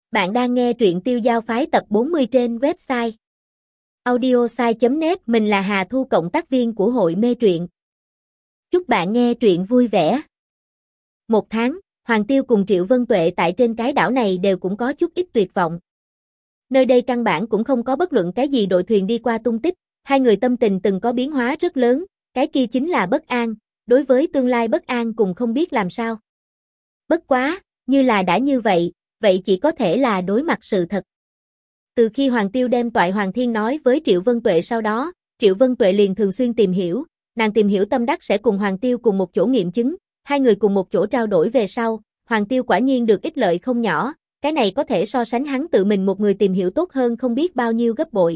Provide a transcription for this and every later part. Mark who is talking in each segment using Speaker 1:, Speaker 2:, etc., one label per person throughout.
Speaker 1: Bạn đang nghe truyện Tiêu Giao Phái tập 40 trên website audiosai.net. Mình là Hà Thu, cộng tác viên của hội mê truyện. Chúc bạn nghe truyện vui vẻ. Một tháng, Hoàng Tiêu cùng Triệu Vân Tuệ tại trên cái đảo này đều cũng có chút ít tuyệt vọng. Nơi đây căn bản cũng không có bất luận cái gì đội thuyền đi qua tung tích, hai người tâm tình từng có biến hóa rất lớn, cái kia chính là bất an, đối với tương lai bất an cùng không biết làm sao. Bất quá, như là đã như vậy chỉ có thể là đối mặt sự thật. Từ khi Hoàng Tiêu đem Toại Hoàng Thiên nói với Triệu Vân Tuệ sau đó, Triệu Vân Tuệ liền thường xuyên tìm hiểu, nàng tìm hiểu tâm đắc sẽ cùng Hoàng Tiêu cùng một chỗ nghiệm chứng, hai người cùng một chỗ trao đổi về sau, Hoàng Tiêu quả nhiên được ích lợi không nhỏ, cái này có thể so sánh hắn tự mình một người tìm hiểu tốt hơn không biết bao nhiêu gấp bội.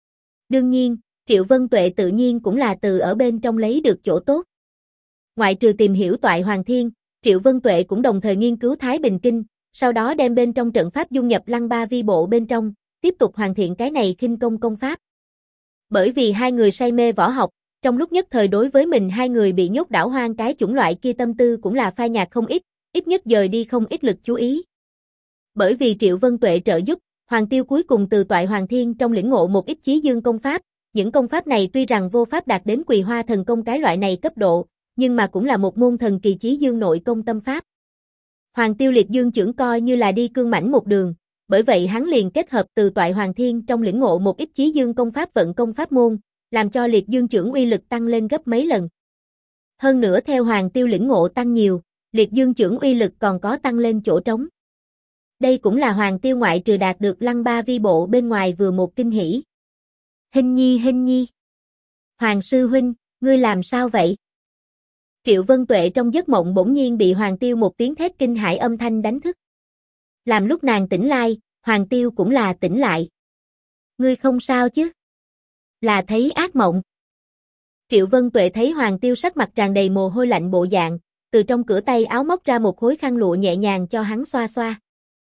Speaker 1: Đương nhiên, Triệu Vân Tuệ tự nhiên cũng là từ ở bên trong lấy được chỗ tốt. Ngoại trừ tìm hiểu Toại Hoàng Thiên, Triệu Vân Tuệ cũng đồng thời nghiên cứu Thái Bình Kinh, sau đó đem bên trong trận pháp dung nhập Lăng Ba Vi Bộ bên trong, tiếp tục hoàn thiện cái này khinh công công pháp. Bởi vì hai người say mê võ học, trong lúc nhất thời đối với mình hai người bị nhốt đảo hoang cái chủng loại kia tâm tư cũng là phai nhạt không ít nhất dời đi không ít lực chú ý. Bởi vì Triệu Vân Tuệ trợ giúp, Hoàng Tiêu cuối cùng từ Toại Hoàng Thiên trong lĩnh ngộ một ít chí dương công pháp, những công pháp này tuy rằng vô pháp đạt đến Quỳ Hoa thần công cái loại này cấp độ, nhưng mà cũng là một môn thần kỳ chí dương nội công tâm pháp. Hoàng Tiêu liệt dương chưởng coi như là đi cương mãnh một đường, bởi vậy hắn liền kết hợp từ Toại Hoàng Thiên trong lĩnh ngộ một ít chí dương công pháp vận công pháp môn, làm cho liệt dương chưởng uy lực tăng lên gấp mấy lần. Hơn nữa theo Hoàng Tiêu lĩnh ngộ tăng nhiều, liệt dương chưởng uy lực còn có tăng lên chỗ trống. Đây cũng là Hoàng Tiêu ngoại trừ đạt được Lăng Ba Vi Bộ bên ngoài vừa một kinh hỉ. Hình nhi. Hoàng sư huynh, ngươi làm sao vậy? Triệu Vân Tuệ trong giấc mộng bỗng nhiên bị Hoàng Tiêu một tiếng thét kinh hãi âm thanh đánh thức. Làm lúc nàng tỉnh lại, Hoàng Tiêu cũng là tỉnh lại. Ngươi không sao chứ? Là thấy ác mộng. Triệu Vân Tuệ thấy Hoàng Tiêu sắc mặt tràn đầy mồ hôi lạnh bộ dạng, từ trong cửa tay áo móc ra một khối khăn lụa nhẹ nhàng cho hắn xoa xoa.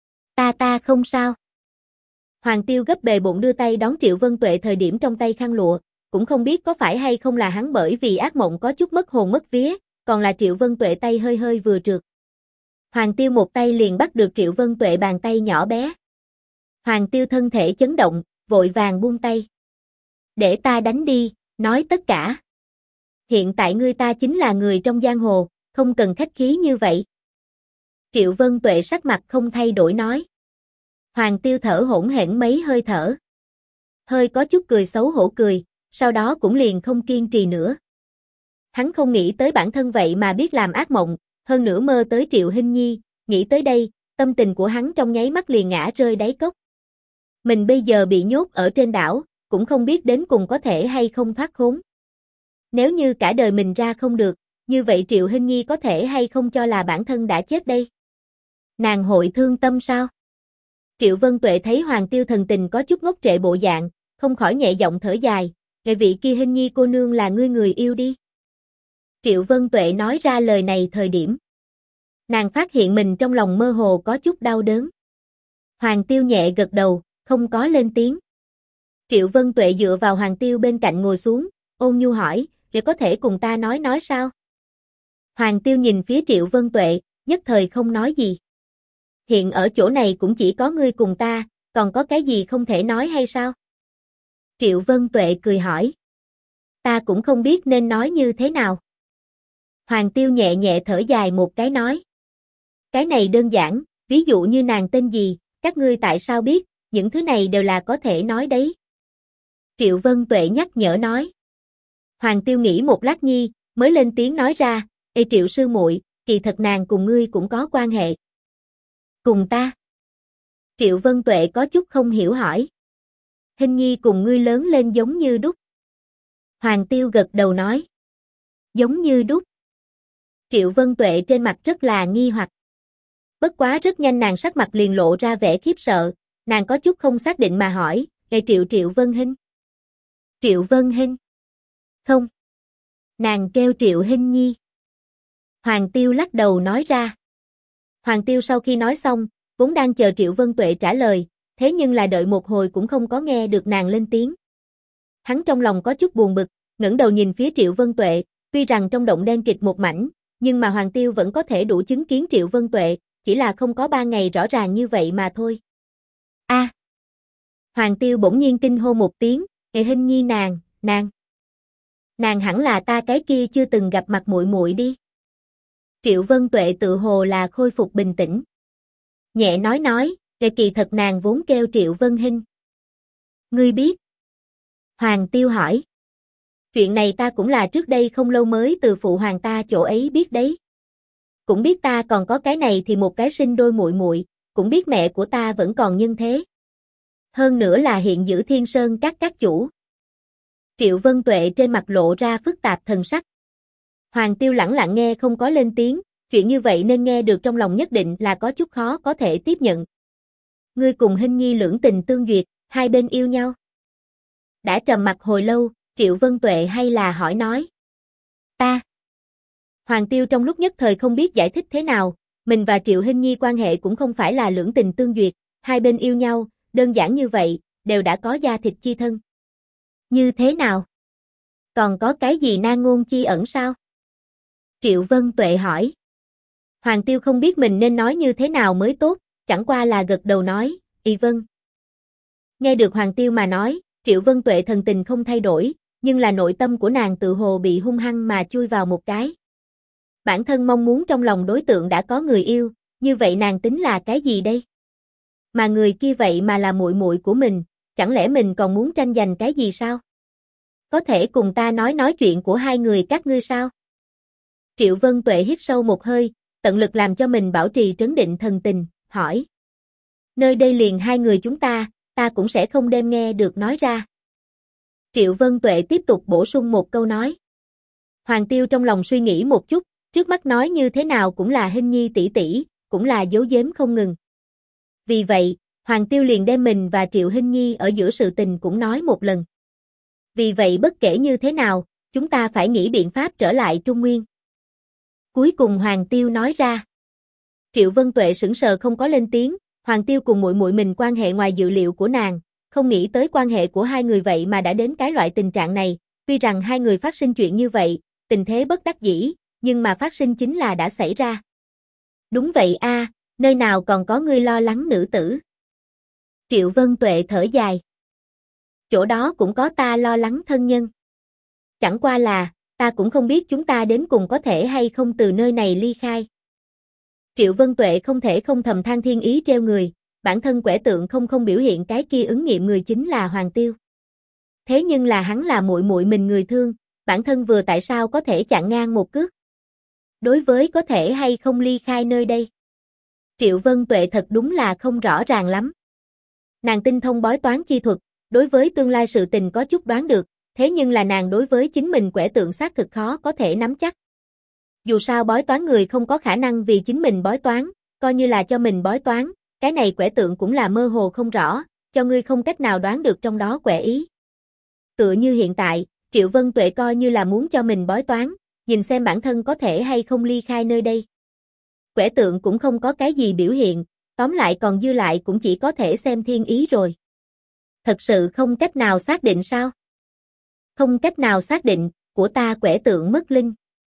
Speaker 1: Ta không sao. Hoàng Tiêu gấp bề bộn đưa tay đón Triệu Vân Tuệ thời điểm trong tay khăn lụa, cũng không biết có phải hay không là hắn bởi vì ác mộng có chút mất hồn mất vía, còn là Triệu Vân Tuệ tay hơi vừa trượt. Hoàng Tiêu một tay liền bắt được Triệu Vân Tuệ bàn tay nhỏ bé. Hoàng Tiêu thân thể chấn động, vội vàng buông tay. Để ta đánh đi, nói tất cả. Hiện tại ngươi ta chính là người trong giang hồ, không cần khách khí như vậy. Triệu Vân Tuệ sắc mặt không thay đổi nói. Hoàng Tiêu thở hổn hển mấy hơi thở. Hơi có chút cười xấu hổ cười, sau đó cũng liền không kiên trì nữa. Hắn không nghĩ tới bản thân vậy mà biết làm ác mộng, hơn nữa mơ tới Triệu Hinh Nhi, nghĩ tới đây, tâm tình của hắn trong nháy mắt liền ngã rơi đáy cốc. Mình bây giờ bị nhốt ở trên đảo, cũng không biết đến cùng có thể hay không thoát khốn. Nếu như cả đời mình ra không được, như vậy Triệu Hinh Nhi có thể hay không cho là bản thân đã chết đây? Nàng hội thương tâm sao? Triệu Vân Tuệ thấy Hoàng Tiêu thần tình có chút ngốc trệ bộ dạng, không khỏi nhẹ giọng thở dài, "Người vị kia Hinh Nhi cô nương là ngươi người yêu đi." Triệu Vân Tuệ nói ra lời này thời điểm, nàng phát hiện mình trong lòng mơ hồ có chút đau đớn. Hoàng Tiêu nhẹ gật đầu, không có lên tiếng. Triệu Vân Tuệ dựa vào Hoàng Tiêu bên cạnh ngồi xuống, ôn nhu hỏi, "Ngươi có thể cùng ta nói sao?" Hoàng Tiêu nhìn phía Triệu Vân Tuệ, nhất thời không nói gì. Hiện ở chỗ này cũng chỉ có ngươi cùng ta, còn có cái gì không thể nói hay sao? Triệu Vân Tuệ cười hỏi. Ta cũng không biết nên nói như thế nào. Hoàng Tiêu nhẹ nhẹ thở dài một cái nói. Cái này đơn giản, ví dụ như nàng tên gì, các ngươi tại sao biết, những thứ này đều là có thể nói đấy. Triệu Vân Tuệ nhắc nhở nói. Hoàng Tiêu nghĩ một lát nhi, mới lên tiếng nói ra, "Ê Triệu sư muội, kỳ thật nàng cùng ngươi cũng có quan hệ." Cùng ta? Triệu Vân Tuệ có chút không hiểu hỏi. Hinh Nhi cùng ngươi lớn lên giống như đúc. Hoàng Tiêu gật đầu nói. Giống như đúc. Triệu Vân Tuệ trên mặt rất là nghi hoặc. Bất quá rất nhanh nàng sắc mặt liền lộ ra vẻ khiếp sợ, nàng có chút không xác định mà hỏi, "Ê Triệu Vân Hinh?" Triệu Vân Hinh? Không. Nàng kêu Triệu Hinh Nhi. Hoàng Tiêu lắc đầu nói ra. Hoàng Tiêu sau khi nói xong, vốn đang chờ Triệu Vân Tuệ trả lời, thế nhưng là đợi một hồi cũng không có nghe được nàng lên tiếng. Hắn trong lòng có chút buồn bực, ngẩng đầu nhìn phía Triệu Vân Tuệ, tuy rằng trong động đen kịt một mảnh, nhưng mà Hoàng Tiêu vẫn có thể đủ chứng kiến Triệu Vân Tuệ, chỉ là không có 3 ngày rõ ràng như vậy mà thôi. A. Hoàng Tiêu bỗng nhiên kinh hô một tiếng, Hình Nhi nàng hẳn là ta cái kia chưa từng gặp mặt muội muội đi. Triệu Vân Tuệ tự hồ là khôi phục bình tĩnh. Nhẹ nói, kỳ thật nàng vốn kêu Triệu Vân Hinh. Ngươi biết? Hoàng Tiêu hỏi. Chuyện này ta cũng là trước đây không lâu mới từ phụ hoàng ta chỗ ấy biết đấy. Cũng biết ta còn có cái này thì một cái sinh đôi muội muội, cũng biết mẹ của ta vẫn còn nhân thế. Hơn nữa là hiện giữ Thiên Sơn các chủ. Triệu Vân Tuệ trên mặt lộ ra phức tạp thần sắc. Hoàng Tiêu lẳng lặng nghe không có lên tiếng, chuyện như vậy nên nghe được trong lòng nhất định là có chút khó có thể tiếp nhận. Ngươi cùng Hinh Nhi lưỡng tình tương duyệt, hai bên yêu nhau. Đã trầm mặc hồi lâu, Triệu Vân Tuệ hay là hỏi nói. Ta. Hoàng Tiêu trong lúc nhất thời không biết giải thích thế nào, mình và Triệu Hinh Nhi quan hệ cũng không phải là lưỡng tình tương duyệt, hai bên yêu nhau, đơn giản như vậy, đều đã có da thịt chi thân. Như thế nào? Còn có cái gì nan ngôn chi ẩn sao? Triệu Vân Tuệ hỏi. Hoàng Tiêu không biết mình nên nói như thế nào mới tốt, chẳng qua là gật đầu nói, vâng. Nghe được Hoàng Tiêu mà nói, Triệu Vân Tuệ thần tình không thay đổi, nhưng là nội tâm của nàng tự hồ bị hung hăng mà chui vào một cái. Bản thân mong muốn trong lòng đối tượng đã có người yêu, như vậy nàng tính là cái gì đây? Mà người kia vậy mà là muội muội của mình, chẳng lẽ mình còn muốn tranh giành cái gì sao? Có thể cùng ta nói chuyện của hai người các ngươi sao? Triệu Vân Tuệ hít sâu một hơi, tận lực làm cho mình bảo trì trấn định thần tình, hỏi. Nơi đây liền hai người chúng ta cũng sẽ không đem nghe được nói ra. Triệu Vân Tuệ tiếp tục bổ sung một câu nói. Hoàng Tiêu trong lòng suy nghĩ một chút, trước mắt nói như thế nào cũng là Hinh Nhi tỷ tỷ, cũng là giấu giếm không ngừng. Vì vậy, Hoàng Tiêu liền đem mình và Triệu Hinh Nhi ở giữa sự tình cũng nói một lần. Vì vậy bất kể như thế nào, chúng ta phải nghĩ biện pháp trở lại Trung Nguyên. Cuối cùng Hoàng Tiêu nói ra. Triệu Vân Tuệ sững sờ không có lên tiếng, Hoàng Tiêu cùng muội muội mình quan hệ ngoài dự liệu của nàng, không nghĩ tới quan hệ của hai người vậy mà đã đến cái loại tình trạng này, tuy rằng hai người phát sinh chuyện như vậy, tình thế bất đắc dĩ, nhưng mà phát sinh chính là đã xảy ra. Đúng vậy a, nơi nào còn có ngươi lo lắng nữ tử. Triệu Vân Tuệ thở dài. Chỗ đó cũng có ta lo lắng thân nhân. Chẳng qua là, ta cũng không biết chúng ta đến cùng có thể hay không từ nơi này ly khai. Triệu Vân Tuệ không thể không thầm than thiên ý treo người, bản thân quẻ tượng không biểu hiện cái kia ứng nghiệm người chính là Hoàng Tiêu. Thế nhưng là hắn là muội muội mình người thương, bản thân vừa tại sao có thể chặn ngang một cước. Đối với có thể hay không ly khai nơi đây. Triệu Vân Tuệ thật đúng là không rõ ràng lắm. Nàng tinh thông bói toán chi thuật, đối với tương lai sự tình có chút đoán được, thế nhưng là nàng đối với chính mình quẻ tượng xác thực khó có thể nắm chắc. Dù sao bói toán người không có khả năng vì chính mình bói toán, coi như là cho mình bói toán, cái này quẻ tượng cũng là mơ hồ không rõ, cho ngươi không cách nào đoán được trong đó quẻ ý. Tựa như hiện tại, Triệu Vân Tuệ coi như là muốn cho mình bói toán, nhìn xem bản thân có thể hay không ly khai nơi đây. Quẻ tượng cũng không có cái gì biểu hiện, tóm lại còn dư lại cũng chỉ có thể xem thiên ý rồi. Thật sự không cách nào xác định sao? Không cách nào xác định, của ta quẻ tượng mất linh.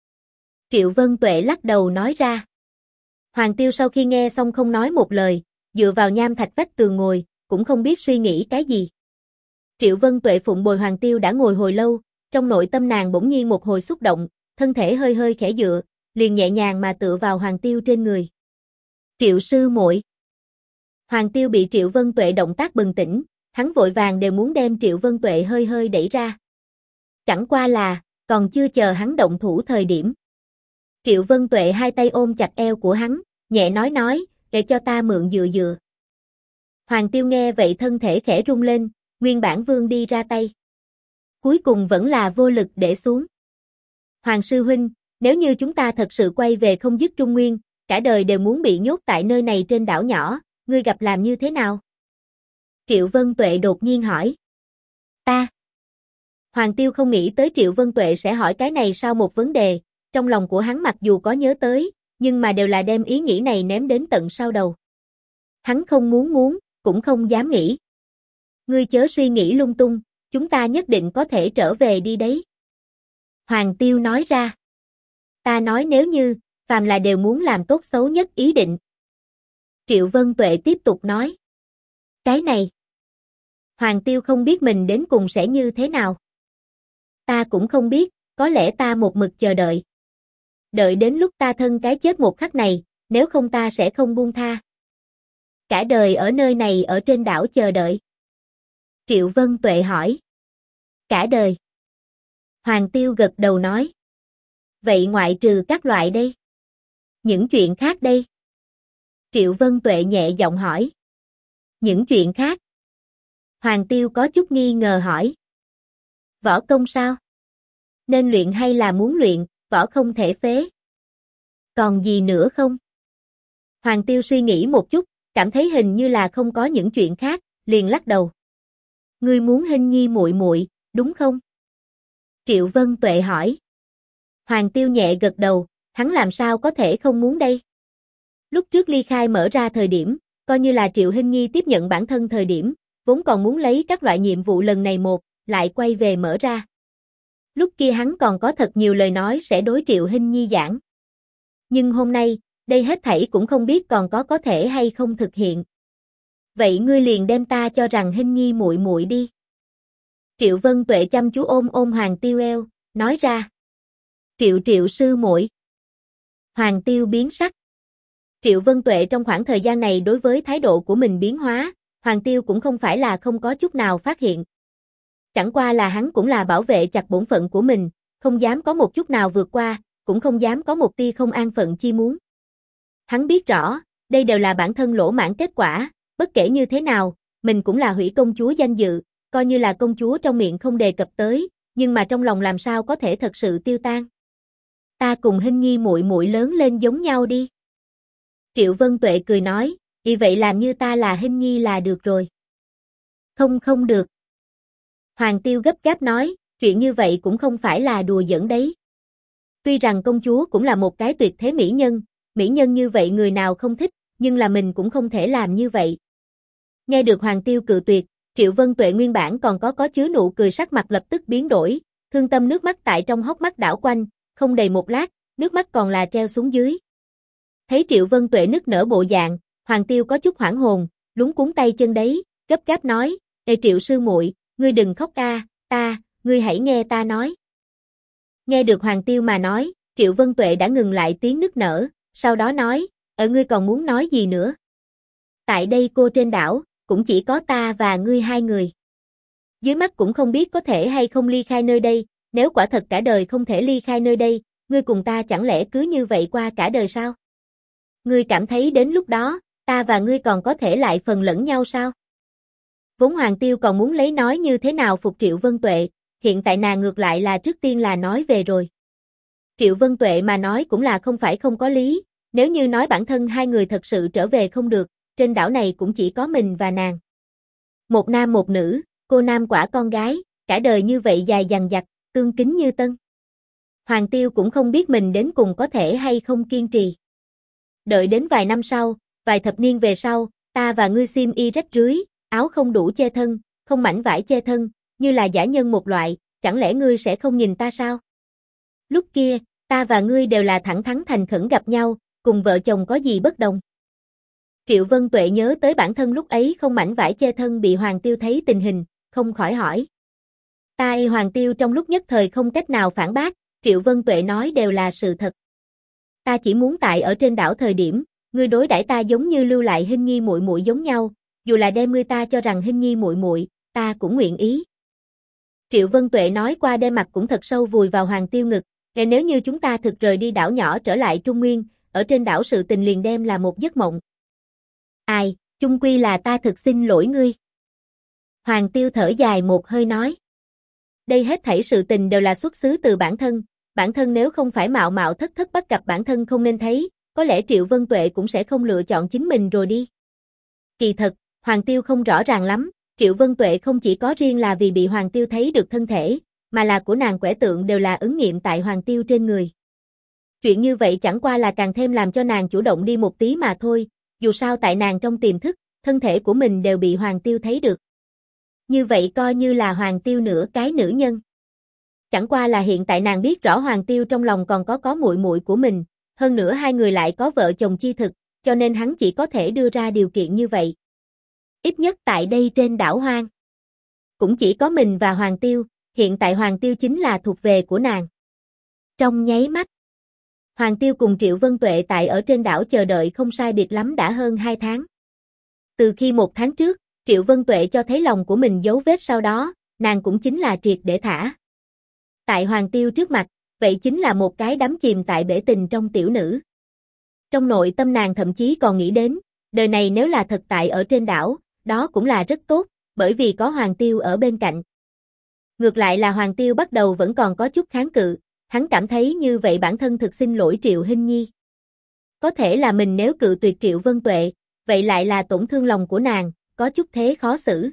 Speaker 1: Triệu Vân Tuệ lắc đầu nói ra. Hoàng Tiêu sau khi nghe xong không nói một lời, dựa vào nham thạch vách tường ngồi, cũng không biết suy nghĩ cái gì. Triệu Vân Tuệ phụng bồi Hoàng Tiêu đã ngồi hồi lâu, trong nội tâm nàng bỗng nhiên một hồi xúc động, thân thể hơi hơi khẽ dựa, liền nhẹ nhàng mà tựa vào Hoàng Tiêu trên người. Triệu sư muội. Hoàng Tiêu bị Triệu Vân Tuệ động tác bừng tỉnh, hắn vội vàng đều muốn đem Triệu Vân Tuệ hơi hơi đẩy ra. Chẳng qua là, còn chưa chờ hắn động thủ thời điểm. Triệu Vân Tuệ hai tay ôm chặt eo của hắn, nhẹ nói, để cho ta mượn dựa dựa. Hoàng Tiêu nghe vậy thân thể khẽ rung lên, nguyên bản vương đi ra tay. Cuối cùng vẫn là vô lực để xuống. Hoàng sư huynh, nếu như chúng ta thật sự quay về không dứt Trung Nguyên, cả đời đều muốn bị nhốt tại nơi này trên đảo nhỏ, ngươi gặp làm như thế nào? Triệu Vân Tuệ đột nhiên hỏi. Ta. Hoàng Tiêu không nghĩ tới Triệu Vân Tuệ sẽ hỏi cái này sau một vấn đề, trong lòng của hắn mặc dù có nhớ tới, nhưng mà đều là đem ý nghĩ này ném đến tận sau đầu. Hắn không muốn, cũng không dám nghĩ. Ngươi chớ suy nghĩ lung tung, chúng ta nhất định có thể trở về đi đấy. Hoàng Tiêu nói ra. Ta nói nếu như, phàm là đều muốn làm tốt xấu nhất ý định. Triệu Vân Tuệ tiếp tục nói. Cái này. Hoàng Tiêu không biết mình đến cùng sẽ như thế nào. Ta cũng không biết, có lẽ ta một mực chờ đợi. Đợi đến lúc ta thân cái chết một khắc này, nếu không ta sẽ không buông tha. Cả đời ở nơi này ở trên đảo chờ đợi. Triệu Vân Tuệ hỏi. Cả đời. Hoàng Tiêu gật đầu nói. Vậy ngoại trừ các loại đây? Những chuyện khác đây? Triệu Vân Tuệ nhẹ giọng hỏi. Những chuyện khác? Hoàng Tiêu có chút nghi ngờ hỏi. Võ công sao? Nên luyện hay là muốn luyện, võ không thể phế. Còn gì nữa không? Hoàng Tiêu suy nghĩ một chút, cảm thấy hình như là không có những chuyện khác, liền lắc đầu. Ngươi muốn Hinh Nhi muội muội, đúng không? Triệu Vân Tuệ hỏi. Hoàng Tiêu nhẹ gật đầu, hắn làm sao có thể không muốn đây? Lúc trước ly khai mở ra thời điểm, coi như là Triệu Hinh Nhi tiếp nhận bản thân thời điểm, vốn còn muốn lấy các loại nhiệm vụ lần này một, lại quay về mở ra. Lúc kia hắn còn có thật nhiều lời nói sẽ đối Triệu Hinh Nhi giảng. Nhưng hôm nay, đây hết thảy cũng không biết còn có thể hay không thực hiện. Vậy ngươi liền đem ta cho rằng Hinh Nhi muội muội đi. Triệu Vân Tuệ chăm chú ôm Hoàng Tiêu eo, nói ra. Triệu sư muội. Hoàng Tiêu biến sắc. Triệu Vân Tuệ trong khoảng thời gian này đối với thái độ của mình biến hóa, Hoàng Tiêu cũng không phải là không có chút nào phát hiện. Chẳng qua là hắn cũng là bảo vệ chặt bổn phận của mình, không dám có một chút nào vượt qua, cũng không dám có một tia không an phận chi muốn. Hắn biết rõ, đây đều là bản thân lỗ mãn kết quả, bất kể như thế nào, mình cũng là hủy công chúa danh dự, coi như là công chúa trong miệng không đề cập tới, nhưng mà trong lòng làm sao có thể thật sự tiêu tan. Ta cùng Hinh Nhi muội muội lớn lên giống nhau đi. Triệu Vân Tuệ cười nói, vậy làm như ta là Hinh Nhi là được rồi. Không được. Hoàng Tiêu gấp gáp nói, chuyện như vậy cũng không phải là đùa giỡn đấy. Tuy rằng công chúa cũng là một cái tuyệt thế mỹ nhân như vậy người nào không thích, nhưng là mình cũng không thể làm như vậy. Nghe được Hoàng Tiêu cự tuyệt, Triệu Vân Tuệ nguyên bản còn có chứa nụ cười sắc mặt lập tức biến đổi, thương tâm nước mắt tại trong hốc mắt đảo quanh, không đầy một lát, nước mắt còn là treo xuống dưới. Thấy Triệu Vân Tuệ nức nở bộ dạng, Hoàng Tiêu có chút hoảng hồn, lúng cuống tay chân đấy, gấp gáp nói, Triệu sư muội, ngươi đừng khóc a, ngươi hãy nghe ta nói. Nghe được Hoàng Tiêu mà nói, Triệu Vân Tuệ đã ngừng lại tiếng nức nở, sau đó nói, ngươi còn muốn nói gì nữa? Tại đây cô trên đảo, cũng chỉ có ta và ngươi hai người. Dưới mắt cũng không biết có thể hay không ly khai nơi đây, nếu quả thật cả đời không thể ly khai nơi đây, ngươi cùng ta chẳng lẽ cứ như vậy qua cả đời sao? Ngươi cảm thấy đến lúc đó, ta và ngươi còn có thể lại phần lẫn nhau sao? Vốn Hoàng Tiêu còn muốn lấy nói như thế nào phục Triệu Vân Tuệ, hiện tại nàng ngược lại là trước tiên là nói về rồi. Triệu Vân Tuệ mà nói cũng là không phải không có lý, nếu như nói bản thân hai người thật sự trở về không được, trên đảo này cũng chỉ có mình và nàng. Một nam một nữ, cô nam quả con gái, cả đời như vậy dài dằng dặc, tương kính như tân. Hoàng Tiêu cũng không biết mình đến cùng có thể hay không kiên trì. Đợi đến vài năm sau, vài thập niên về sau, ta và ngươi xiêm y rách rưới, áo không đủ che thân, không mảnh vải che thân, như là giả nhân một loại, chẳng lẽ ngươi sẽ không nhìn ta sao? Lúc kia, ta và ngươi đều là thẳng thắn thành khẩn gặp nhau, cùng vợ chồng có gì bất đồng? Triệu Vân Tuệ nhớ tới bản thân lúc ấy không mảnh vải che thân bị Hoàng Tiêu thấy tình hình, không khỏi hỏi. Hoàng Tiêu trong lúc nhất thời không cách nào phản bác, Triệu Vân Tuệ nói đều là sự thật. Ta chỉ muốn tại ở trên đảo thời điểm, ngươi đối đãi ta giống như lưu lại Hinh Nhi muội muội giống nhau, dù là đem ngươi ta cho rằng Hinh Nhi muội muội, ta cũng nguyện ý. Triệu Vân Tuệ nói qua đem mặt cũng thật sâu vùi vào Hoàng Tiêu ngực, nếu như chúng ta thực rời đi đảo nhỏ trở lại Trung Nguyên, ở trên đảo sự tình liền đem là một giấc mộng. Ai, chung quy là ta thực xin lỗi ngươi. Hoàng Tiêu thở dài một hơi nói. Đây hết thảy sự tình đều là xuất xứ từ bản thân nếu không phải mạo mạo thất thất bắt gặp bản thân không nên thấy, có lẽ Triệu Vân Tuệ cũng sẽ không lựa chọn chính mình rồi đi. Kỳ thật, Hoàng Tiêu không rõ ràng lắm, Triệu Vân Tuệ không chỉ có riêng là vì bị Hoàng Tiêu thấy được thân thể, mà là của nàng quẻ tượng đều là ứng nghiệm tại Hoàng Tiêu trên người. Chuyện như vậy chẳng qua là càng thêm làm cho nàng chủ động đi một tí mà thôi, dù sao tại nàng trong tiềm thức, thân thể của mình đều bị Hoàng Tiêu thấy được. Như vậy coi như là Hoàng Tiêu nửa cái nữ nhân. Chẳng qua là hiện tại nàng biết rõ Hoàng Tiêu trong lòng còn có muội muội của mình, hơn nữa hai người lại có vợ chồng chi thực, cho nên hắn chỉ có thể đưa ra điều kiện như vậy. Ít nhất tại đây trên đảo hoang. Cũng chỉ có mình và Hoàng Tiêu, hiện tại Hoàng Tiêu chính là thuộc về của nàng. Trong nháy mắt, Hoàng Tiêu cùng Triệu Vân Tuệ tại ở trên đảo chờ đợi không sai biệt lắm đã hơn 2 tháng. Từ khi 1 tháng trước, Triệu Vân Tuệ cho thấy lòng của mình dấu vết sau đó, nàng cũng chính là triệt để thả. Tại Hoàng Tiêu trước mặt, vậy chính là một cái đắm chìm tại bể tình trong tiểu nữ. Trong nội tâm nàng thậm chí còn nghĩ đến, đời này nếu là thật tại ở trên đảo, đó cũng là rất tốt, bởi vì có Hoàng Tiêu ở bên cạnh. Ngược lại là Hoàng Tiêu bắt đầu vẫn còn có chút kháng cự, hắn cảm thấy như vậy bản thân thực xin lỗi Triệu Hinh Nhi. Có thể là mình nếu cự tuyệt Triệu Vân Tuệ, vậy lại là tổn thương lòng của nàng, có chút thế khó xử.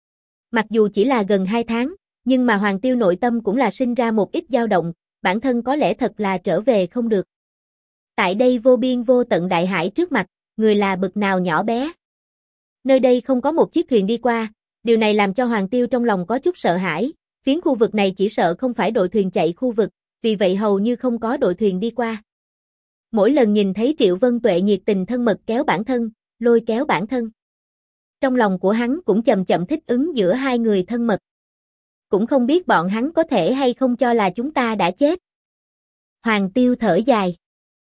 Speaker 1: Mặc dù chỉ là gần 2 tháng, nhưng mà Hoàng Tiêu nội tâm cũng là sinh ra một ít dao động, bản thân có lẽ thật là trở về không được. Tại đây vô biên vô tận đại hải trước mặt, người là bực nào nhỏ bé. Nơi đây không có một chiếc thuyền đi qua, điều này làm cho Hoàng Tiêu trong lòng có chút sợ hãi, phiến khu vực này chỉ sợ không phải đội thuyền chạy khu vực, vì vậy hầu như không có đội thuyền đi qua. Mỗi lần nhìn thấy Triệu Vân Tuệ nhiệt tình thân mật kéo bản thân, lôi kéo bản thân. Trong lòng của hắn cũng chậm chậm thích ứng giữa hai người thân mật. Cũng không biết bọn hắn có thể hay không cho là chúng ta đã chết. Hoàng Tiêu thở dài.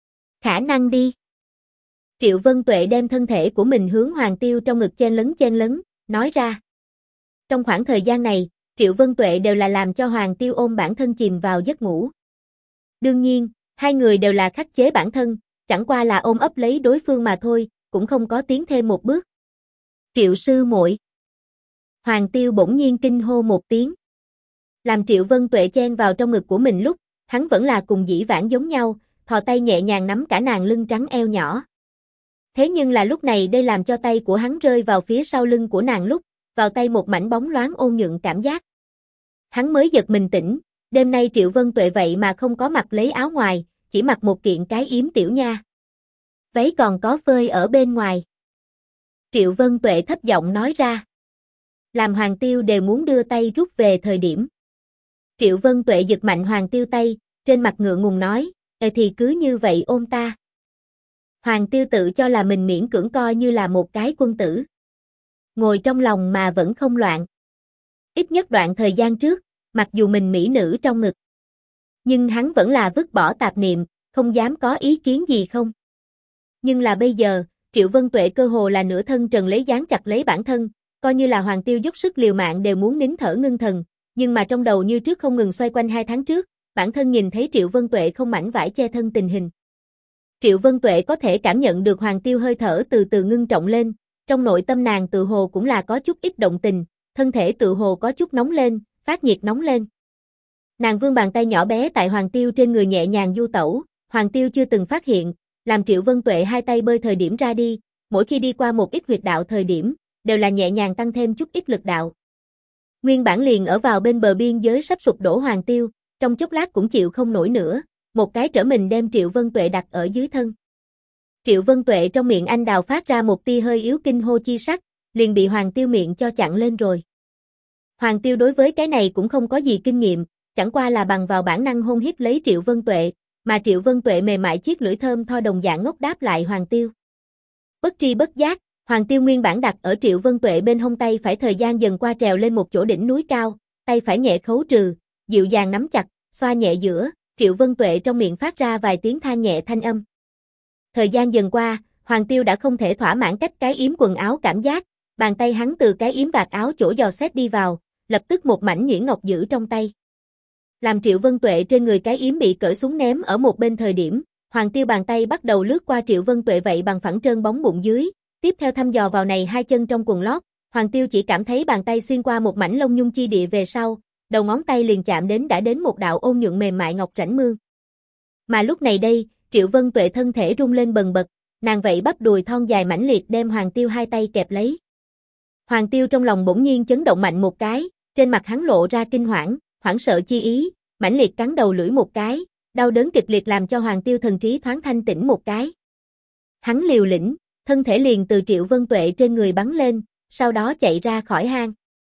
Speaker 1: Khả năng đi. Triệu Vân Tuệ đem thân thể của mình hướng Hoàng Tiêu trong ngực chen lấn, nói ra. Trong khoảng thời gian này, Triệu Vân Tuệ đều là làm cho Hoàng Tiêu ôm bản thân chìm vào giấc ngủ. Đương nhiên, hai người đều là khắc chế bản thân, chẳng qua là ôm ấp lấy đối phương mà thôi, cũng không có tiến thêm một bước. Triệu sư muội. Hoàng Tiêu bỗng nhiên kinh hô một tiếng. Làm Triệu Vân Tuệ chen vào trong ngực của mình lúc, hắn vẫn là cùng dĩ vãng giống nhau, thò tay nhẹ nhàng nắm cả nàng lưng trắng eo nhỏ. Thế nhưng là lúc này đây làm cho tay của hắn rơi vào phía sau lưng của nàng lúc, vào tay một mảnh bóng loáng ôn nhuận cảm giác. Hắn mới giật mình tỉnh, đêm nay Triệu Vân Tuệ vậy mà không có mặc lấy áo ngoài, chỉ mặc một kiện cái yếm tiểu nha. Váy còn có phơi ở bên ngoài. Triệu Vân Tuệ thấp giọng nói ra. Làm Hoàng Tiêu đều muốn đưa tay rút về thời điểm. Triệu Vân Tuệ giật mạnh Hoàng Tiêu tay, trên mặt ngượng ngùng nói, thì cứ như vậy ôm ta. Hoàng Tiêu tự cho là mình miễn cưỡng coi như là một cái quân tử. Ngồi trong lòng mà vẫn không loạn. Ít nhất đoạn thời gian trước, mặc dù mình mỹ nữ trong ngực. Nhưng hắn vẫn là vứt bỏ tạp niệm, không dám có ý kiến gì không. Nhưng là bây giờ, Triệu Vân Tuệ cơ hồ là nửa thân trần lấy dán chặt lấy bản thân, coi như là Hoàng Tiêu dốc sức liều mạng đều muốn nín thở ngưng thần, nhưng mà trong đầu như trước không ngừng xoay quanh 2 tháng trước, bản thân nhìn thấy Triệu Vân Tuệ không mảnh vải che thân tình hình. Triệu Vân Tuệ có thể cảm nhận được Hoàng Tiêu hơi thở từ từ ngưng trọng lên, trong nội tâm nàng tự hồ cũng là có chút ít động tình, thân thể tự hồ có chút nóng lên, phát nhiệt nóng lên. Nàng vươn bàn tay nhỏ bé tại Hoàng Tiêu trên người nhẹ nhàng du tẩu, Hoàng Tiêu chưa từng phát hiện, làm Triệu Vân Tuệ hai tay bơi thời điểm ra đi, mỗi khi đi qua một ít huyệt đạo thời điểm, đều là nhẹ nhàng tăng thêm chút ít lực đạo. Nguyên bản liền ở vào bên bờ biên giới sắp sụp đổ Hoàng Tiêu, trong chốc lát cũng chịu không nổi nữa, một cái trở mình đem Triệu Vân Tuệ đặt ở dưới thân. Triệu Vân Tuệ trong miệng anh đào phát ra một tia hơi yếu kinh hô chi sắc, liền bị Hoàng Tiêu miệng cho chặn lên rồi. Hoàng Tiêu đối với cái này cũng không có gì kinh nghiệm, chẳng qua là bằng vào bản năng hôn hít lấy Triệu Vân Tuệ, mà Triệu Vân Tuệ mềm mại chiếc lưỡi thơm tho đồng dạng ngốc đáp lại Hoàng Tiêu. Bất tri bất giác, Hoàng Tiêu nguyên bản đặt ở Triệu Vân Tuệ bên hông tay phải thời gian dần qua trèo lên một chỗ đỉnh núi cao, tay phải nhẹ khấu trừ, dịu dàng nắm chặt, xoa nhẹ giữa, Triệu Vân Tuệ trong miệng phát ra vài tiếng than nhẹ thanh âm. Thời gian dần qua, Hoàng Tiêu đã không thể thỏa mãn cách cái yếm quần áo cảm giác, bàn tay hắn từ cái yếm vạt áo chỗ dò xét đi vào, lập tức một mảnh nhuyễn ngọc giữ trong tay. Làm Triệu Vân Tuệ trên người cái yếm bị cởi xuống ném ở một bên thời điểm, Hoàng Tiêu bàn tay bắt đầu lướt qua Triệu Vân Tuệ vậy bằng phẳng trơn bóng bụng dưới, tiếp theo thăm dò vào này hai chân trong quần lót, Hoàng Tiêu chỉ cảm thấy bàn tay xuyên qua một mảnh lông nhung chi địa về sau, đầu ngón tay liền chạm đến đã đến một đạo ôn nhuận mềm mại ngọc rãnh mương. Mà lúc này đây, Triệu Vân Tuệ thân thể rung lên bần bật, nàng vậy bắp đùi thon dài mãnh liệt đem Hoàng Tiêu hai tay kẹp lấy. Hoàng Tiêu trong lòng bỗng nhiên chấn động mạnh một cái, trên mặt hắn lộ ra kinh hoảng, hoảng sợ chi ý, mãnh liệt cắn đầu lưỡi một cái, đau đớn kịch liệt làm cho Hoàng Tiêu thần trí thoáng thanh tĩnh một cái. Hắn liều lĩnh, thân thể liền từ Triệu Vân Tuệ trên người bắn lên, sau đó chạy ra khỏi hang.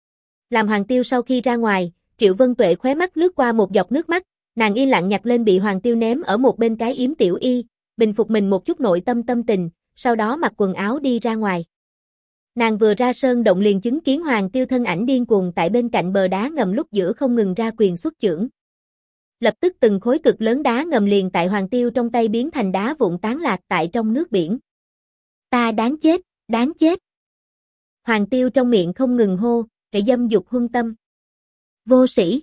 Speaker 1: Làm Hoàng Tiêu sau khi ra ngoài, Triệu Vân Tuệ khóe mắt lướt qua một giọt nước mắt, nàng yên lặng nhặt lên bị Hoàng Tiêu ném ở một bên cái yếm tiểu y, bình phục mình một chút nội tâm tâm tình, sau đó mặc quần áo đi ra ngoài. Nàng vừa ra sơn động liền chứng kiến Hoàng Tiêu thân ảnh điên cuồng tại bên cạnh bờ đá ngầm lúc giữa không ngừng ra quyền xuất chưởng. Lập tức từng khối cực lớn đá ngầm liền tại Hoàng Tiêu trong tay biến thành đá vụn tán lạc tại trong nước biển. Ta đáng chết, đáng chết. Hoàng Tiêu trong miệng không ngừng hô, kẻ dâm dục huân tâm. Vô sĩ.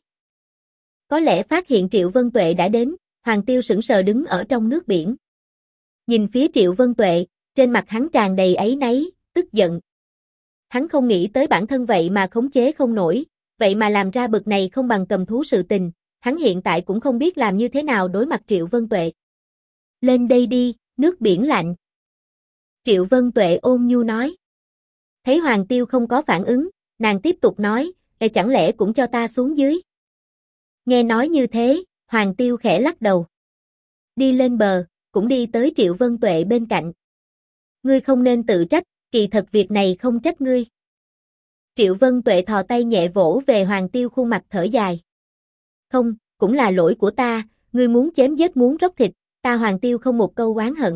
Speaker 1: Có lẽ phát hiện Triệu Vân Tuệ đã đến, Hoàng Tiêu sững sờ đứng ở trong nước biển. Nhìn phía Triệu Vân Tuệ, trên mặt hắn tràn đầy áy náy, tức giận. Hắn không nghĩ tới bản thân vậy mà khống chế không nổi, vậy mà làm ra bực này không bằng cầm thú sự tình, hắn hiện tại cũng không biết làm như thế nào đối mặt Triệu Vân Tuệ. Lên đây đi, nước biển lạnh. Triệu Vân Tuệ ôn nhu nói. Thấy Hoàng Tiêu không có phản ứng, nàng tiếp tục nói, chẳng lẽ cũng cho ta xuống dưới. Nghe nói như thế, Hoàng Tiêu khẽ lắc đầu. Đi lên bờ, cũng đi tới Triệu Vân Tuệ bên cạnh. Ngươi không nên tự trách, kỳ thật việc này không trách ngươi. Triệu Vân Tuệ thò tay nhẹ vỗ về Hoàng Tiêu khuôn mặt thở dài. Không, cũng là lỗi của ta, ngươi muốn chém giết muốn róc thịt, ta Hoàng Tiêu không một câu oán hận.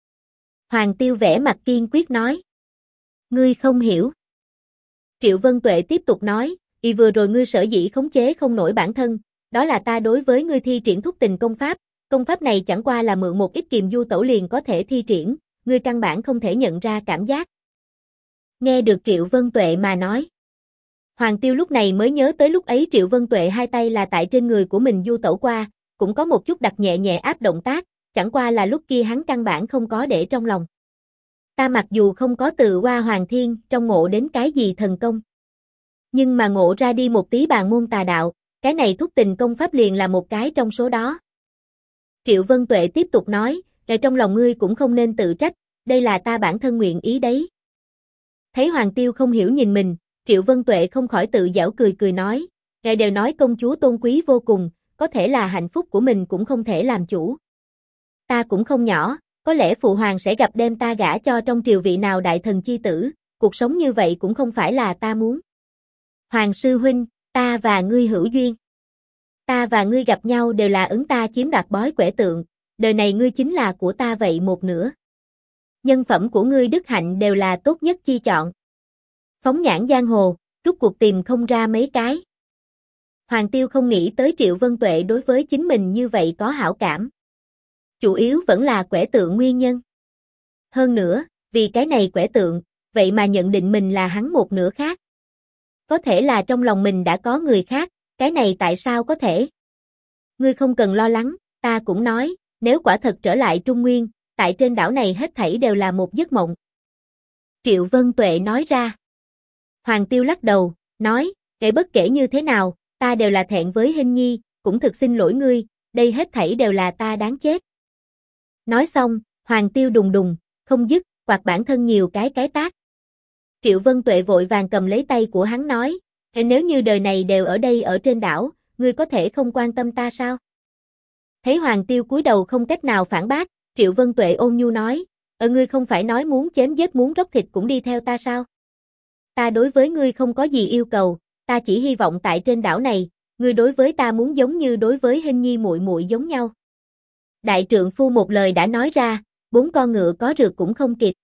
Speaker 1: Hoàng Tiêu vẻ mặt kiên quyết nói. Ngươi không hiểu. Triệu Vân Tuệ tiếp tục nói, vừa rồi ngươi sở dĩ khống chế không nổi bản thân, đó là ta đối với ngươi thi triển thúc tình công pháp này chẳng qua là mượn một ít kiềm du tẩu liền có thể thi triển, ngươi căn bản không thể nhận ra cảm giác. Nghe được Triệu Vân Tuệ mà nói. Hoàng Tiêu lúc này mới nhớ tới lúc ấy Triệu Vân Tuệ hai tay là tại trên người của mình du tẩu qua, cũng có một chút đặt nhẹ nhẹ áp động tác, chẳng qua là lúc kia hắn căn bản không có để trong lòng. Ta mặc dù không có từ Hoa Hoàng Thiên trong ngộ đến cái gì thần công, nhưng mà ngộ ra đi một tí bàn môn tà đạo, cái này thúc tình công pháp liền là một cái trong số đó. Triệu Vân Tuệ tiếp tục nói, trong lòng ngươi cũng không nên tự trách, đây là ta bản thân nguyện ý đấy. Thấy Hoàng Tiêu không hiểu nhìn mình, Triệu Vân Tuệ không khỏi tự giễu cười nói, ngài đều nói công chúa tôn quý vô cùng, có thể là hạnh phúc của mình cũng không thể làm chủ. Ta cũng không nhỏ, có lẽ phụ hoàng sẽ gặp đem ta gả cho trong triều vị nào đại thần chi tử, cuộc sống như vậy cũng không phải là ta muốn. Hoàng sư huynh, ta và ngươi hữu duyên. Ta và ngươi gặp nhau đều là ứng ta chiếm đoạt bói quẻ tượng, đời này ngươi chính là của ta vậy một nửa. Nhân phẩm của ngươi đức hạnh đều là tốt nhất chi chọn. Phóng nhãn giang hồ, rút cuộc tìm không ra mấy cái. Hoàng Tiêu không nghĩ tới Triệu Vân Tuệ đối với chính mình như vậy có hảo cảm. Chủ yếu vẫn là quẻ tượng nguyên nhân. Hơn nữa, vì cái này quẻ tượng, vậy mà nhận định mình là hắn một nửa khác. Có thể là trong lòng mình đã có người khác, cái này tại sao có thể? Ngươi không cần lo lắng, ta cũng nói, nếu quả thật trở lại Trung Nguyên, tại trên đảo này hết thảy đều là một giấc mộng. Triệu Vân Tuệ nói ra. Hoàng Tiêu lắc đầu, nói, bất kể như thế nào, ta đều là thẹn với Hinh Nhi, cũng thực xin lỗi ngươi, đây hết thảy đều là ta đáng chết. Nói xong, Hoàng Tiêu đùng đùng, không dứt, quạt bản thân nhiều cái tát. Triệu Vân Tuệ vội vàng cầm lấy tay của hắn nói, nếu như đời này đều ở đây ở trên đảo, ngươi có thể không quan tâm ta sao? Thấy Hoàng Tiêu cúi đầu không cách nào phản bác, Triệu Vân Tuệ ôn nhu nói, ngươi không phải nói muốn chém giết muốn róc thịt cũng đi theo ta sao? Ta đối với ngươi không có gì yêu cầu, ta chỉ hy vọng tại trên đảo này, ngươi đối với ta muốn giống như đối với Hinh Nhi muội muội giống nhau. Đại trượng phu một lời đã nói ra, 4 con ngựa có rượt cũng không kịp.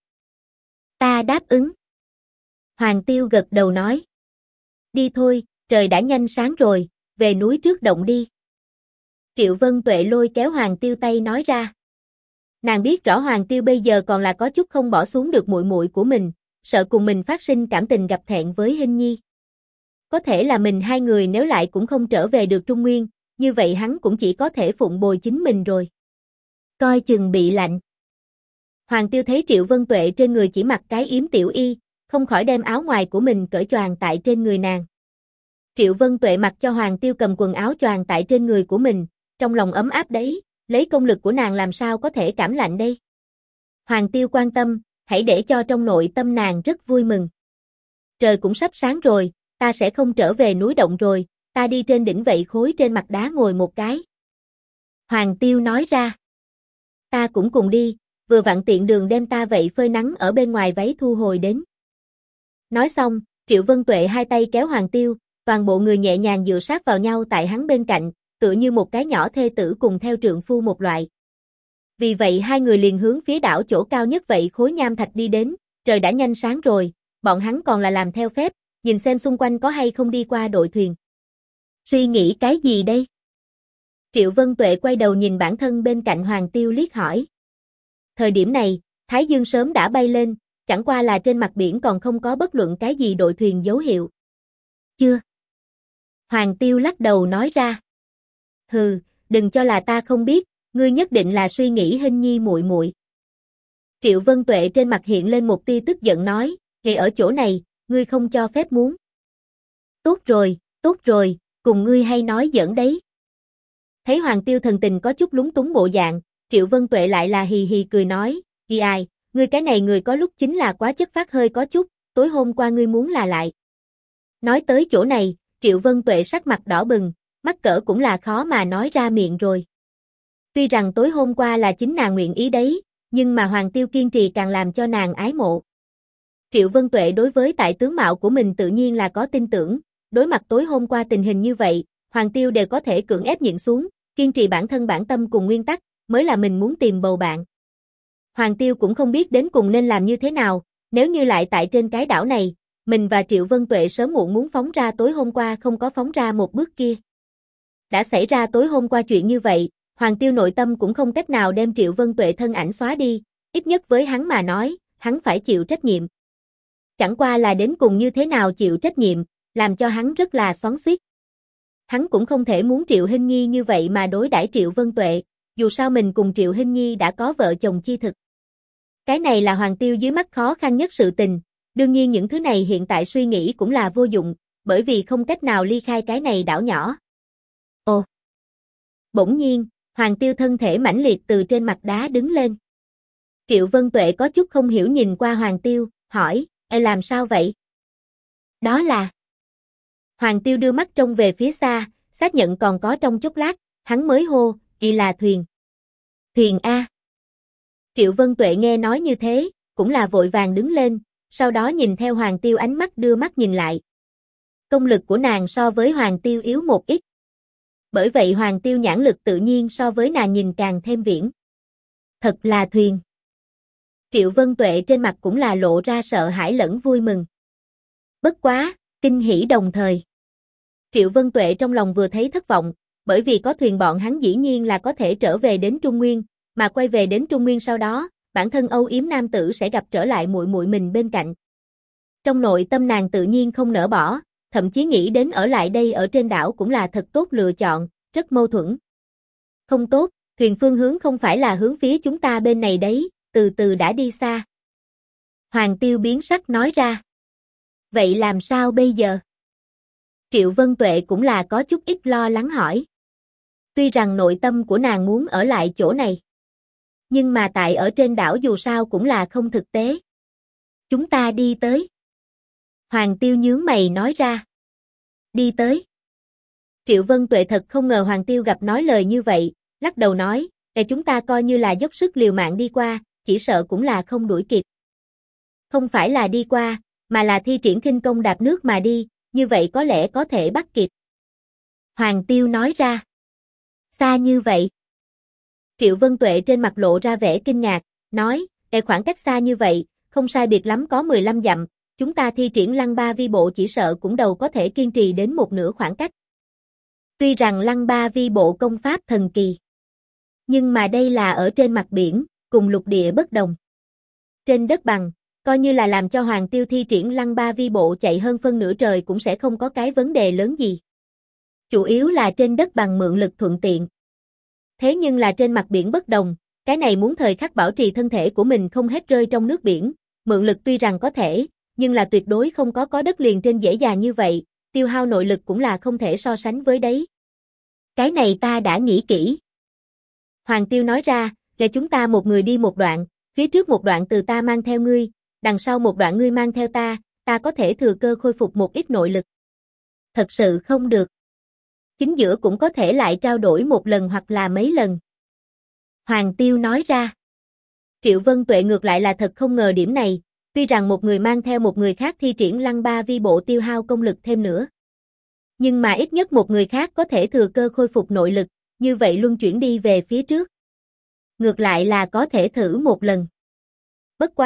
Speaker 1: Ta đáp ứng. Hoàng Tiêu gật đầu nói. Đi thôi, trời đã nhanh sáng rồi, về núi trước động đi. Triệu Vân Tuệ lôi kéo Hoàng Tiêu tay nói ra. Nàng biết rõ Hoàng Tiêu bây giờ còn là có chút không bỏ xuống được muội muội của mình, sợ cùng mình phát sinh cảm tình gặp thẹn với Hinh Nhi. Có thể là mình hai người nếu lại cũng không trở về được Trung Nguyên, như vậy hắn cũng chỉ có thể phụng bồi chính mình rồi. Coi chừng bị lạnh. Hoàng Tiêu thấy Triệu Vân Tuệ trên người chỉ mặc cái yếm tiểu y, không khỏi đem áo ngoài của mình cởi choàng tại trên người nàng. Triệu Vân Tuệ mặc cho Hoàng Tiêu cầm quần áo choàng tại trên người của mình, trong lòng ấm áp đấy, lấy công lực của nàng làm sao có thể cảm lạnh đây. Hoàng Tiêu quan tâm, hãy để cho trong nội tâm nàng rất vui mừng. Trời cũng sắp sáng rồi, ta sẽ không trở về núi động rồi, ta đi trên đỉnh vậy khối trên mặt đá ngồi một cái. Hoàng Tiêu nói ra. Ta cũng cùng đi, vừa vặn tiện đường đem ta vậy phơi nắng ở bên ngoài váy thu hồi đến. Nói xong, Triệu Vân Tuệ hai tay kéo Hoàng Tiêu, toàn bộ người nhẹ nhàng dựa sát vào nhau tại hắn bên cạnh, tựa như một cái nhỏ thê tử cùng theo trượng phu một loại. Vì vậy hai người liền hướng phía đảo chỗ cao nhất vậy khối nham thạch đi đến, trời đã nhanh sáng rồi, bọn hắn còn là làm theo phép, nhìn xem xung quanh có hay không đi qua đội thuyền. Suy nghĩ cái gì đây? Triệu Vân Tuệ quay đầu nhìn bản thân bên cạnh Hoàng Tiêu liếc hỏi. Thời điểm này, Thái Dương sớm đã bay lên, chẳng qua là trên mặt biển còn không có bất luận cái gì đội thuyền dấu hiệu. Chưa. Hoàng Tiêu lắc đầu nói ra. Hừ, đừng cho là ta không biết, ngươi nhất định là suy nghĩ Hình Nhi muội muội. Triệu Vân Tuệ trên mặt hiện lên một tia tức giận nói, ngay ở chỗ này, ngươi không cho phép muốn. Tốt rồi, cùng ngươi hay nói giỡn đấy. Thấy Hoàng Tiêu thần tình có chút lúng túng bộ dạng, Triệu Vân Tuệ lại là hì hì cười nói, ai, ngươi cái này người có lúc chính là quá chất phác hơi có chút, tối hôm qua ngươi muốn là lại. Nói tới chỗ này, Triệu Vân Tuệ sắc mặt đỏ bừng, mắc cỡ cũng là khó mà nói ra miệng rồi. Tuy rằng tối hôm qua là chính nàng nguyện ý đấy, nhưng mà Hoàng Tiêu kiên trì càng làm cho nàng ái mộ. Triệu Vân Tuệ đối với tại tướng mạo của mình tự nhiên là có tin tưởng, đối mặt tối hôm qua tình hình như vậy, Hoàng Tiêu đều có thể cưỡng ép nhịn xuống, kiên trì bản thân bản tâm cùng nguyên tắc, mới là mình muốn tìm bầu bạn. Hoàng Tiêu cũng không biết đến cùng nên làm như thế nào, nếu như lại tại trên cái đảo này, mình và Triệu Vân Tuệ sớm muộn muốn phóng ra tối hôm qua không có phóng ra một bước kia. Đã xảy ra tối hôm qua chuyện như vậy, Hoàng Tiêu nội tâm cũng không cách nào đem Triệu Vân Tuệ thân ảnh xóa đi, ít nhất với hắn mà nói, hắn phải chịu trách nhiệm. Chẳng qua là đến cùng như thế nào chịu trách nhiệm, làm cho hắn rất là xoắn xuýt. Hắn cũng không thể muốn Triệu Hinh Nhi như vậy mà đối đãi Triệu Vân Tuệ, dù sao mình cùng Triệu Hinh Nhi đã có vợ chồng chi thực. Cái này là Hoàng Tiêu dưới mắt khó khăn nhất sự tình, đương nhiên những thứ này hiện tại suy nghĩ cũng là vô dụng, bởi vì không cách nào ly khai cái này đảo nhỏ. Ồ! Bỗng nhiên, Hoàng Tiêu thân thể mãnh liệt từ trên mặt đá đứng lên. Triệu Vân Tuệ có chút không hiểu nhìn qua Hoàng Tiêu, hỏi, làm sao vậy? Đó là... Hoàng Tiêu đưa mắt trông về phía xa, xác nhận còn có trong chốc lát, hắn mới hô, là thuyền. Thuyền A. Triệu Vân Tuệ nghe nói như thế, cũng là vội vàng đứng lên, sau đó nhìn theo Hoàng Tiêu ánh mắt đưa mắt nhìn lại. Công lực của nàng so với Hoàng Tiêu yếu một ít. Bởi vậy Hoàng Tiêu nhãn lực tự nhiên so với nàng nhìn càng thêm viễn. Thật là thuyền. Triệu Vân Tuệ trên mặt cũng là lộ ra sợ hãi lẫn vui mừng. Bất quá, kinh hỉ đồng thời. Triệu Vân Tuệ trong lòng vừa thấy thất vọng, bởi vì có thuyền bọn hắn dĩ nhiên là có thể trở về đến Trung Nguyên, mà quay về đến Trung Nguyên sau đó, bản thân âu yếm nam tử sẽ gặp trở lại muội muội mình bên cạnh. Trong nội tâm nàng tự nhiên không nỡ bỏ, thậm chí nghĩ đến ở lại đây ở trên đảo cũng là thật tốt lựa chọn, rất mâu thuẫn. Không tốt, thuyền phương hướng không phải là hướng phía chúng ta bên này đấy, từ từ đã đi xa. Hoàng Tiêu biến sắc nói ra. Vậy làm sao bây giờ? Triệu Vân Tuệ cũng là có chút ít lo lắng hỏi. Tuy rằng nội tâm của nàng muốn ở lại chỗ này, nhưng mà tại ở trên đảo dù sao cũng là không thực tế. Chúng ta đi tới. Hoàng Tiêu nhướng mày nói ra. Đi tới. Triệu Vân Tuệ thật không ngờ Hoàng Tiêu gặp nói lời như vậy, lắc đầu nói, chúng ta coi như là dốc sức liều mạng đi qua, chỉ sợ cũng là không đuổi kịp. Không phải là đi qua, mà là thi triển khinh công đạp nước mà đi, như vậy có lẽ có thể bắt kịp. Hoàng Tiêu nói ra. Xa như vậy. Triệu Vân Tuệ trên mặt lộ ra vẻ kinh ngạc, nói, khoảng cách xa như vậy, không sai biệt lắm có 15 dặm, chúng ta thi triển lăng ba vi bộ chỉ sợ cũng đâu có thể kiên trì đến một nửa khoảng cách. Tuy rằng lăng ba vi bộ công pháp thần kỳ, nhưng mà đây là ở trên mặt biển, cùng lục địa bất đồng. Trên đất bằng, coi như là làm cho Hoàng Tiêu thi triển lăng ba vi bộ chạy hơn phân nửa trời cũng sẽ không có cái vấn đề lớn gì. Chủ yếu là trên đất bằng mượn lực thuận tiện. Thế nhưng là trên mặt biển bất đồng, cái này muốn thời khắc bảo trì thân thể của mình không hết rơi trong nước biển, mượn lực tuy rằng có thể, nhưng là tuyệt đối không có đất liền trên dễ dàng như vậy, tiêu hao nội lực cũng là không thể so sánh với đấy. Cái này ta đã nghĩ kỹ. Hoàng Tiêu nói ra, để chúng ta một người đi một đoạn, phía trước một đoạn từ ta mang theo ngươi, đằng sau một đoạn ngươi mang theo ta có thể thừa cơ khôi phục một ít nội lực. Thật sự không được. Chính giữa cũng có thể lại trao đổi một lần hoặc là mấy lần. Hoàng Tiêu nói ra. Triệu Vân Tuệ ngược lại là thật không ngờ điểm này, tuy rằng một người mang theo một người khác thi triển lăng ba vi bộ tiêu hao công lực thêm nữa. Nhưng mà ít nhất một người khác có thể thừa cơ khôi phục nội lực, như vậy luân chuyển đi về phía trước. Ngược lại là có thể thử một lần. Bất quá,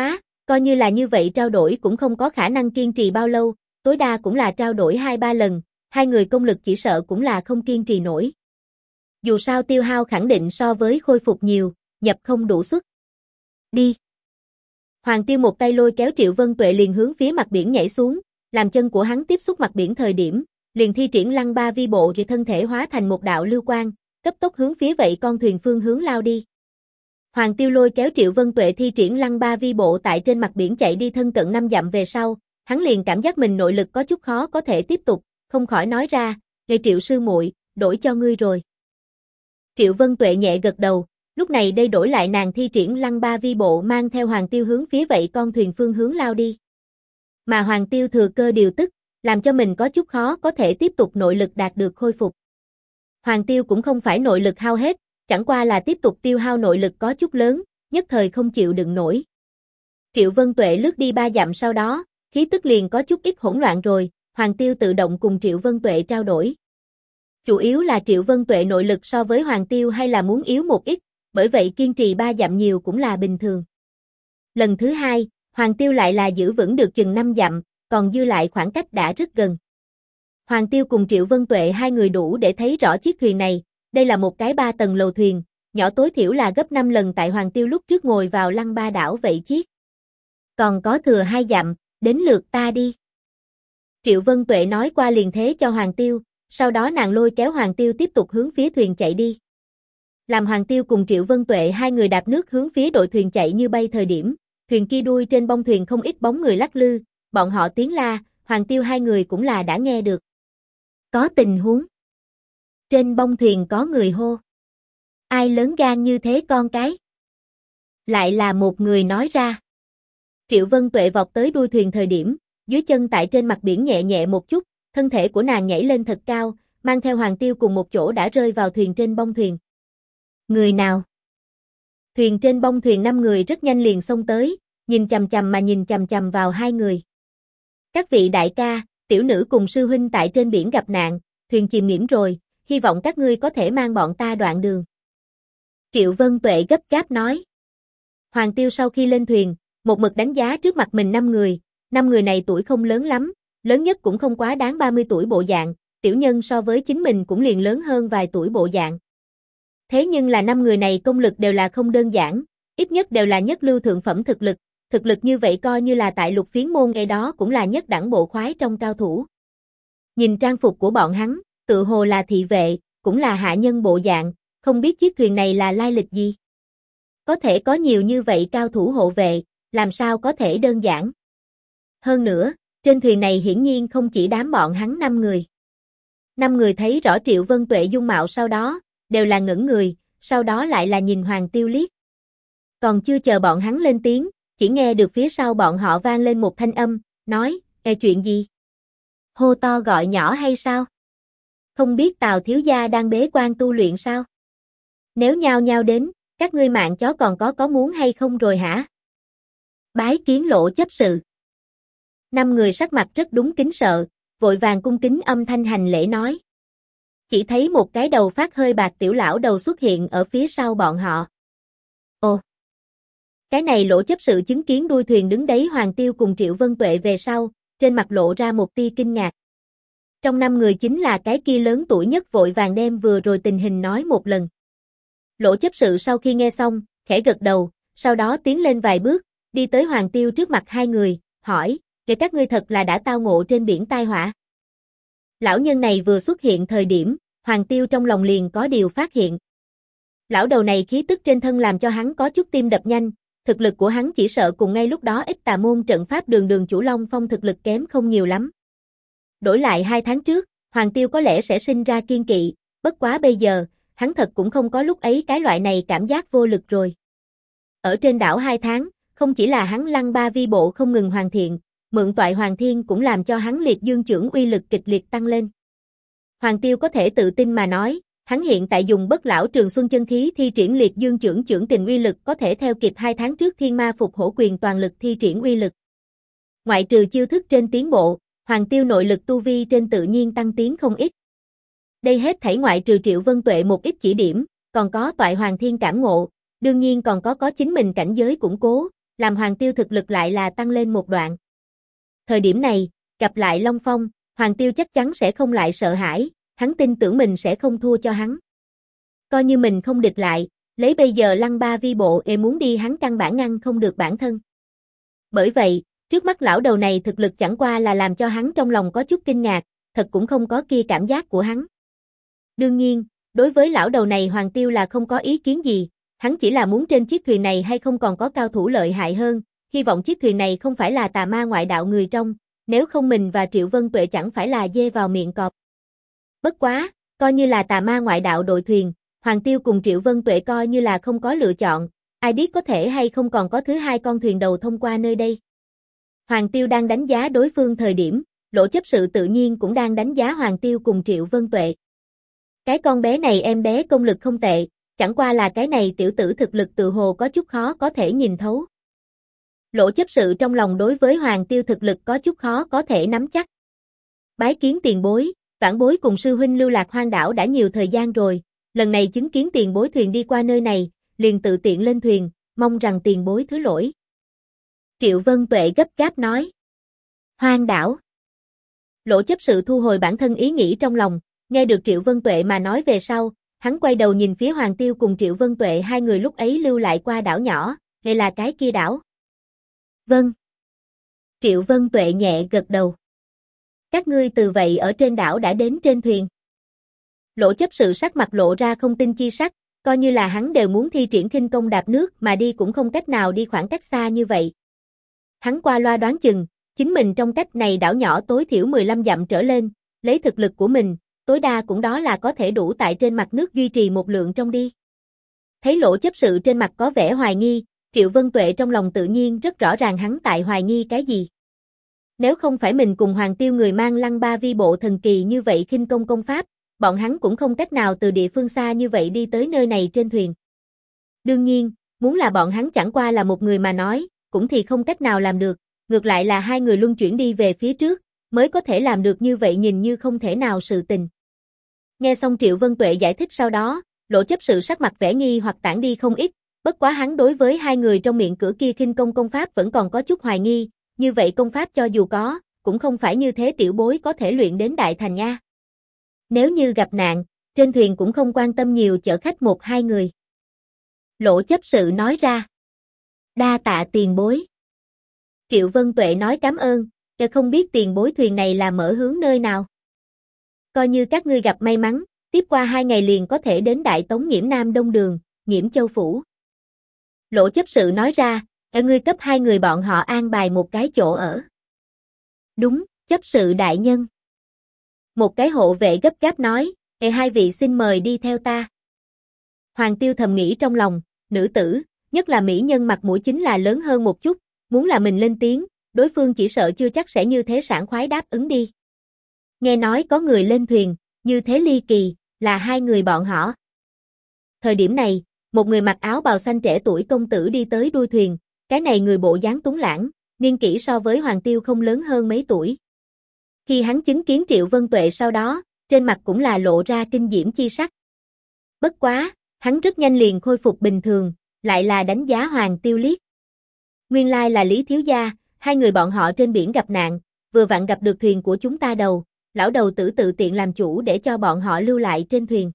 Speaker 1: Coi như là như vậy trao đổi cũng không có khả năng kiên trì bao lâu, tối đa cũng là trao đổi 2-3 lần, hai người công lực chỉ sợ cũng là không kiên trì nổi. Dù sao tiêu hao khẳng định so với khôi phục nhiều, nhập không đủ suất. Đi. Hoàng Tiêu một tay lôi kéo Triệu Vân Tuệ liền hướng phía mặt biển nhảy xuống, làm chân của hắn tiếp xúc mặt biển thời điểm, liền thi triển Lăng Ba Vi Bộ rồi thân thể hóa thành một đạo lưu quang, cấp tốc hướng phía vậy con thuyền phương hướng lao đi. Hoàng Tiêu lôi kéo Triệu Vân Tuệ thi triển Lăng Ba Vi Bộ tại trên mặt biển chạy đi thân cận 5 dặm về sau, hắn liền cảm giác mình nội lực có chút khó có thể tiếp tục, không khỏi nói ra, "Nghe Triệu sư muội, đổi cho ngươi rồi." Triệu Vân Tuệ nhẹ gật đầu, lúc này đây đổi lại nàng thi triển Lăng Ba Vi Bộ mang theo Hoàng Tiêu hướng phía vậy con thuyền phương hướng lao đi. Mà Hoàng Tiêu thừa cơ điều tức, làm cho mình có chút khó có thể tiếp tục nội lực đạt được khôi phục. Hoàng Tiêu cũng không phải nội lực hao hết, chẳng qua là tiếp tục tiêu hao nội lực có chút lớn, nhất thời không chịu đựng nổi. Triệu Vân Tuệ lướt đi 3 dặm sau đó, khí tức liền có chút ít hỗn loạn rồi, Hoàng Tiêu tự động cùng Triệu Vân Tuệ trao đổi. Chủ yếu là Triệu Vân Tuệ nội lực so với Hoàng Tiêu hay là muốn yếu một ít, bởi vậy kiên trì 3 dặm nhiều cũng là bình thường. Lần thứ 2, Hoàng Tiêu lại là giữ vững được chừng 5 dặm, còn dư lại khoảng cách đã rất gần. Hoàng Tiêu cùng Triệu Vân Tuệ hai người đủ để thấy rõ chiếc thuyền này, đây là một cái 3 tầng lầu thuyền, nhỏ tối thiểu là gấp 5 lần tại Hoàng Tiêu lúc trước ngồi vào Lăng Ba đảo vậy chiếc. Còn có thừa 2 dặm, đến lượt ta đi. Triệu Vân Tuệ nói qua liền thế cho Hoàng Tiêu, sau đó nàng lôi kéo Hoàng Tiêu tiếp tục hướng phía thuyền chạy đi. Làm Hoàng Tiêu cùng Triệu Vân Tuệ hai người đạp nước hướng phía đội thuyền chạy như bay thời điểm, thuyền kia đuôi trên bông thuyền không ít bóng người lắc lư, bọn họ tiếng la, Hoàng Tiêu hai người cũng là đã nghe được. Có tình huống. Trên bông thuyền có người hô. Ai lớn gan như thế con cái? Lại là một người nói ra. Triệu Vân Tuệ vọt tới đuôi thuyền thời điểm, dưới chân tại trên mặt biển nhẹ nhẹ một chút, thân thể của nàng nhảy lên thật cao, mang theo Hoàng Tiêu cùng một chỗ đã rơi vào thuyền trên bông thuyền. Người nào? Thuyền trên bông thuyền 5 người rất nhanh liền xông tới, nhìn chằm chằm vào hai người. Các vị đại ca, tiểu nữ cùng sư huynh tại trên biển gặp nạn, thuyền chìm nghỉm rồi, hy vọng các ngươi có thể mang bọn ta đoạn đường. Triệu Vân Tuệ gấp gáp nói. Hoàng Tiêu sau khi lên thuyền, một mực đánh giá trước mặt mình 5 người, 5 người này tuổi không lớn lắm, lớn nhất cũng không quá đáng 30 tuổi bộ dạng, tiểu nhân so với chính mình cũng liền lớn hơn vài tuổi bộ dạng. Thế nhưng là 5 người này công lực đều là không đơn giản, ít nhất đều là nhất lưu thượng phẩm thực lực như vậy coi như là tại Lục Phiến môn ngay đó cũng là nhất đẳng bộ khoái trong cao thủ. Nhìn trang phục của bọn hắn, tự hồ là thị vệ, cũng là hạ nhân bộ dạng, không biết chiếc thuyền này là lai lịch gì. Có thể có nhiều như vậy cao thủ hộ vệ, làm sao có thể đơn giản. Hơn nữa, trên thuyền này hiển nhiên không chỉ đám bọn hắn 5 người. 5 người thấy rõ Triệu Vân Tuệ dung mạo sau đó, đều là ngẩn người, sau đó lại là nhìn Hoàng Tiêu liếc. Còn chưa chờ bọn hắn lên tiếng, chỉ nghe được phía sau bọn họ vang lên một thanh âm, nói, chuyện gì? Hô to gọi nhỏ hay sao? Không biết Tào thiếu gia đang bế quan tu luyện sao? Nếu nhao nhao đến, các ngươi mạng chó còn có muốn hay không rồi hả? Bái kiến Lỗ chấp sự. 5 người sắc mặt rất đúng kính sợ, vội vàng cung kính âm thanh hành lễ nói. Chỉ thấy một cái đầu phát hơi bạc tiểu lão đầu xuất hiện ở phía sau bọn họ. Ồ! Cái này Lỗ chấp sự chứng kiến đuôi thuyền đứng đấy Hoàng Tiêu cùng Triệu Vân Tuệ về sau, trên mặt lộ ra một tia kinh ngạc. Trong 5 người chính là cái kia lớn tuổi nhất vội vàng đem vừa rồi tình hình nói một lần. Lỗ chấp sự sau khi nghe xong, khẽ gật đầu, sau đó tiến lên vài bước, đi tới Hoàng Tiêu trước mặt hai người, hỏi, để các ngươi thật là đã tao ngộ trên biển tai họa. Lão nhân này vừa xuất hiện thời điểm, Hoàng Tiêu trong lòng liền có điều phát hiện. Lão đầu này khí tức trên thân làm cho hắn có chút tim đập nhanh, thực lực của hắn chỉ sợ cùng ngay lúc đó ít tà môn trận pháp đường chủ Long Phong thực lực kém không nhiều lắm. Đổi lại 2 tháng trước, Hoàng Tiêu có lẽ sẽ sinh ra kiên kỵ, bất quá bây giờ, hắn thật cũng không có lúc ấy cái loại này cảm giác vô lực rồi. Ở trên đảo 2 tháng, không chỉ là hắn Lăng Ba Vi Bộ không ngừng hoàn thiện, mượn toại Hoàng Thiên cũng làm cho hắn liệt dương chưởng uy lực kịch liệt tăng lên. Hoàng Tiêu có thể tự tin mà nói, hắn hiện tại dùng bất lão trường xuân chân khí thi triển liệt dương chưởng chưởng tình uy lực có thể theo kịp 2 tháng trước thiên ma phục hổ quyền toàn lực thi triển uy lực. Ngoại trừ chiêu thức trên tiến bộ, Hoàng Tiêu nội lực tu vi trên tự nhiên tăng tiến không ít. Đây hết thảy ngoại trừ Triệu Vân Tuệ một ít chỉ điểm, còn có toại Hoàng Thiên cảm ngộ, đương nhiên còn có chính mình cảnh giới củng cố, làm Hoàng Tiêu thực lực lại là tăng lên một đoạn. Thời điểm này, gặp lại Long Phong, Hoàng Tiêu chắc chắn sẽ không lại sợ hãi, hắn tin tưởng mình sẽ không thua cho hắn. Coi như mình không địch lại, lấy bây giờ Lăng Ba Vi bộ muốn đi hắn căn bản ngăn không được bản thân. Bởi vậy, trước mắt lão đầu này thực lực chẳng qua là làm cho hắn trong lòng có chút kinh ngạc, thật cũng không có kia cảm giác của hắn. Đương nhiên, đối với lão đầu này Hoàng Tiêu là không có ý kiến gì, hắn chỉ là muốn trên chiếc thuyền này hay không còn có cao thủ lợi hại hơn, hy vọng chiếc thuyền này không phải là tà ma ngoại đạo người trong, nếu không mình và Triệu Vân Tuệ chẳng phải là dê vào miệng cọp. Bất quá, coi như là tà ma ngoại đạo đội thuyền, Hoàng Tiêu cùng Triệu Vân Tuệ coi như là không có lựa chọn, ai biết có thể hay không còn có thứ hai con thuyền đầu thông qua nơi đây. Hoàng Tiêu đang đánh giá đối phương thời điểm, Lỗ chấp sự tự nhiên cũng đang đánh giá Hoàng Tiêu cùng Triệu Vân Tuệ. Cái con bé này em bé công lực không tệ, chẳng qua là cái này tiểu tử thực lực tự hồ có chút khó có thể nhìn thấu. Lỗ chấp sự trong lòng đối với Hoàng Tiêu thực lực có chút khó có thể nắm chắc. Bái kiến tiền bối, vãn bối cùng sư huynh lưu lạc hoang đảo đã nhiều thời gian rồi, lần này chứng kiến tiền bối thuyền đi qua nơi này, liền tự tiện lên thuyền, mong rằng tiền bối thứ lỗi. Triệu Vân Tuệ gấp gáp nói. Hoang đảo. Lỗ chấp sự thu hồi bản thân ý nghĩ trong lòng, nghe được Triệu Vân Tuệ mà nói về sau, hắn quay đầu nhìn phía Hoàng Tiêu cùng Triệu Vân Tuệ hai người lúc ấy lưu lại qua đảo nhỏ, hay là cái kia đảo? Vâng. Triệu Vân Tuệ nhẹ gật đầu. Các ngươi từ vậy ở trên đảo đã đến trên thuyền. Lỗ chấp sự sắc mặt lộ ra không tin chi sắc, coi như là hắn đều muốn thi triển khinh công đạp nước mà đi cũng không cách nào đi khoảng cách xa như vậy. Hắn qua loa đoán chừng, chính mình trong cách này đảo nhỏ tối thiểu 15 dặm trở lên, lấy thực lực của mình, tối đa cũng đó là có thể đủ tại trên mặt nước duy trì một lượng trong đi. Thấy Lỗ chấp sự trên mặt có vẻ hoài nghi, Triệu Vân Tuệ trong lòng tự nhiên rất rõ ràng hắn tại hoài nghi cái gì. Nếu không phải mình cùng Hoàng Tiêu người mang Lăng Ba Vi bộ thần kỳ như vậy khinh công công pháp, bọn hắn cũng không cách nào từ địa phương xa như vậy đi tới nơi này trên thuyền. Đương nhiên, muốn là bọn hắn chẳng qua là một người mà nói, cũng thì không cách nào làm được, ngược lại là hai người luân chuyển đi về phía trước, mới có thể làm được như vậy nhìn như không thể nào sự tình. Nghe xong Triệu Vân Tuệ giải thích sau đó, Lỗ chấp sự sắc mặt vẻ nghi hoặc tản đi không ít, bất quá hắn đối với hai người trong miệng cửa kia khinh công công pháp vẫn còn có chút hoài nghi, như vậy công pháp cho dù có, cũng không phải như thế tiểu bối có thể luyện đến đại thành nha. Nếu như gặp nạn, trên thuyền cũng không quan tâm nhiều chở khách một hai người. Lỗ chấp sự nói ra. Đa tạ tiền bối. Triệu Vân Tuệ nói cảm ơn, không biết tiền bối thuyền này là mở hướng nơi nào. Coi như các ngươi gặp may mắn, tiếp qua 2 ngày liền có thể đến Đại Tống Nghiễm Nam Đông Đường, Nghiễm Châu Phủ. Lỗ chấp sự nói ra, ngươi cấp hai người bọn họ an bài một cái chỗ ở. Đúng, chấp sự đại nhân. Một cái hộ vệ gấp gáp nói, hai vị xin mời đi theo ta. Hoàng Tiêu thầm nghĩ trong lòng, nữ tử, nhất là mỹ nhân mặt mũi chính là lớn hơn một chút, muốn là mình lên tiếng, đối phương chỉ sợ chưa chắc sẽ như thế sảng khoái đáp ứng đi. Nghe nói có người lên thuyền, như thế ly kỳ, là hai người bọn họ. Thời điểm này, một người mặc áo bào xanh trẻ tuổi công tử đi tới đuôi thuyền, cái này người bộ dáng tuấn lãng, niên kỷ so với Hoàng Tiêu không lớn hơn mấy tuổi. Khi hắn chứng kiến Triệu Vân Tuệ sau đó, trên mặt cũng là lộ ra kinh diễm chi sắc. Bất quá, hắn rất nhanh liền khôi phục bình thường, lại là đánh giá Hoàng Tiêu liếc. Nguyên lai là Lý Thiếu Gia, hai người bọn họ trên biển gặp nạn, vừa vặn gặp được thuyền của chúng ta đầu, lão đầu tử tự tiện làm chủ để cho bọn họ lưu lại trên thuyền.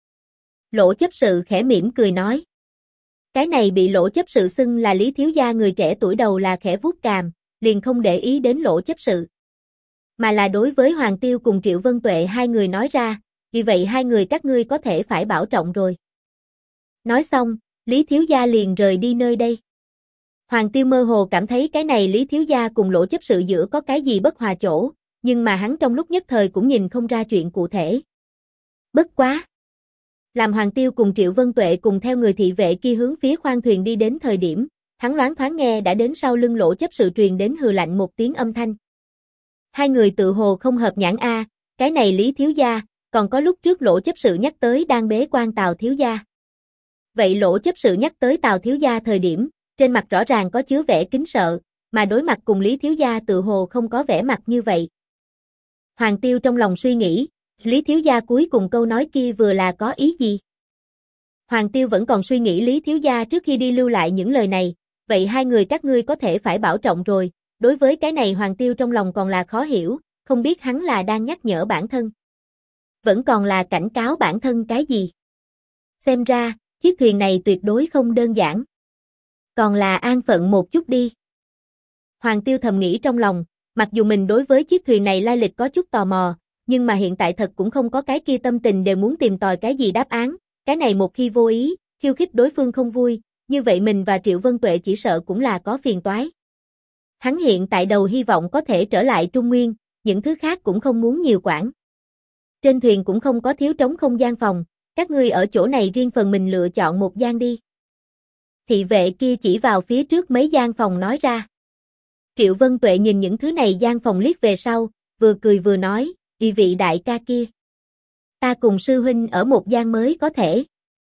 Speaker 1: Lỗ chấp sự khẽ mỉm cười nói. Cái này bị Lỗ chấp sự xưng là Lý Thiếu Gia người trẻ tuổi đầu là khẽ vuốt cằm, liền không để ý đến Lỗ chấp sự. Mà là đối với Hoàng Tiêu cùng Triệu Vân Tuệ hai người nói ra, vì vậy hai người các ngươi có thể phải bảo trọng rồi. Nói xong, Lý Thiếu Gia liền rời đi nơi đây. Hoàng Tiêu mơ hồ cảm thấy cái này Lý Thiếu Gia cùng Lỗ chấp sự giữa có cái gì bất hòa chỗ, nhưng mà hắn trong lúc nhất thời cũng nhìn không ra chuyện cụ thể. Bất quá. Làm Hoàng Tiêu cùng Triệu Vân Tuệ cùng theo người thị vệ kia hướng phía khoang thuyền đi đến thời điểm, hắn loáng thoáng nghe đã đến sau lưng Lỗ chấp sự truyền đến hừ lạnh một tiếng âm thanh. Hai người tự hồ không hợp nhãn a, cái này Lý Thiếu Gia, còn có lúc trước Lỗ chấp sự nhắc tới đang bế quan Tào Thiếu Gia. Vậy Lỗ chấp sự nhắc tới Tào Thiếu Gia thời điểm, trên mặt rõ ràng có chứa vẻ kính sợ, mà đối mặt cùng Lý Thiếu Gia tự hồ không có vẻ mặt như vậy. Hoàng Tiêu trong lòng suy nghĩ, Lý Thiếu Gia cuối cùng câu nói kia vừa là có ý gì? Hoàng Tiêu vẫn còn suy nghĩ Lý Thiếu Gia trước khi đi lưu lại những lời này, vậy hai người các ngươi có thể phải bảo trọng rồi. Đối với cái này Hoàng Tiêu trong lòng còn là khó hiểu, không biết hắn là đang nhắc nhở bản thân. Vẫn còn là cảnh cáo bản thân cái gì? Xem ra, chiếc thuyền này tuyệt đối không đơn giản. Còn là an phận một chút đi. Hoàng Tiêu thầm nghĩ trong lòng, mặc dù mình đối với chiếc thuyền này lai lịch có chút tò mò, nhưng mà hiện tại thật cũng không có cái kia tâm tình đều muốn tìm tòi cái gì đáp án, cái này một khi vô ý, khiêu khích đối phương không vui, như vậy mình và Triệu Vân Tuệ chỉ sợ cũng là có phiền toái. Hắn hiện tại đầu hy vọng có thể trở lại Trung Nguyên, những thứ khác cũng không muốn nhiều quản. Trên thuyền cũng không có thiếu trống không gian phòng, các ngươi ở chỗ này riêng phần mình lựa chọn một gian đi. Thị vệ kia chỉ vào phía trước mấy gian phòng nói ra. Triệu Vân Tuệ nhìn những thứ này gian phòng liếc về sau, vừa cười vừa nói, "Y vị đại ca kia, ta cùng sư huynh ở một gian mới có thể."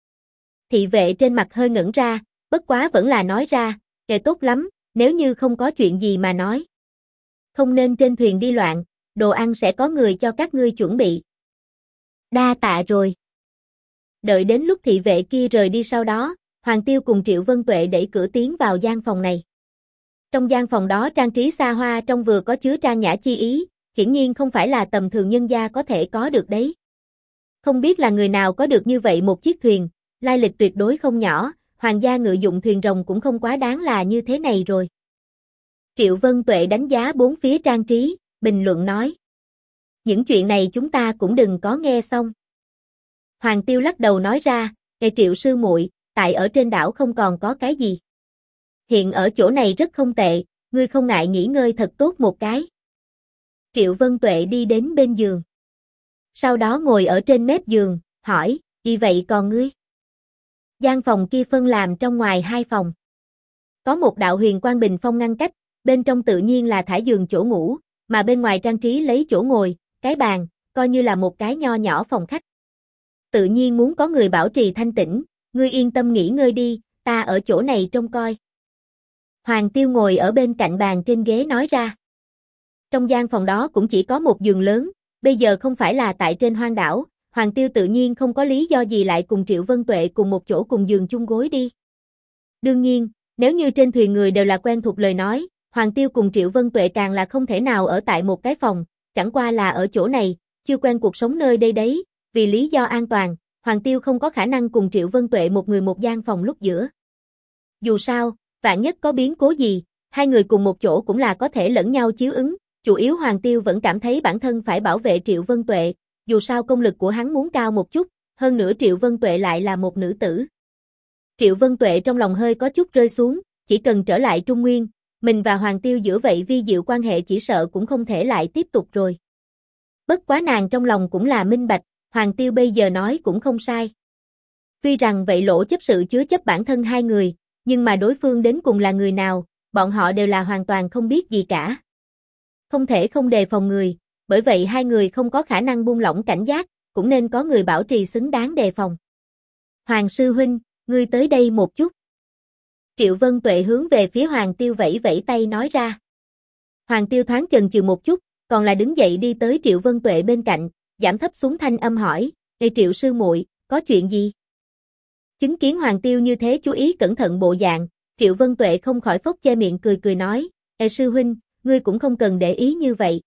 Speaker 1: Thị vệ trên mặt hơi ngẩn ra, bất quá vẫn là nói ra, "Kệ tốt lắm, nếu như không có chuyện gì mà nói. Không nên trên thuyền đi loạn, đồ ăn sẽ có người cho các ngươi chuẩn bị." Đa tạ rồi. Đợi đến lúc thị vệ kia rời đi sau đó, Hoàng Tiêu cùng Triệu Vân Tuệ đẩy cửa tiến vào gian phòng này. Trong gian phòng đó trang trí xa hoa trong vừa có chứa trang nhã chi ý, hiển nhiên không phải là tầm thường nhân gia có thể có được đấy. Không biết là người nào có được như vậy một chiếc thuyền, lai lịch tuyệt đối không nhỏ, hoàng gia ngự dụng thuyền rồng cũng không quá đáng là như thế này rồi. Triệu Vân Tuệ đánh giá bốn phía trang trí, bình luận nói. Những chuyện này chúng ta cũng đừng có nghe xong. Hoàng Tiêu lắc đầu nói ra, Triệu sư muội, tại ở trên đảo không còn có cái gì. Hiện ở chỗ này rất không tệ, ngươi không ngại nghỉ ngơi thật tốt một cái. Triệu Vân Tuệ đi đến bên giường. Sau đó ngồi ở trên mép giường, hỏi, "Y vậy còn ngươi?" Gian phòng kia phân làm trong ngoài hai phòng. Có một đạo huyền quang bình phong ngăn cách, bên trong tự nhiên là thả giường chỗ ngủ, mà bên ngoài trang trí lấy chỗ ngồi, cái bàn, coi như là một cái nho nhỏ phòng khách. Tự nhiên muốn có người bảo trì thanh tĩnh, ngươi yên tâm nghỉ ngơi đi, ta ở chỗ này trông coi. Hoàng Tiêu ngồi ở bên cạnh bàn trên ghế nói ra. Trong gian phòng đó cũng chỉ có một giường lớn, bây giờ không phải là tại trên hoang đảo, Hoàng Tiêu tự nhiên không có lý do gì lại cùng Triệu Vân Tuệ cùng một chỗ cùng giường chung gối đi. Đương nhiên, nếu như trên thuyền người đều là quen thuộc lời nói, Hoàng Tiêu cùng Triệu Vân Tuệ càng là không thể nào ở tại một cái phòng, chẳng qua là ở chỗ này, chưa quen cuộc sống nơi đây đấy, vì lý do an toàn, Hoàng Tiêu không có khả năng cùng Triệu Vân Tuệ một người một gian phòng lúc giữa. Dù sao, vạn nhất có biến cố gì, hai người cùng một chỗ cũng là có thể lẫn nhau chiếu ứng, chủ yếu Hoàng Tiêu vẫn cảm thấy bản thân phải bảo vệ Triệu Vân Tuệ, dù sao công lực của hắn muốn cao một chút, hơn nữa Triệu Vân Tuệ lại là một nữ tử. Triệu Vân Tuệ trong lòng hơi có chút rơi xuống, chỉ cần trở lại Trung Nguyên, mình và Hoàng Tiêu giữa vậy vi diệu quan hệ chỉ sợ cũng không thể lại tiếp tục rồi. Bất quá nàng trong lòng cũng là minh bạch, Hoàng Tiêu bây giờ nói cũng không sai. Tuy rằng vậy lỗ chấp sự chứa chấp bản thân hai người, nhưng mà đối phương đến cùng là người nào, bọn họ đều là hoàn toàn không biết gì cả. Không thể không đề phòng người, bởi vậy hai người không có khả năng buông lỏng cảnh giác, cũng nên có người bảo trì xứng đáng đề phòng. Hoàng sư huynh, ngươi tới đây một chút. Triệu Vân Tuệ hướng về phía Hoàng Tiêu vẫy vẫy tay nói ra. Hoàng Tiêu thoáng chần chừ một chút, còn là đứng dậy đi tới Triệu Vân Tuệ bên cạnh, giảm thấp xuống thanh âm hỏi, Triệu sư muội, có chuyện gì? Chứng kiến Hoàng Tiêu như thế chú ý cẩn thận bộ dạng, Triệu Vân Tuệ không khỏi phốc che miệng cười cười nói, sư huynh, ngươi cũng không cần để ý như vậy.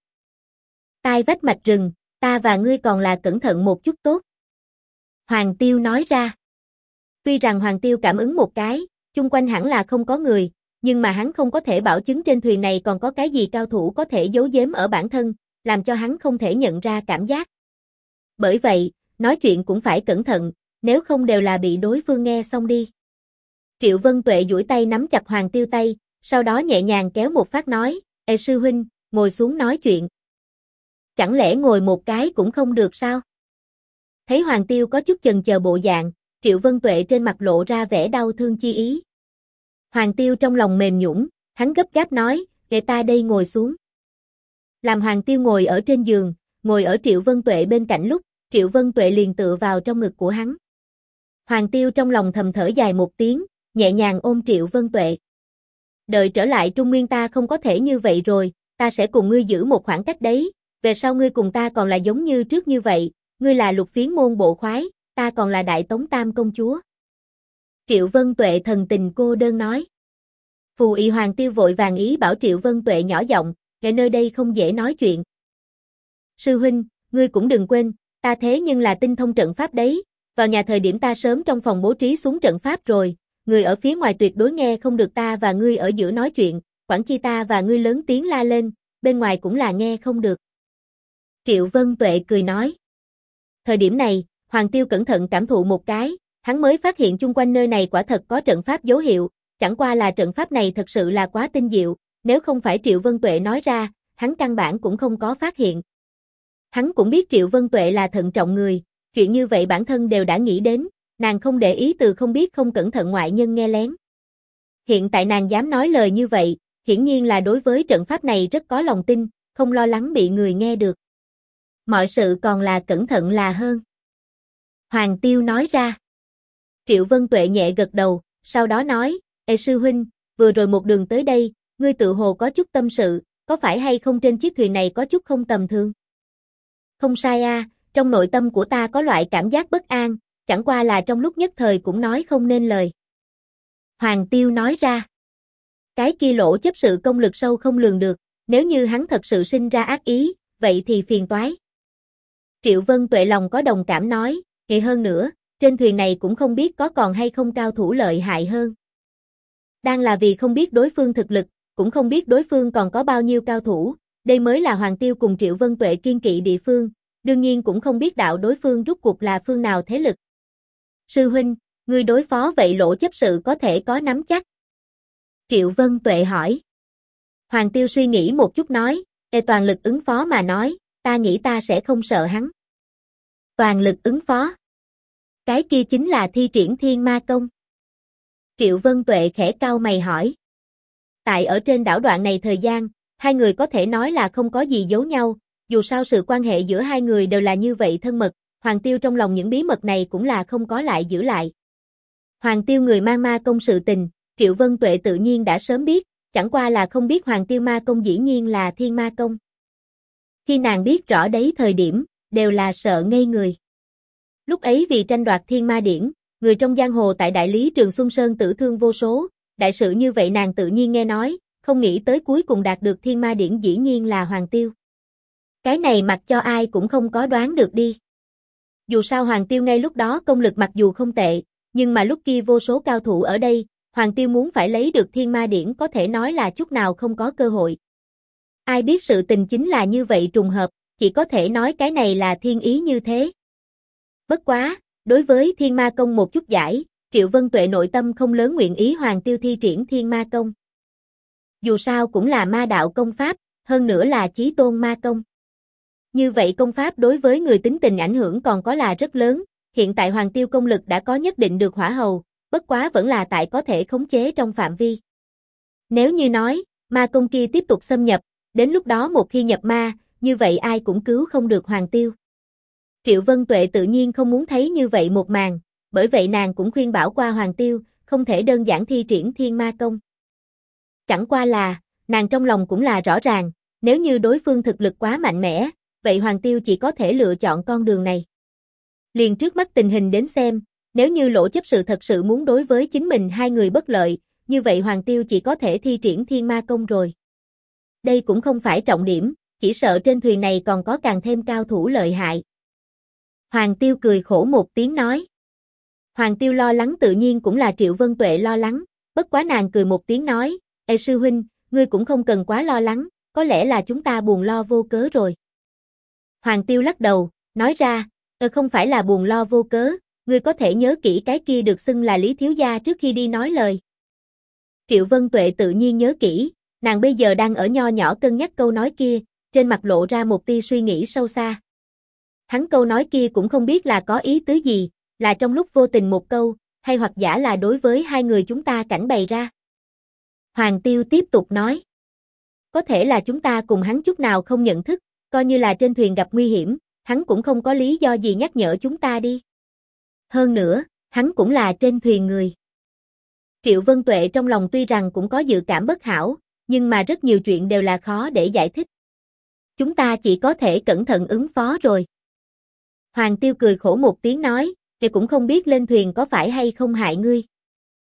Speaker 1: Tai vách mạch rừng, ta và ngươi còn là cẩn thận một chút tốt. Hoàng Tiêu nói ra. Tuy rằng Hoàng Tiêu cảm ứng một cái, chung quanh hẳn là không có người, nhưng mà hắn không có thể bảo chứng trên thuyền này còn có cái gì cao thủ có thể giấu giếm ở bản thân, làm cho hắn không thể nhận ra cảm giác. Bởi vậy, nói chuyện cũng phải cẩn thận, nếu không đều là bị đối phương nghe xong đi. Triệu Vân Tuệ duỗi tay nắm chặt Hoàng Tiêu tay, sau đó nhẹ nhàng kéo một phát nói, sư huynh, ngồi xuống nói chuyện. Chẳng lẽ ngồi một cái cũng không được sao? Thấy Hoàng Tiêu có chút chần chờ bộ dạng, Triệu Vân Tuệ trên mặt lộ ra vẻ đau thương chi ý. Hoàng Tiêu trong lòng mềm nhũn, hắn gấp gáp nói, để ta đây ngồi xuống. Làm Hoàng Tiêu ngồi ở trên giường, ngồi ở Triệu Vân Tuệ bên cạnh lúc, Triệu Vân Tuệ liền tựa vào trong ngực của hắn. Hoàng Tiêu trong lòng thầm thở dài một tiếng, nhẹ nhàng ôm Triệu Vân Tuệ. Đợi trở lại Trung Nguyên ta không có thể như vậy rồi, ta sẽ cùng ngươi giữ một khoảng cách đấy, về sau ngươi cùng ta còn là giống như trước như vậy, ngươi là Lục Phiến môn bộ khoái, ta còn là Đại Tống Tam công chúa. Triệu Vân Tuệ thần tình cô đơn nói. Phù Y Hoàng Tiêu vội vàng ý bảo Triệu Vân Tuệ nhỏ giọng, "Kẻ nơi đây không dễ nói chuyện." "Sư huynh, ngươi cũng đừng quên, ta thế nhưng là tinh thông trận pháp đấy, vào nhà thời điểm ta sớm trong phòng bố trí xuống trận pháp rồi, người ở phía ngoài tuyệt đối nghe không được ta và ngươi ở giữa nói chuyện, quản chi ta và ngươi lớn tiếng la lên, bên ngoài cũng là nghe không được." Triệu Vân Tuệ cười nói. Thời điểm này, Hoàng Tiêu cẩn thận cảm thụ một cái, hắn mới phát hiện chung quanh nơi này quả thật có trận pháp dấu hiệu, chẳng qua là trận pháp này thật sự là quá tinh diệu, nếu không phải Triệu Vân Tuệ nói ra, hắn căn bản cũng không có phát hiện. Hắn cũng biết Triệu Vân Tuệ là thận trọng người, chuyện như vậy bản thân đều đã nghĩ đến, nàng không để ý từ không biết không cẩn thận ngoại nhân nghe lén. Hiện tại nàng dám nói lời như vậy, hiển nhiên là đối với trận pháp này rất có lòng tin, không lo lắng bị người nghe được. Mọi sự còn là cẩn thận là hơn. Hoàng Tiêu nói ra. Triệu Vân Tuệ nhẹ gật đầu, sau đó nói, "Ê sư huynh, vừa rồi một đường tới đây, ngươi tự hồ có chút tâm sự, có phải hay không trên chiếc thuyền này có chút không tầm thường?" "Không sai a, trong nội tâm của ta có loại cảm giác bất an, chẳng qua là trong lúc nhất thời cũng nói không nên lời." Hoàng Tiêu nói ra. Cái kia Lỗ chấp sự công lực sâu không lường được, nếu như hắn thật sự sinh ra ác ý, vậy thì phiền toái. Triệu Vân Tuệ lòng có đồng cảm nói, "Vậy hơn nữa, trên thuyền này cũng không biết có còn hay không cao thủ lợi hại hơn. Đang là vì không biết đối phương thực lực, cũng không biết đối phương còn có bao nhiêu cao thủ, đây mới là Hoàng Tiêu cùng Triệu Vân Tuệ kiên kỵ địa phương, đương nhiên cũng không biết đạo đối phương rút cuộc là phương nào thế lực." "Sư huynh, ngươi đối phó vậy Lỗ chấp sự có thể có nắm chắc?" Triệu Vân Tuệ hỏi. Hoàng Tiêu suy nghĩ một chút nói, toàn lực ứng phó mà nói, ta nghĩ ta sẽ không sợ hắn." Toàn lực ứng phó? Cái kia chính là thi triển Thiên Ma Công. Triệu Vân Tuệ khẽ cau mày hỏi. Tại ở trên đảo đoạn này thời gian, hai người có thể nói là không có gì giấu nhau, dù sao sự quan hệ giữa hai người đều là như vậy thân mật, Hoàng Tiêu trong lòng những bí mật này cũng là không có lại giữ lại. Hoàng Tiêu người mang ma công sự tình, Triệu Vân Tuệ tự nhiên đã sớm biết, chẳng qua là không biết Hoàng Tiêu ma công dĩ nhiên là Thiên Ma Công. Khi nàng biết rõ đấy thời điểm, đều là sợ ngây người. Lúc ấy vì tranh đoạt Thiên Ma Điển, người trong giang hồ tại Đại Lý Trường Xuân Sơn tử thương vô số, đại sự như vậy nàng tự nhiên nghe nói, không nghĩ tới cuối cùng đạt được Thiên Ma Điển dĩ nhiên là Hoàng Tiêu. Cái này mặc cho ai cũng không có đoán được đi. Dù sao Hoàng Tiêu ngay lúc đó công lực mặc dù không tệ, nhưng mà lúc kia vô số cao thủ ở đây, Hoàng Tiêu muốn phải lấy được Thiên Ma Điển có thể nói là chút nào không có cơ hội. Ai biết sự tình chính là như vậy trùng hợp, chỉ có thể nói cái này là thiên ý như thế. Bất quá, đối với Thiên Ma Công một chút giải, Triệu Vân Tuệ nội tâm không lớn nguyện ý Hoàng Tiêu thi triển Thiên Ma Công. Dù sao cũng là ma đạo công pháp, hơn nữa là chí tôn ma công. Như vậy công pháp đối với người tính tình ảnh hưởng còn có là rất lớn, hiện tại Hoàng Tiêu công lực đã có nhất định được hỏa hầu, bất quá vẫn là tại có thể khống chế trong phạm vi. Nếu như nói, ma công kia tiếp tục xâm nhập, đến lúc đó một khi nhập ma, như vậy ai cũng cứu không được Hoàng Tiêu. Triệu Vân Tuệ tự nhiên không muốn thấy như vậy một màn, bởi vậy nàng cũng khuyên bảo qua Hoàng Tiêu, không thể đơn giản thi triển Thiên Ma Công. Chẳng qua là, nàng trong lòng cũng là rõ ràng, nếu như đối phương thực lực quá mạnh mẽ, vậy Hoàng Tiêu chỉ có thể lựa chọn con đường này. Liền trước mắt tình hình đến xem, nếu như Lỗ chấp sự thật sự muốn đối với chính mình hai người bất lợi, như vậy Hoàng Tiêu chỉ có thể thi triển Thiên Ma Công rồi. Đây cũng không phải trọng điểm, chỉ sợ trên thuyền này còn có càng thêm cao thủ lợi hại. Hoàng Tiêu cười khổ một tiếng nói. Hoàng Tiêu lo lắng tự nhiên cũng là Triệu Vân Tuệ lo lắng, bất quá nàng cười một tiếng nói, "Ê sư huynh, ngươi cũng không cần quá lo lắng, có lẽ là chúng ta buồn lo vô cớ rồi." Hoàng Tiêu lắc đầu, nói ra, không phải là buồn lo vô cớ, ngươi có thể nhớ kỹ cái kia được xưng là Lý Thiếu Gia trước khi đi nói lời. Triệu Vân Tuệ tự nhiên nhớ kỹ, nàng bây giờ đang ở nho nhỏ cân nhắc câu nói kia, trên mặt lộ ra một tia suy nghĩ sâu xa. Hắn câu nói kia cũng không biết là có ý tứ gì, là trong lúc vô tình một câu, hay hoặc giả là đối với hai người chúng ta cảnh bày ra. Hoàng Tiêu tiếp tục nói. Có thể là chúng ta cùng hắn chút nào không nhận thức, coi như là trên thuyền gặp nguy hiểm, hắn cũng không có lý do gì nhắc nhở chúng ta đi. Hơn nữa, hắn cũng là trên thuyền người. Triệu Vân Tuệ trong lòng tuy rằng cũng có dự cảm bất hảo, nhưng mà rất nhiều chuyện đều là khó để giải thích. Chúng ta chỉ có thể cẩn thận ứng phó rồi. Hoàng Tiêu cười khổ một tiếng nói, thì cũng không biết lên thuyền có phải hay không hại ngươi.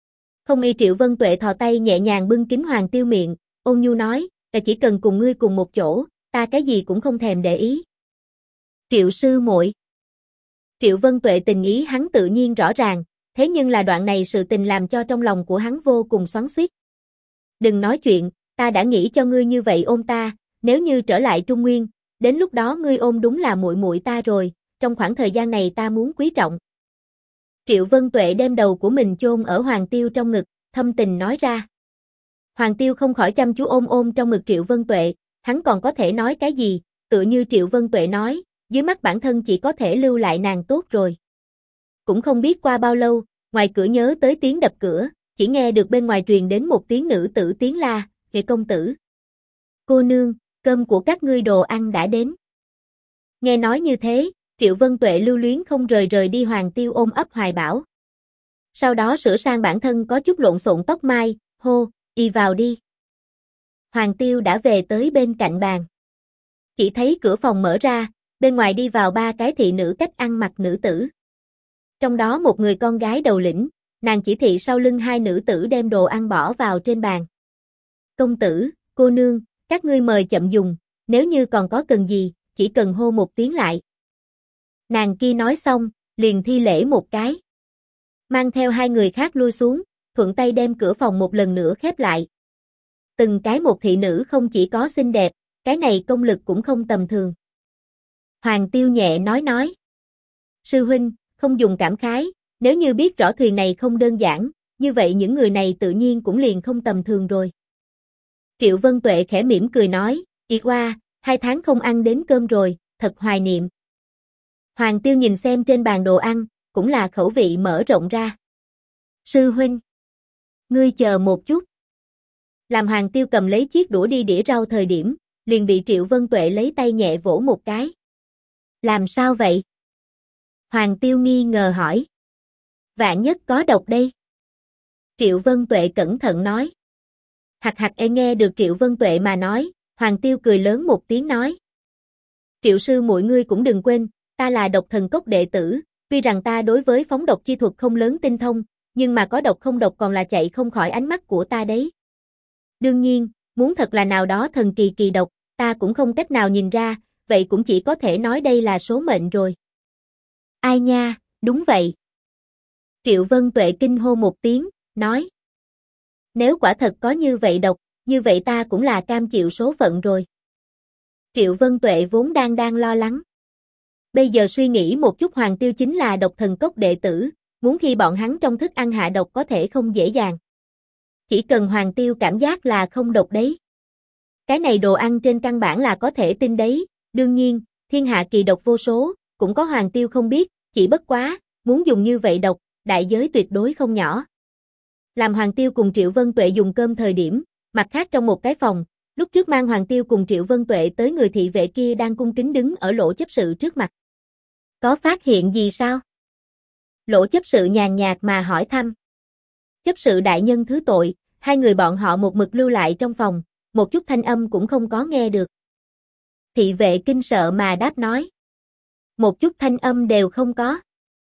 Speaker 1: Không y Triệu Vân Tuệ thò tay nhẹ nhàng bưng kín Hoàng Tiêu miệng, ôn nhu nói, ta chỉ cần cùng ngươi cùng một chỗ, ta cái gì cũng không thèm để ý. Triệu sư muội. Triệu Vân Tuệ tình ý hắn tự nhiên rõ ràng, thế nhưng là đoạn này sự tình làm cho trong lòng của hắn vô cùng xoắn xuýt. Đừng nói chuyện, ta đã nghĩ cho ngươi như vậy ôm ta, nếu như trở lại Trung Nguyên, đến lúc đó ngươi ôm đúng là muội muội ta rồi, trong khoảng thời gian này ta muốn quý trọng. Triệu Vân Tuệ đem đầu của mình chôn ở Hoàng Tiêu trong ngực, thâm tình nói ra. Hoàng Tiêu không khỏi chăm chú ôm trong ngực Triệu Vân Tuệ, hắn còn có thể nói cái gì, tựa như Triệu Vân Tuệ nói, dưới mắt bản thân chỉ có thể lưu lại nàng tốt rồi. Cũng không biết qua bao lâu, ngoài cửa nhớ tới tiếng đập cửa, chỉ nghe được bên ngoài truyền đến một tiếng nữ tử tiếng la, "Kệ công tử." "Cô nương, cơm của các ngươi đồ ăn đã đến." Nghe nói như thế, Triệu Vân Tuệ lưu luyến không rời đi Hoàng Tiêu ôm ấp hoài bão. Sau đó sửa sang bản thân có chút lộn xộn tóc mai, hô, "Y vào đi." Hoàng Tiêu đã về tới bên cạnh bàn. Chỉ thấy cửa phòng mở ra, bên ngoài đi vào 3 cái thị nữ cách ăn mặc nữ tử. Trong đó một người con gái đầu lĩnh, nàng chỉ thị sau lưng 2 nữ tử đem đồ ăn bỏ vào trên bàn. "Công tử, cô nương, các ngươi mời chậm dùng, nếu như còn có cần gì, chỉ cần hô một tiếng lại." Nàng kia nói xong, liền thi lễ một cái. Mang theo 2 người khác lui xuống, thuận tay đem cửa phòng một lần nữa khép lại. Từng cái một thị nữ không chỉ có xinh đẹp, cái này công lực cũng không tầm thường. Hoàng Tiêu nhẹ nói. "Sư huynh, không dùng cảm khái, nếu như biết rõ thuyền này không đơn giản, như vậy những người này tự nhiên cũng liền không tầm thường rồi." Triệu Vân Tuệ khẽ mỉm cười nói, "Y qua, 2 tháng không ăn đến cơm rồi, thật hoài niệm." Hoàng Tiêu nhìn xem trên bàn đồ ăn, cũng là khẩu vị mở rộng ra. "Sư huynh, ngươi chờ một chút." Làm Hoàng Tiêu cầm lấy chiếc đũa đi đĩa rau thời điểm, liền bị Triệu Vân Tuệ lấy tay nhẹ vỗ một cái. "Làm sao vậy?" Hoàng Tiêu nghi ngờ hỏi. "Vạn nhất có độc đây." Triệu Vân Tuệ cẩn thận nói. Hạc hạc nghe được Triệu Vân Tuệ mà nói, Hoàng Tiêu cười lớn một tiếng nói. "Triệu sư muội ngươi cũng đừng quên, ta là Độc Thần Cốc đệ tử, tuy rằng ta đối với phóng độc chi thuật không lớn tinh thông, nhưng mà có độc không độc còn là chạy không khỏi ánh mắt của ta đấy. Đương nhiên, muốn thật là nào đó thần kỳ kỳ độc, ta cũng không cách nào nhìn ra, vậy cũng chỉ có thể nói đây là số mệnh rồi." "Ai nha, đúng vậy." Triệu Vân Tuệ kinh hô một tiếng, nói. "Nếu quả thật có như vậy độc, như vậy ta cũng là cam chịu số phận rồi." Triệu Vân Tuệ vốn đang lo lắng. Bây giờ suy nghĩ một chút Hoàng Tiêu chính là Độc Thần Cốc đệ tử, muốn khi bọn hắn trong thức ăn hạ độc có thể không dễ dàng. Chỉ cần Hoàng Tiêu cảm giác là không độc đấy. Cái này đồ ăn trên căn bản là có thể tin đấy, đương nhiên, thiên hạ kỳ độc vô số, cũng có Hoàng Tiêu không biết, chỉ bất quá, muốn dùng như vậy độc, đại giới tuyệt đối không nhỏ. Làm Hoàng Tiêu cùng Triệu Vân Tuệ dùng cơm thời điểm, mặt khác trong một cái phòng, lúc trước mang Hoàng Tiêu cùng Triệu Vân Tuệ tới người thị vệ kia đang cung kính đứng ở Lỗ chấp sự trước mặt. "Có phát hiện gì sao?" Lỗ chấp sự nhàn nhạt mà hỏi thăm. "Chấp sự đại nhân thứ tội." 2 người bọn họ một mực lưu lại trong phòng, một chút thanh âm cũng không có nghe được. Thị vệ kinh sợ mà đáp nói. "Một chút thanh âm đều không có."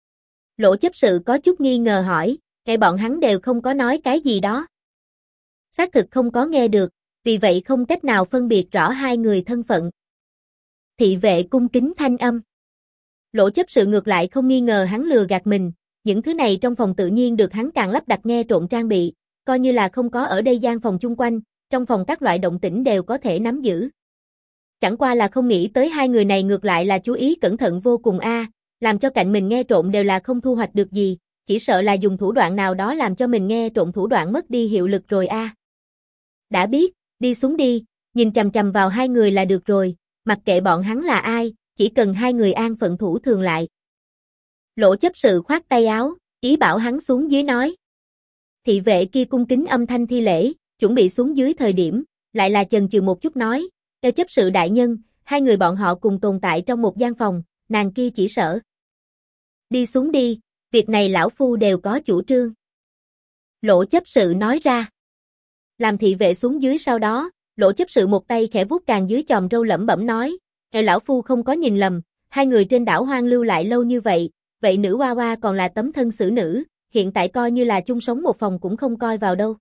Speaker 1: Lỗ chấp sự có chút nghi ngờ hỏi, "Cái bọn hắn đều không có nói cái gì đó?" Xác thực không có nghe được, vì vậy không cách nào phân biệt rõ 2 người thân phận. Thị vệ cung kính thanh âm. Lỗ chấp sự ngược lại không nghi ngờ hắn lừa gạt mình, những thứ này trong phòng tự nhiên được hắn càng lắp đặt nghe trộm trang bị, coi như là không có ở đây gian phòng chung quanh, trong phòng các loại động tĩnh đều có thể nắm giữ. Chẳng qua là không nghĩ tới 2 người này ngược lại là chú ý cẩn thận vô cùng làm cho cạnh mình nghe trộm đều là không thu hoạch được gì, chỉ sợ là dùng thủ đoạn nào đó làm cho mình nghe trộm thủ đoạn mất đi hiệu lực rồi Đã biết, đi xuống đi, nhìn chằm chằm vào 2 người là được rồi, mặc kệ bọn hắn là ai, chỉ cần 2 người an phận thủ thường lại. Lỗ chấp sự khoát tay áo, ý bảo hắn xuống dưới nói. Thị vệ kia cung kính âm thanh thi lễ, chuẩn bị xuống dưới thời điểm, lại là chần chừ một chút nói, "Theo chấp sự đại nhân, 2 người bọn họ cùng tồn tại trong một gian phòng, nàng kia chỉ sợ." "Đi xuống đi, việc này lão phu đều có chủ trương." Lỗ chấp sự nói ra. Làm thị vệ xuống dưới sau đó, Lỗ chấp sự một tay khẽ vuốt càng dưới chòm râu lẩm bẩm nói, lão phu không có nhìn lầm, 2 người trên đảo hoang lưu lại lâu như vậy, vậy nữ hoa hoa còn là tấm thân xử nữ, hiện tại coi như là chung sống một phòng cũng không coi vào đâu.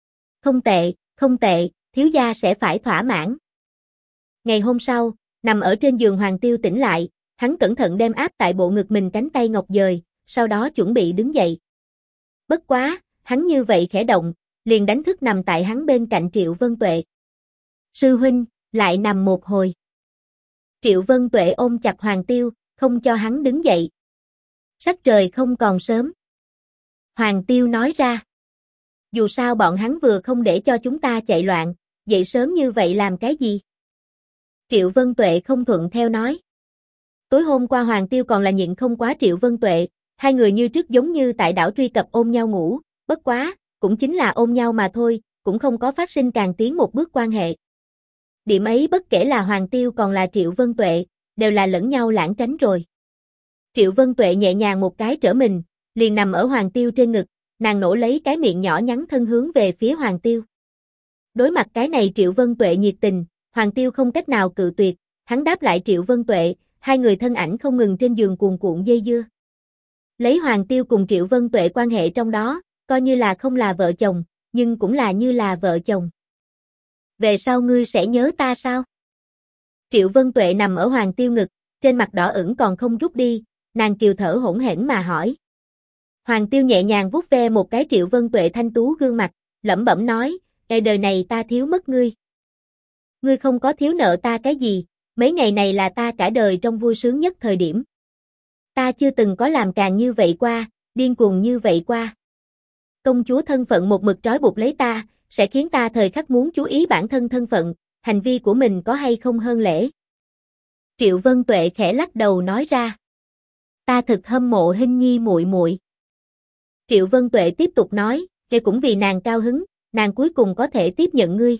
Speaker 1: Không tệ, thiếu gia sẽ phải thỏa mãn. Ngày hôm sau, nằm ở trên giường Hoàng Tiêu tỉnh lại, hắn cẩn thận đem áp tại bộ ngực mình cánh tay ngọc dời, sau đó chuẩn bị đứng dậy. Bất quá, hắn như vậy khẽ động, liền đánh thức nằm tại hắn bên cạnh Triệu Vân Tuệ. Sư huynh, lại nằm một hồi. Triệu Vân Tuệ ôm chặt Hoàng Tiêu, không cho hắn đứng dậy. Sắc trời không còn sớm. Hoàng Tiêu nói ra. Dù sao bọn hắn vừa không để cho chúng ta chạy loạn, dậy sớm như vậy làm cái gì? Triệu Vân Tuệ không thuận theo nói. Tối hôm qua Hoàng Tiêu còn là nhịn không quá Triệu Vân Tuệ, hai người như trước giống như tại đảo truy cập ôm nhau ngủ, bất quá, cũng chính là ôm nhau mà thôi, cũng không có phát sinh càng tiến một bước quan hệ. Điểm ấy bất kể là Hoàng Tiêu còn là Triệu Vân Tuệ, đều là lẫn nhau lãng tránh rồi. Triệu Vân Tuệ nhẹ nhàng một cái trở mình, liền nằm ở Hoàng Tiêu trên ngực, nàng nổ lấy cái miệng nhỏ nhắn thân hướng về phía Hoàng Tiêu. Đối mặt cái này Triệu Vân Tuệ nhiệt tình, Hoàng Tiêu không cách nào cự tuyệt, hắn đáp lại Triệu Vân Tuệ, hai người thân ảnh không ngừng trên giường cuồn cuộn dây dưa. Lấy Hoàng Tiêu cùng Triệu Vân Tuệ quan hệ trong đó, coi như là không là vợ chồng, nhưng cũng là như là vợ chồng. Về sau ngươi sẽ nhớ ta sao? Triệu Vân Tuệ nằm ở Hoàng Tiêu ngực, trên mặt đỏ ửng còn không rút đi, nàng kiều thở hỗn hển mà hỏi. Hoàng Tiêu nhẹ nhàng vuốt ve một cái Triệu Vân Tuệ thanh tú gương mặt, lẩm bẩm nói, đời này ta thiếu mất ngươi. Ngươi không có thiếu nợ ta cái gì, mấy ngày này là ta cả đời trong vui sướng nhất thời điểm. Ta chưa từng có làm càng như vậy qua, điên cuồng như vậy qua. Công chúa thân phận một mực trói buộc lấy ta, sẽ khiến ta thời khắc muốn chú ý bản thân thân phận, hành vi của mình có hay không hơn lễ. Triệu Vân Tuệ khẽ lắc đầu nói ra. Ta thực hâm mộ Hinh Nhi muội muội. Triệu Vân Tuệ tiếp tục nói, kể cũng vì nàng cao hứng, nàng cuối cùng có thể tiếp nhận ngươi.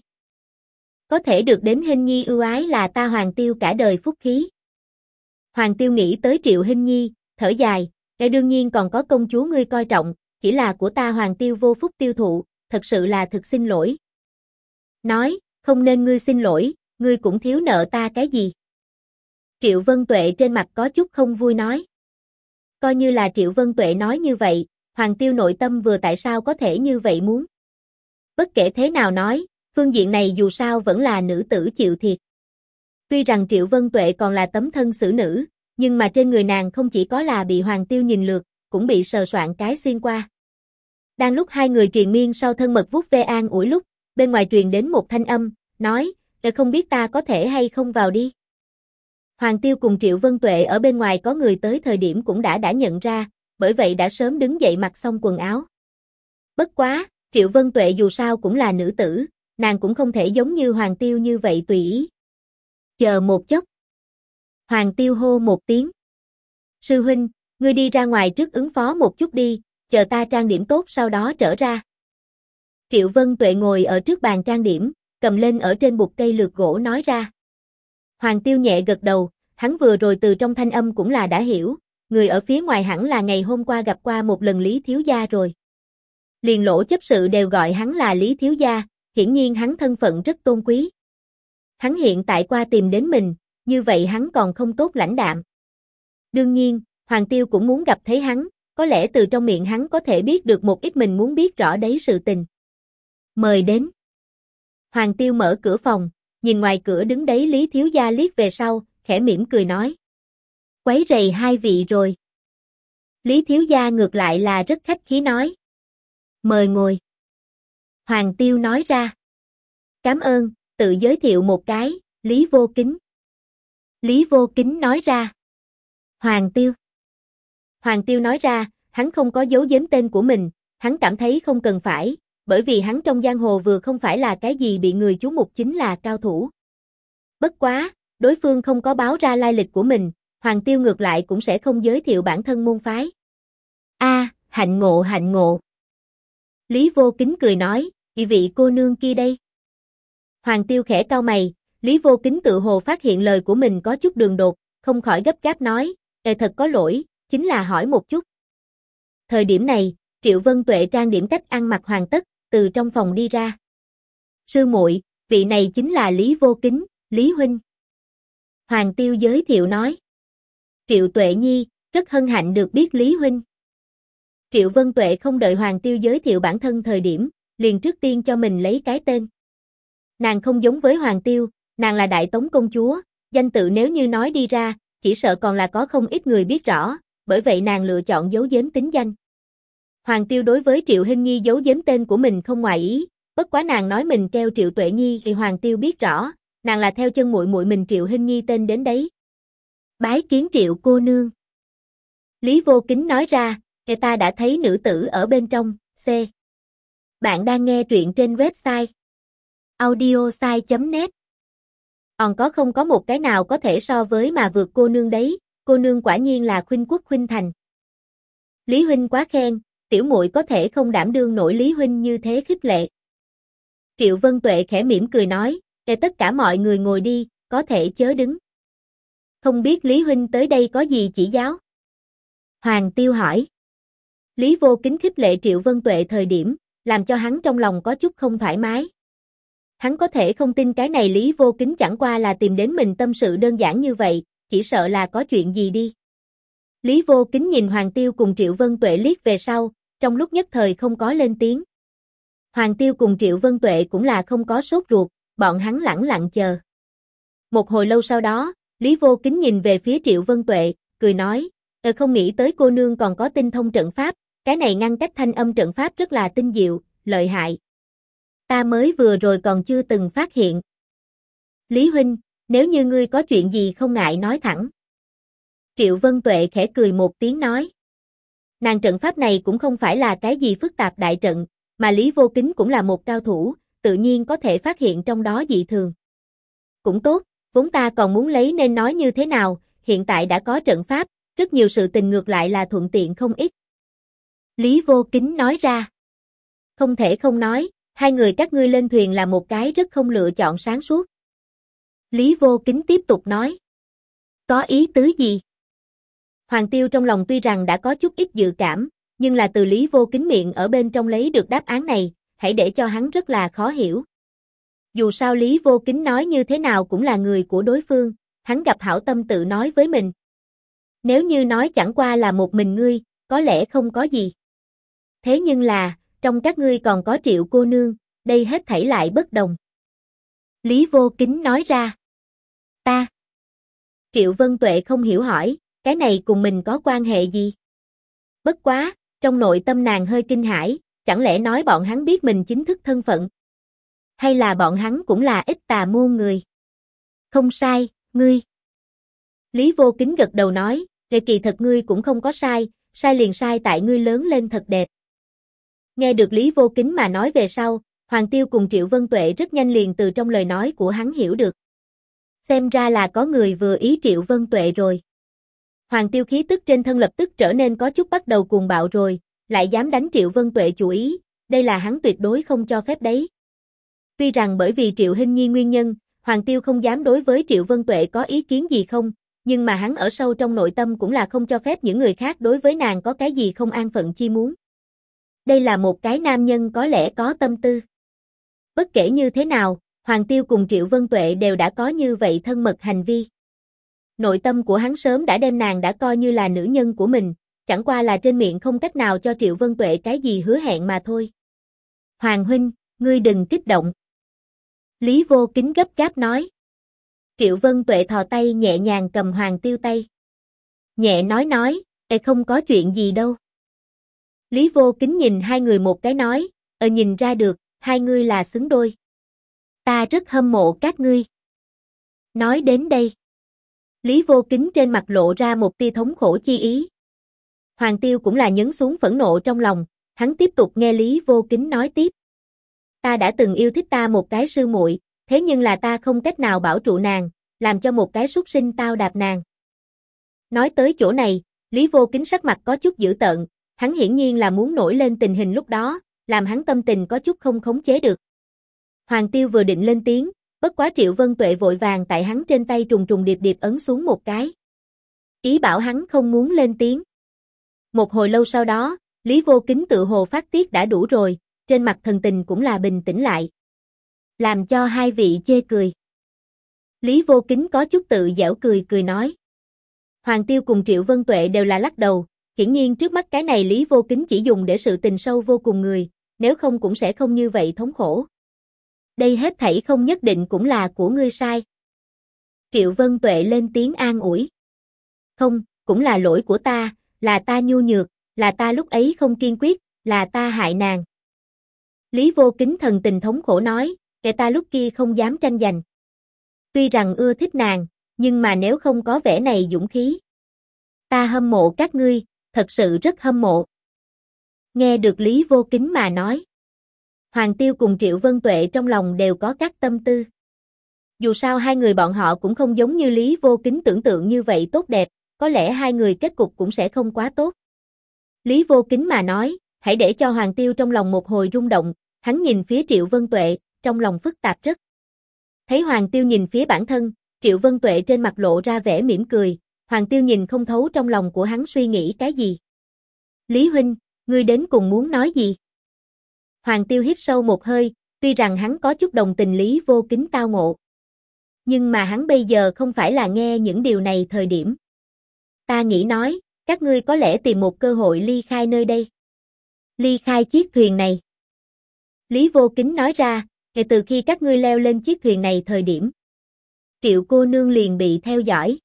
Speaker 1: Có thể được đến Hinh Nhi ưu ái là ta Hoàng Tiêu cả đời phúc khí. Hoàng Tiêu nghĩ tới Triệu Hinh Nhi, thở dài, đương nhiên còn có công chúa ngươi coi trọng, chỉ là của ta Hoàng Tiêu vô phúc tiêu thụ, thật sự là thực xin lỗi. Nói, không nên ngươi xin lỗi, ngươi cũng thiếu nợ ta cái gì. Triệu Vân Tuệ trên mặt có chút không vui nói. Coi như là Triệu Vân Tuệ nói như vậy, Hoàng Tiêu nội tâm vừa tại sao có thể như vậy muốn. Bất kể thế nào nói, phương diện này dù sao vẫn là nữ tử chịu thiệt. Tuy rằng Triệu Vân Tuệ còn là tấm thân xử nữ, nhưng mà trên người nàng không chỉ có là bị Hoàng Tiêu nhìn lượt, cũng bị sờ soạn cái xuyên qua. Đang lúc hai người triền miên sau thân mật vuốt ve an ủi lúc, bên ngoài truyền đến một thanh âm, nói, không biết ta có thể hay không vào đi. Hoàng Tiêu cùng Triệu Vân Tuệ ở bên ngoài có người tới thời điểm cũng đã nhận ra, bởi vậy đã sớm đứng dậy mặc xong quần áo. Bất quá, Triệu Vân Tuệ dù sao cũng là nữ tử, nàng cũng không thể giống như Hoàng Tiêu như vậy tùy ý. Chờ một chốc. Hoàng Tiêu hô một tiếng. Sư huynh, ngươi đi ra ngoài trước ứng phó một chút đi, chờ ta trang điểm tốt sau đó trở ra. Triệu Vân Tuệ ngồi ở trước bàn trang điểm, cầm lên ở trên bụt cây lược gỗ nói ra. Hoàng Tiêu nhẹ gật đầu, hắn vừa rồi từ trong thanh âm cũng là đã hiểu, người ở phía ngoài hẳn là ngày hôm qua gặp qua một lần Lý Thiếu Gia rồi. Liền lỗ chấp sự đều gọi hắn là Lý Thiếu Gia, hiển nhiên hắn thân phận rất tôn quý. Hắn hiện tại qua tìm đến mình, như vậy hắn còn không tốt lãnh đạm. Đương nhiên, Hoàng Tiêu cũng muốn gặp thấy hắn, có lẽ từ trong miệng hắn có thể biết được một ít mình muốn biết rõ đấy sự tình. Mời đến. Hoàng Tiêu mở cửa phòng, nhìn ngoài cửa đứng đấy Lý Thiếu Gia liếc về sau, khẽ mỉm cười nói. Quấy rầy hai vị rồi. Lý Thiếu Gia ngược lại là rất khách khí nói. Mời ngồi. Hoàng Tiêu nói ra. Cảm ơn, tự giới thiệu một cái, Lý Vô Kính. Lý Vô Kính nói ra. Hoàng Tiêu. Hoàng Tiêu nói ra, hắn không có giấu giếm tên của mình, hắn cảm thấy không cần phải, bởi vì hắn trong giang hồ vừa không phải là cái gì bị người chú mục chính là cao thủ. Bất quá, đối phương không có báo ra lai lịch của mình, Hoàng Tiêu ngược lại cũng sẽ không giới thiệu bản thân môn phái. Hạnh ngộ hạnh ngộ. Lý Vô Kính cười nói, vị cô nương kia đây. Hoàng Tiêu khẽ cau mày, Lý Vô Kính tự hồ phát hiện lời của mình có chút đường đột, không khỏi gấp gáp nói, thật có lỗi, chính là hỏi một chút. Thời điểm này, Triệu Vân Tuệ trang điểm cách ăn mặc hoàn tất, từ trong phòng đi ra. Sư muội, vị này chính là Lý Vô Kính, Lý huynh. Hoàng Tiêu giới thiệu nói. Triệu Tuệ Nhi, rất hân hạnh được biết Lý huynh. Triệu Vân Tuệ không đợi Hoàng Tiêu giới thiệu bản thân thời điểm, liền trước tiên cho mình lấy cái tên. Nàng không giống với Hoàng Tiêu, nàng là Đại Tống công chúa, danh tự nếu như nói đi ra, chỉ sợ còn là có không ít người biết rõ, bởi vậy nàng lựa chọn giấu giếm tính danh. Hoàng Tiêu đối với Triệu Hinh Nhi giấu giếm tên của mình không ngoài ý, bất quá nàng nói mình kêu Triệu Tuệ Nhi thì Hoàng Tiêu biết rõ, nàng là theo chân muội muội mình Triệu Hinh Nhi tên đến đấy. Bái kiến Triệu cô nương. Lý Vô Kính nói ra, người ta đã thấy nữ tử ở bên trong, C. Bạn đang nghe truyện trên website audiosai.net. Còn có không có một cái nào có thể so với mà vượt cô nương đấy, cô nương quả nhiên là khuynh quốc khuynh thành. Lý huynh quá khen, tiểu muội có thể không đảm đương nổi Lý huynh như thế khích lệ. Triệu Vân Tuệ khẽ mỉm cười nói, để tất cả mọi người ngồi đi, có thể chớ đứng. Không biết Lý huynh tới đây có gì chỉ giáo? Hoàng Tiêu hỏi. Lý Vô Kính khích lệ Triệu Vân Tuệ thời điểm, làm cho hắn trong lòng có chút không thoải mái. Hắn có thể không tin cái này Lý Vô Kính chẳng qua là tìm đến mình tâm sự đơn giản như vậy, chỉ sợ là có chuyện gì đi. Lý Vô Kính nhìn Hoàng Tiêu cùng Triệu Vân Tuệ liếc về sau, trong lúc nhất thời không có lên tiếng. Hoàng Tiêu cùng Triệu Vân Tuệ cũng là không có sốt ruột, bọn hắn lẳng lặng chờ. Một hồi lâu sau đó, Lý Vô Kính nhìn về phía Triệu Vân Tuệ, cười nói, không nghĩ tới cô nương còn có tinh thông trận pháp, cái này ngăn cách thanh âm trận pháp rất là tinh diệu, lợi hại. Ta mới vừa rồi còn chưa từng phát hiện. Lý huynh, nếu như ngươi có chuyện gì không ngại nói thẳng. Triệu Vân Tuệ khẽ cười một tiếng nói. Nàng trận pháp này cũng không phải là cái gì phức tạp đại trận, mà Lý Vô Kính cũng là một cao thủ, tự nhiên có thể phát hiện trong đó dị thường. Cũng tốt, vốn ta còn muốn lấy nên nói như thế nào, hiện tại đã có trận pháp, rất nhiều sự tình ngược lại là thuận tiện không ít. Lý Vô Kính nói ra. Không thể không nói, hai người các ngươi lên thuyền là một cái rất không lựa chọn sáng suốt. Lý Vô Kính tiếp tục nói. Có ý tứ gì? Hoàng Tiêu trong lòng tuy rằng đã có chút ít dự cảm, nhưng là từ Lý Vô Kính miệng ở bên trong lấy được đáp án này, hãy để cho hắn rất là khó hiểu. Dù sao Lý Vô Kính nói như thế nào cũng là người của đối phương, hắn gặp hảo tâm tự nói với mình. Nếu như nói chẳng qua là một mình ngươi, có lẽ không có gì. Thế nhưng là, trong các ngươi còn có Triệu cô nương, đây hết thảy lại bất đồng. Lý Vô Kính nói ra. Ta. Triệu Vân Tuệ không hiểu hỏi, cái này cùng mình có quan hệ gì? Bất quá, trong nội tâm nàng hơi kinh hãi, chẳng lẽ nói bọn hắn biết mình chính thức thân phận? Hay là bọn hắn cũng là ít tà môn người? Không sai, ngươi. Lý Vô Kính gật đầu nói, kỳ thật ngươi cũng không có sai, sai liền sai tại ngươi lớn lên thật đẹp. Nghe được Lý Vô Kính mà nói về sau, Hoàng Tiêu cùng Triệu Vân Tuệ rất nhanh liền từ trong lời nói của hắn hiểu được. Xem ra là có người vừa ý Triệu Vân Tuệ rồi. Hoàng Tiêu khí tức trên thân lập tức trở nên có chút bắt đầu cuồng bạo rồi, lại dám đánh Triệu Vân Tuệ chủ ý, đây là hắn tuyệt đối không cho phép đấy. Tuy rằng bởi vì Triệu Hinh Nhi nguyên nhân, Hoàng Tiêu không dám đối với Triệu Vân Tuệ có ý kiến gì không, nhưng mà hắn ở sâu trong nội tâm cũng là không cho phép những người khác đối với nàng có cái gì không an phận chi muốn. Đây là một cái nam nhân có lẽ có tâm tư. Bất kể như thế nào, Hoàng Tiêu cùng Triệu Vân Tuệ đều đã có như vậy thân mật hành vi. Nội tâm của hắn sớm đã đem nàng đã coi như là nữ nhân của mình, chẳng qua là trên miệng không cách nào cho Triệu Vân Tuệ cái gì hứa hẹn mà thôi. Hoàng huynh, ngươi đừng kích động. Lý Vô Kính gấp gáp nói. Triệu Vân Tuệ thò tay nhẹ nhàng cầm Hoàng Tiêu tay. Nhẹ nói, không có chuyện gì đâu. Lý Vô Kính nhìn hai người một cái nói, nhìn ra được, hai ngươi là xứng đôi. Ta rất hâm mộ các ngươi. Nói đến đây. Lý Vô Kính trên mặt lộ ra một tia thống khổ chi ý. Hoàng Tiêu cũng là nhấn xuống phẫn nộ trong lòng, hắn tiếp tục nghe Lý Vô Kính nói tiếp. Ta đã từng yêu thích ta một cái sư muội, thế nhưng là ta không cách nào bảo trụ nàng, làm cho một cái súc sinh tao đạp nàng. Nói tới chỗ này, Lý Vô Kính sắc mặt có chút dữ tợn, hắn hiển nhiên là muốn nổi lên tình hình lúc đó, làm hắn tâm tình có chút không khống chế được. Hoàng Tiêu vừa định lên tiếng, bất quá Triệu Vân Tuệ vội vàng tại hắn trên tay trùng trùng điệp điệp ấn xuống một cái. Ý bảo hắn không muốn lên tiếng. Một hồi lâu sau đó, Lý Vô Kính tự hồ phát tiết đã đủ rồi, trên mặt thần tình cũng là bình tĩnh lại. Làm cho hai vị chê cười. Lý Vô Kính có chút tự giễu cười nói. Hoàng Tiêu cùng Triệu Vân Tuệ đều là lắc đầu, hiển nhiên trước mắt cái này Lý Vô Kính chỉ dùng để sự tình sâu vô cùng người, nếu không cũng sẽ không như vậy thống khổ. Đây hết thảy không nhất định cũng là của ngươi sai. Triệu Vân Tuệ lên tiếng an ủi. Không, cũng là lỗi của ta, là ta nhu nhược, là ta lúc ấy không kiên quyết, là ta hại nàng. Lý Vô Kính thần tình thống khổ nói, kẻ ta lúc kia không dám tranh giành. Tuy rằng ưa thích nàng, nhưng mà nếu không có vẻ này dũng khí. Ta hâm mộ các ngươi, thật sự rất hâm mộ. Nghe được Lý Vô Kính mà nói. Hoàng Tiêu cùng Triệu Vân Tuệ trong lòng đều có các tâm tư. Dù sao hai người bọn họ cũng không giống như Lý Vô Kính tưởng tượng như vậy tốt đẹp, có lẽ hai người kết cục cũng sẽ không quá tốt. Lý Vô Kính mà nói, hãy để cho Hoàng Tiêu trong lòng một hồi rung động, hắn nhìn phía Triệu Vân Tuệ, trong lòng phức tạp rất. Thấy Hoàng Tiêu nhìn phía bản thân, Triệu Vân Tuệ trên mặt lộ ra vẻ mỉm cười, Hoàng Tiêu nhìn không thấu trong lòng của hắn suy nghĩ cái gì. Lý huynh, ngươi đến cùng muốn nói gì? Hoàng Tiêu hít sâu một hơi, tuy rằng hắn có chút đồng tình Lý Vô Kính tao ngộ. Nhưng mà hắn bây giờ không phải là nghe những điều này thời điểm. Ta nghĩ nói, các ngươi có lẽ tìm một cơ hội ly khai nơi đây. Ly khai chiếc thuyền này. Lý Vô Kính nói ra, kể từ khi các ngươi leo lên chiếc thuyền này thời điểm. Triệu cô nương liền bị theo dõi.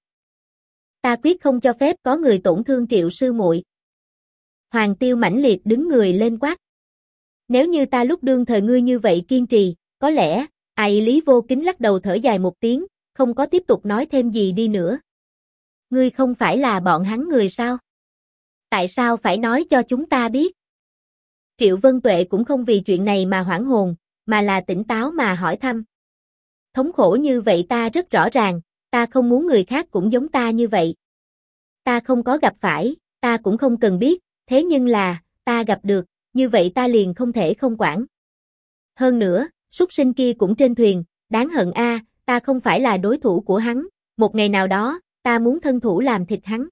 Speaker 1: Ta quyết không cho phép có người tổn thương Triệu sư muội. Hoàng Tiêu mãnh liệt đứng người lên quát. Nếu như ta lúc đương thời ngươi như vậy kiên trì, có lẽ, Lý Vô Kính lắc đầu thở dài một tiếng, không có tiếp tục nói thêm gì đi nữa. Ngươi không phải là bọn hắn người sao? Tại sao phải nói cho chúng ta biết? Triệu Vân Tuệ cũng không vì chuyện này mà hoảng hồn, mà là tỉnh táo mà hỏi thăm. Thống khổ như vậy ta rất rõ ràng, ta không muốn người khác cũng giống ta như vậy. Ta không có gặp phải, ta cũng không cần biết, thế nhưng là, ta gặp được, như vậy ta liền không thể không quản. Hơn nữa, súc sinh kia cũng trên thuyền, đáng hận a, ta không phải là đối thủ của hắn, một ngày nào đó, ta muốn thân thủ làm thịt hắn.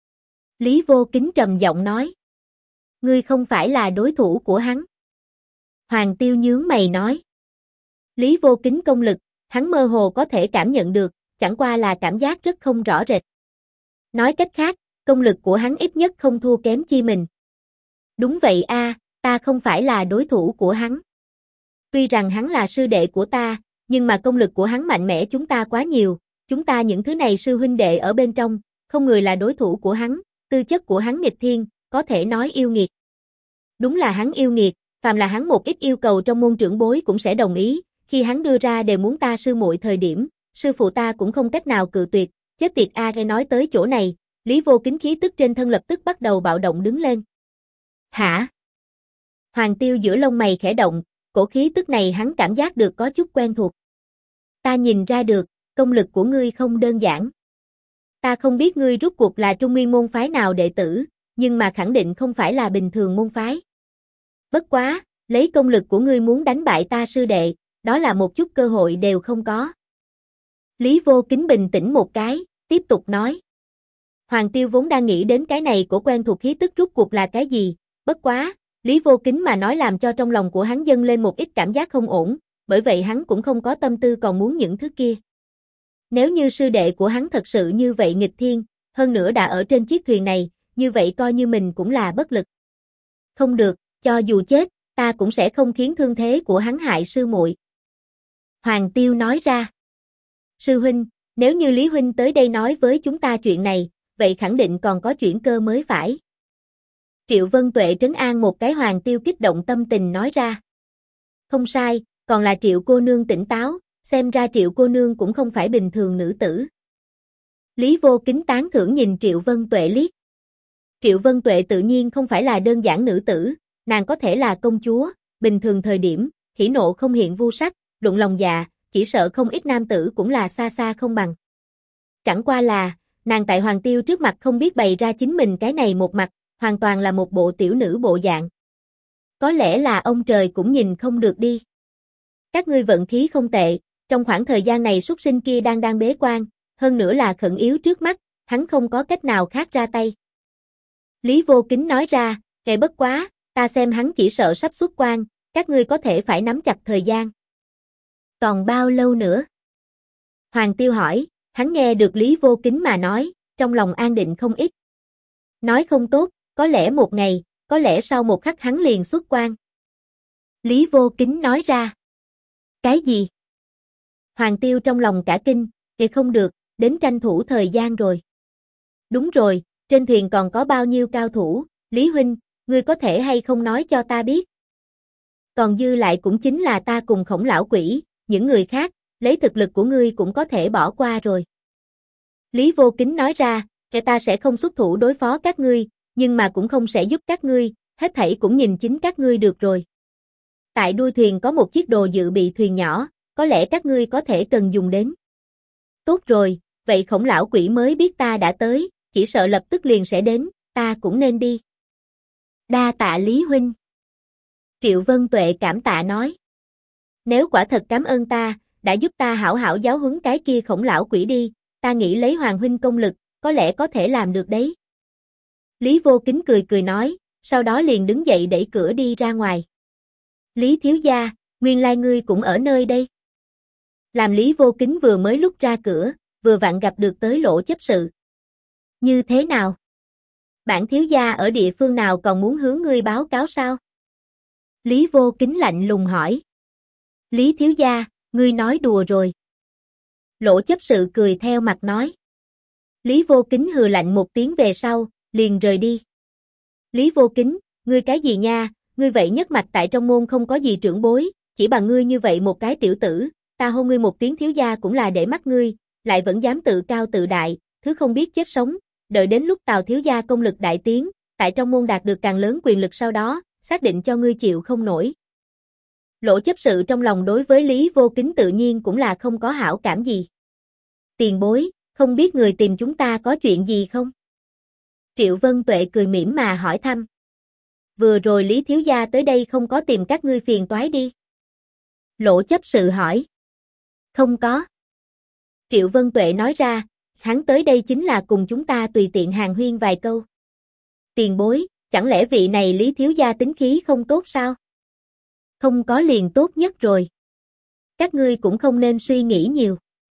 Speaker 1: Lý Vô Kính trầm giọng nói. Ngươi không phải là đối thủ của hắn. Hoàng Tiêu nhướng mày nói. Lý Vô Kính công lực, hắn mơ hồ có thể cảm nhận được, chẳng qua là cảm giác rất không rõ rệt. Nói cách khác, công lực của hắn ít nhất không thua kém chi mình. Đúng vậy a, ta không phải là đối thủ của hắn. Tuy rằng hắn là sư đệ của ta, nhưng mà công lực của hắn mạnh mẽ chúng ta quá nhiều, chúng ta những thứ này sư huynh đệ ở bên trong, không người là đối thủ của hắn, tư chất của hắn nghịch thiên, có thể nói yêu nghiệt. Đúng là hắn yêu nghiệt, phàm là hắn một ít yêu cầu trong môn trưởng bối cũng sẽ đồng ý, khi hắn đưa ra đều muốn ta sư muội thời điểm, sư phụ ta cũng không cách nào cự tuyệt, chết tiệt a. Nghe nói tới chỗ này, Lý Vô Kính khí tức trên thân lập tức bắt đầu bạo động đứng lên. Hả? Hoàng Tiêu giữa lông mày khẽ động, cổ khí tức này hắn cảm giác được có chút quen thuộc. Ta nhìn ra được, công lực của ngươi không đơn giản. Ta không biết ngươi rút cuộc là Trung Nguyên môn phái nào đệ tử, nhưng mà khẳng định không phải là bình thường môn phái. Bất quá, lấy công lực của ngươi muốn đánh bại ta sư đệ, đó là một chút cơ hội đều không có. Lý Vô Kính bình tĩnh một cái, tiếp tục nói. Hoàng Tiêu vốn đang nghĩ đến cái này của quen thuộc khí tức rút cuộc là cái gì, bất quá, Lý Vô Kính mà nói làm cho trong lòng của hắn dâng lên một ít cảm giác không ổn, bởi vậy hắn cũng không có tâm tư còn muốn những thứ kia. Nếu như sư đệ của hắn thật sự như vậy nghịch thiên, hơn nữa đã ở trên chiếc thuyền này, như vậy coi như mình cũng là bất lực. Không được, cho dù chết, ta cũng sẽ không khiến thương thế của hắn hại sư muội. Hoàng Tiêu nói ra. Sư huynh, nếu như Lý huynh tới đây nói với chúng ta chuyện này, vậy khẳng định còn có chuyển cơ mới phải. Triệu Vân Tuệ trấn an một cái Hoàng Tiêu kích động tâm tình nói ra. Không sai, còn là Triệu cô nương tỉnh táo, xem ra Triệu cô nương cũng không phải bình thường nữ tử. Lý Vô Kính tán thưởng nhìn Triệu Vân Tuệ liếc. Triệu Vân Tuệ tự nhiên không phải là đơn giản nữ tử, nàng có thể là công chúa, bình thường thời điểm, hỉ nộ không hiện vu sắc, đụng lòng dạ, chỉ sợ không ít nam tử cũng là xa xa không bằng. Chẳng qua là, nàng tại Hoàng Tiêu trước mặt không biết bày ra chính mình cái này một mặt, hoàn toàn là một bộ tiểu nữ bộ dạng. Có lẽ là ông trời cũng nhìn không được đi. Các ngươi vận khí không tệ, trong khoảng thời gian này súc sinh kia đang bế quan, hơn nữa là khẩn yếu trước mắt, hắn không có cách nào khác ra tay. Lý Vô Kính nói ra, kệ bất quá, ta xem hắn chỉ sợ sắp xuất quan, các ngươi có thể phải nắm chặt thời gian. Còn bao lâu nữa? Hoàng Tiêu hỏi, hắn nghe được Lý Vô Kính mà nói, trong lòng an định không ít. Nói không tốt, có lẽ một ngày, có lẽ sau một khắc hắn liền xuất quan. Lý Vô Kính nói ra. Cái gì? Hoàng Tiêu trong lòng cả kinh, không được, đến tranh thủ thời gian rồi. Đúng rồi, trên thuyền còn có bao nhiêu cao thủ, Lý huynh, ngươi có thể hay không nói cho ta biết? Còn dư lại cũng chính là ta cùng Khổng lão quỷ, những người khác, lấy thực lực của ngươi cũng có thể bỏ qua rồi. Lý Vô Kính nói ra, ta sẽ không xuất thủ đối phó các ngươi, nhưng mà cũng không sẽ giúp các ngươi, hết thảy cũng nhìn chính các ngươi được rồi. Tại đuôi thuyền có một chiếc đồ dự bị thuyền nhỏ, có lẽ các ngươi có thể cần dùng đến. Tốt rồi, vậy Khổng lão quỷ mới biết ta đã tới, chỉ sợ lập tức liền sẽ đến, ta cũng nên đi. Đa tạ Lý huynh. Triệu Vân Tuệ cảm tạ nói. Nếu quả thật cảm ơn ta, đã giúp ta hảo hảo giáo huấn cái kia Khổng lão quỷ đi, ta nghĩ lấy Hoàng huynh công lực, có lẽ có thể làm được đấy. Lý Vô Kính cười cười nói, sau đó liền đứng dậy đẩy cửa đi ra ngoài. Lý thiếu gia, nguyên lai ngươi cũng ở nơi đây. Làm Lý Vô Kính vừa mới lúc ra cửa, vừa vặn gặp được tới Lỗ chấp sự. Như thế nào? Bản thiếu gia ở địa phương nào còn muốn hướng ngươi báo cáo sao? Lý Vô Kính lạnh lùng hỏi. Lý thiếu gia, ngươi nói đùa rồi. Lỗ chấp sự cười theo mặt nói. Lý Vô Kính hừ lạnh một tiếng về sau, liền rời đi. Lý Vô Kính, ngươi cái gì nha, ngươi vậy nhất mạch tại trong môn không có gì trưởng bối, chỉ bằng ngươi như vậy một cái tiểu tử, ta hô ngươi một tiếng thiếu gia cũng là để mắt ngươi, lại vẫn dám tự cao tự đại, thứ không biết chết sống, đợi đến lúc Tào thiếu gia công lực đại tiến, tại trong môn đạt được càng lớn quyền lực sau đó, xác định cho ngươi chịu không nổi. Lỗ chấp sự trong lòng đối với Lý Vô Kính tự nhiên cũng là không có hảo cảm gì. Tiền bối, không biết người tìm chúng ta có chuyện gì không? Triệu Vân Tuệ cười mỉm mà hỏi thăm. Vừa rồi Lý thiếu gia tới đây không có tìm các ngươi phiền toái đi. Lỗ chấp sự hỏi. Không có. Triệu Vân Tuệ nói ra, hắn tới đây chính là cùng chúng ta tùy tiện hàn huyên vài câu. Tiền bối, chẳng lẽ vị này Lý thiếu gia tính khí không tốt sao? Không có liền tốt nhất rồi. Các ngươi cũng không nên suy nghĩ nhiều.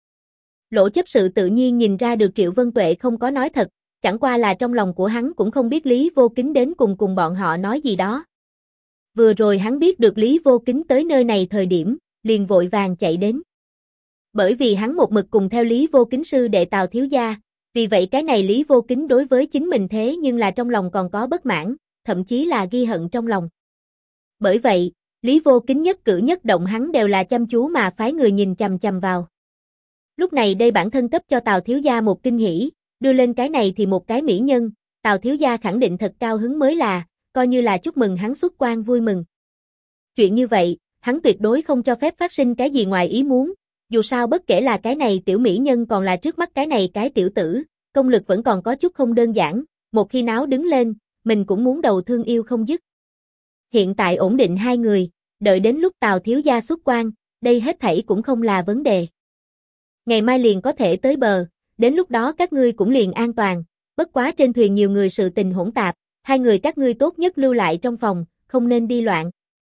Speaker 1: Lỗ chấp sự tự nhiên nhìn ra được Triệu Vân Tuệ không có nói thật, chẳng qua là trong lòng của hắn cũng không biết Lý Vô Kính đến cùng bọn họ nói gì đó. Vừa rồi hắn biết được Lý Vô Kính tới nơi này thời điểm, liền vội vàng chạy đến. Bởi vì hắn một mực cùng theo Lý Vô Kính sư đệ Tào thiếu gia, vì vậy cái này Lý Vô Kính đối với chính mình thế nhưng là trong lòng còn có bất mãn, thậm chí là ghi hận trong lòng. Bởi vậy, Lý Vô Kính nhất cử nhất động hắn đều là chăm chú mà phái người nhìn chằm chằm vào. Lúc này đây bản thân cấp cho Tào thiếu gia một kinh hỉ, đưa lên cái này thì một cái mỹ nhân, Tào thiếu gia khẳng định thật cao hứng mới là, coi như là chúc mừng hắn xuất quan vui mừng. Chuyện như vậy, hắn tuyệt đối không cho phép phát sinh cái gì ngoài ý muốn, dù sao bất kể là cái này tiểu mỹ nhân còn là trước mắt cái này cái tiểu tử, công lực vẫn còn có chút không đơn giản, một khi náo đứng lên, mình cũng muốn đầu thương yêu không dứt. Hiện tại ổn định hai người, đợi đến lúc Tào thiếu gia xuất quan, đây hết thảy cũng không là vấn đề. Ngày mai liền có thể tới bờ, đến lúc đó các ngươi cũng liền an toàn, bất quá trên thuyền nhiều người sự tình hỗn tạp, hai người các ngươi tốt nhất lưu lại trong phòng, không nên đi loạn.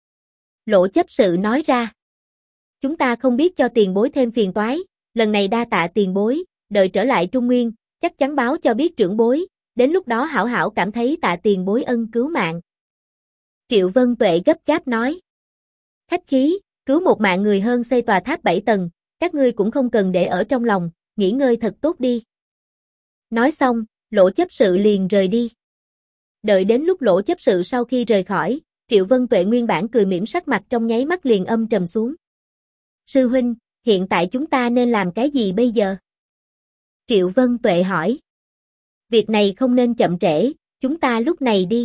Speaker 1: Lỗ chấp sự nói ra. Chúng ta không biết cho tiền bối thêm phiền toái, lần này đa tạ tiền bối, đợi trở lại Trung Nguyên, chắc chắn báo cho biết trưởng bối, đến lúc đó hảo hảo cảm thấy tạ tiền bối ân cứu mạng. Triệu Vân Tuệ gấp gáp nói. Khách khí, cứu một mạng người hơn xây tòa tháp 7 tầng, các ngươi cũng không cần để ở trong lòng, nghỉ ngơi thật tốt đi. Nói xong, Lỗ chấp sự liền rời đi. Đợi đến lúc Lỗ chấp sự sau khi rời khỏi, Triệu Vân Tuệ nguyên bản cười mỉm sắc mặt trong nháy mắt liền âm trầm xuống. Sư huynh, hiện tại chúng ta nên làm cái gì bây giờ? Triệu Vân Tuệ hỏi. Việc này không nên chậm trễ, chúng ta lúc này đi.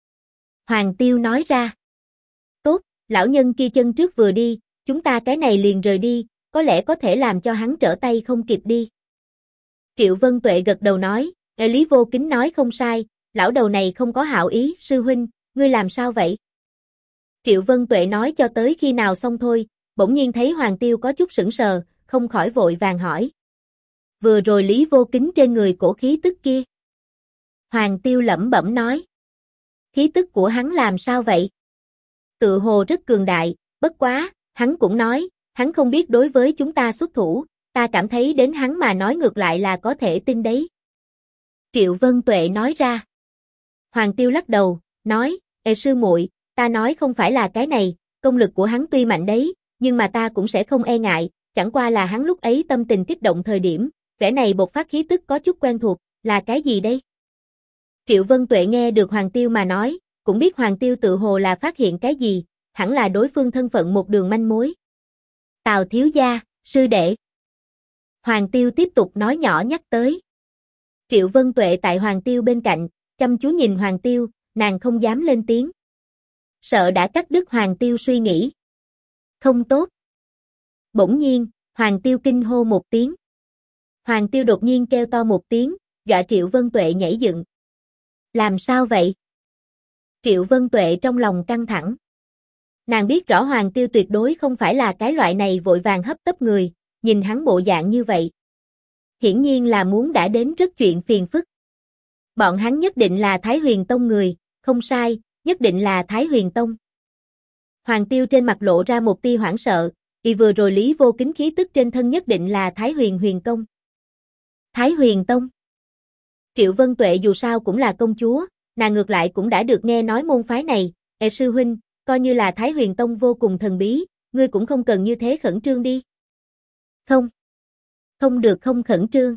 Speaker 1: Hoàng Tiêu nói ra. Tốt, lão nhân kia chân trước vừa đi, chúng ta cái này liền rời đi, có lẽ có thể làm cho hắn trở tay không kịp đi. Triệu Vân Tuệ gật đầu nói, Lý Vô Kính nói không sai, lão đầu này không có hảo ý, sư huynh, ngươi làm sao vậy? Triệu Vân Tuệ nói cho tới khi nào xong thôi, bỗng nhiên thấy Hoàng Tiêu có chút sững sờ, không khỏi vội vàng hỏi. Vừa rồi Lý Vô Kính trên người cổ khí tức kia. Hoàng Tiêu lẩm bẩm nói. Khí tức của hắn làm sao vậy? Tự hồ rất cường đại, bất quá, hắn cũng nói, hắn không biết đối với chúng ta xuất thủ, ta cảm thấy đến hắn mà nói ngược lại là có thể tin đấy. Triệu Vân Tuệ nói ra. Hoàng Tiêu lắc đầu, nói, sư muội, ta nói không phải là cái này, công lực của hắn tuy mạnh đấy, nhưng mà ta cũng sẽ không e ngại, chẳng qua là hắn lúc ấy tâm tình kích động thời điểm, vẻ này bộc phát khí tức có chút quen thuộc, là cái gì đây? Triệu Vân Tuệ nghe được Hoàng Tiêu mà nói, cũng biết Hoàng Tiêu tự hồ là phát hiện cái gì, hẳn là đối phương thân phận một đường manh mối. Tào thiếu gia, sư đệ. Hoàng Tiêu tiếp tục nói nhỏ nhắc tới. Triệu Vân Tuệ tại Hoàng Tiêu bên cạnh, chăm chú nhìn Hoàng Tiêu, nàng không dám lên tiếng. Sợ đã cắt đứt Hoàng Tiêu suy nghĩ. Không tốt. Bỗng nhiên, Hoàng Tiêu kinh hô một tiếng. Hoàng Tiêu đột nhiên kêu to một tiếng, dọa Triệu Vân Tuệ nhảy dựng. Làm sao vậy? Triệu Vân Tuệ trong lòng căng thẳng. Nàng biết rõ Hoàng Tiêu tuyệt đối không phải là cái loại này vội vàng hấp tấp người, nhìn hắn bộ dạng như vậy. Hiển nhiên là muốn đã đến rất chuyện phiền phức. Bọn hắn nhất định là Thái Huyền Tông người, không sai, nhất định là Thái Huyền Tông. Hoàng Tiêu trên mặt lộ ra một tia hoảng sợ, vì vừa rồi Lý Vô Kính khí tức trên thân nhất định là Thái Huyền Huyền Công. Thái Huyền Tông. Triệu Vân Tuệ dù sao cũng là công chúa, nàng ngược lại cũng đã được nghe nói môn phái này, sư huynh, coi như là Thái Huyền Tông vô cùng thần bí, ngươi cũng không cần như thế khẩn trương đi. Không. Không được không khẩn trương.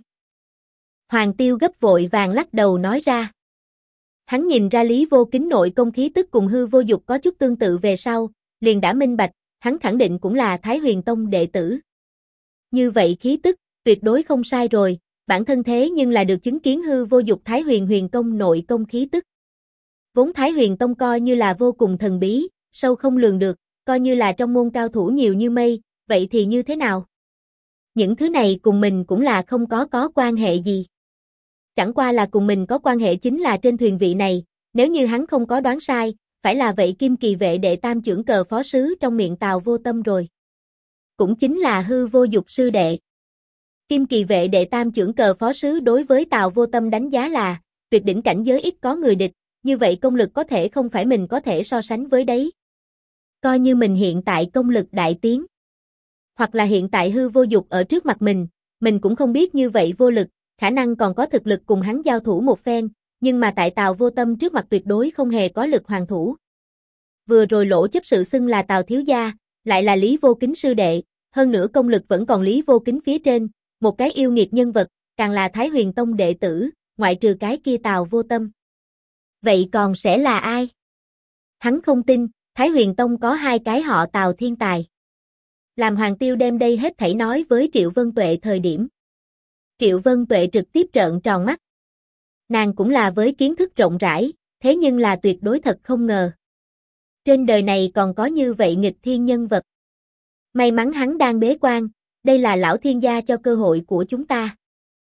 Speaker 1: Hoàng Tiêu gấp vội vàng lắc đầu nói ra. Hắn nhìn ra Lý Vô Kính nội công khí tức cùng hư vô dục có chút tương tự về sau, liền đã minh bạch, hắn khẳng định cũng là Thái Huyền Tông đệ tử. Như vậy khí tức, tuyệt đối không sai rồi, bản thân thế nhưng là được chứng kiến hư vô dục Thái Huyền Huyền Công nội công khí tức. Vốn Thái Huyền Tông coi như là vô cùng thần bí, sâu không lường được, coi như là trong môn cao thủ nhiều như mây, vậy thì như thế nào? Những thứ này cùng mình cũng là không có quan hệ gì. Chẳng qua là cùng mình có quan hệ chính là trên thuyền vị này, nếu như hắn không có đoán sai, phải là vậy Kim Kỳ vệ đệ tam trưởng cờ phó sứ trong miệng Tào Vô Tâm rồi. Cũng chính là hư vô dục sư đệ. Kim Kỳ vệ đệ tam trưởng cờ phó sứ đối với Tào Vô Tâm đánh giá là tuyệt đỉnh cảnh giới ít có người địch, như vậy công lực có thể không phải mình có thể so sánh với đấy. Coi như mình hiện tại công lực đại tiến, hoặc là hiện tại hư vô dục ở trước mặt mình cũng không biết như vậy vô lực, khả năng còn có thực lực cùng hắn giao thủ một phen, nhưng mà tại Tào Vô Tâm trước mặt tuyệt đối không hề có lực hoàn thủ. Vừa rồi Lỗ chấp sự xưng là Tào thiếu gia, lại là Lý Vô Kính sư đệ, hơn nữa công lực vẫn còn Lý Vô Kính phía trên, một cái yêu nghiệt nhân vật, càng là Thái Huyền Tông đệ tử, ngoại trừ cái kia Tào Vô Tâm. Vậy còn sẽ là ai? Hắn không tin, Thái Huyền Tông có hai cái họ Tào thiên tài. Làm Hoàng Tiêu đem đây hết thảy nói với Triệu Vân Tuệ thời điểm. Triệu Vân Tuệ trực tiếp trợn tròn mắt. Nàng cũng là với kiến thức rộng rãi, thế nhưng là tuyệt đối thật không ngờ. Trên đời này còn có như vậy nghịch thiên nhân vật. May mắn hắn đang bế quan, đây là lão thiên gia cho cơ hội của chúng ta.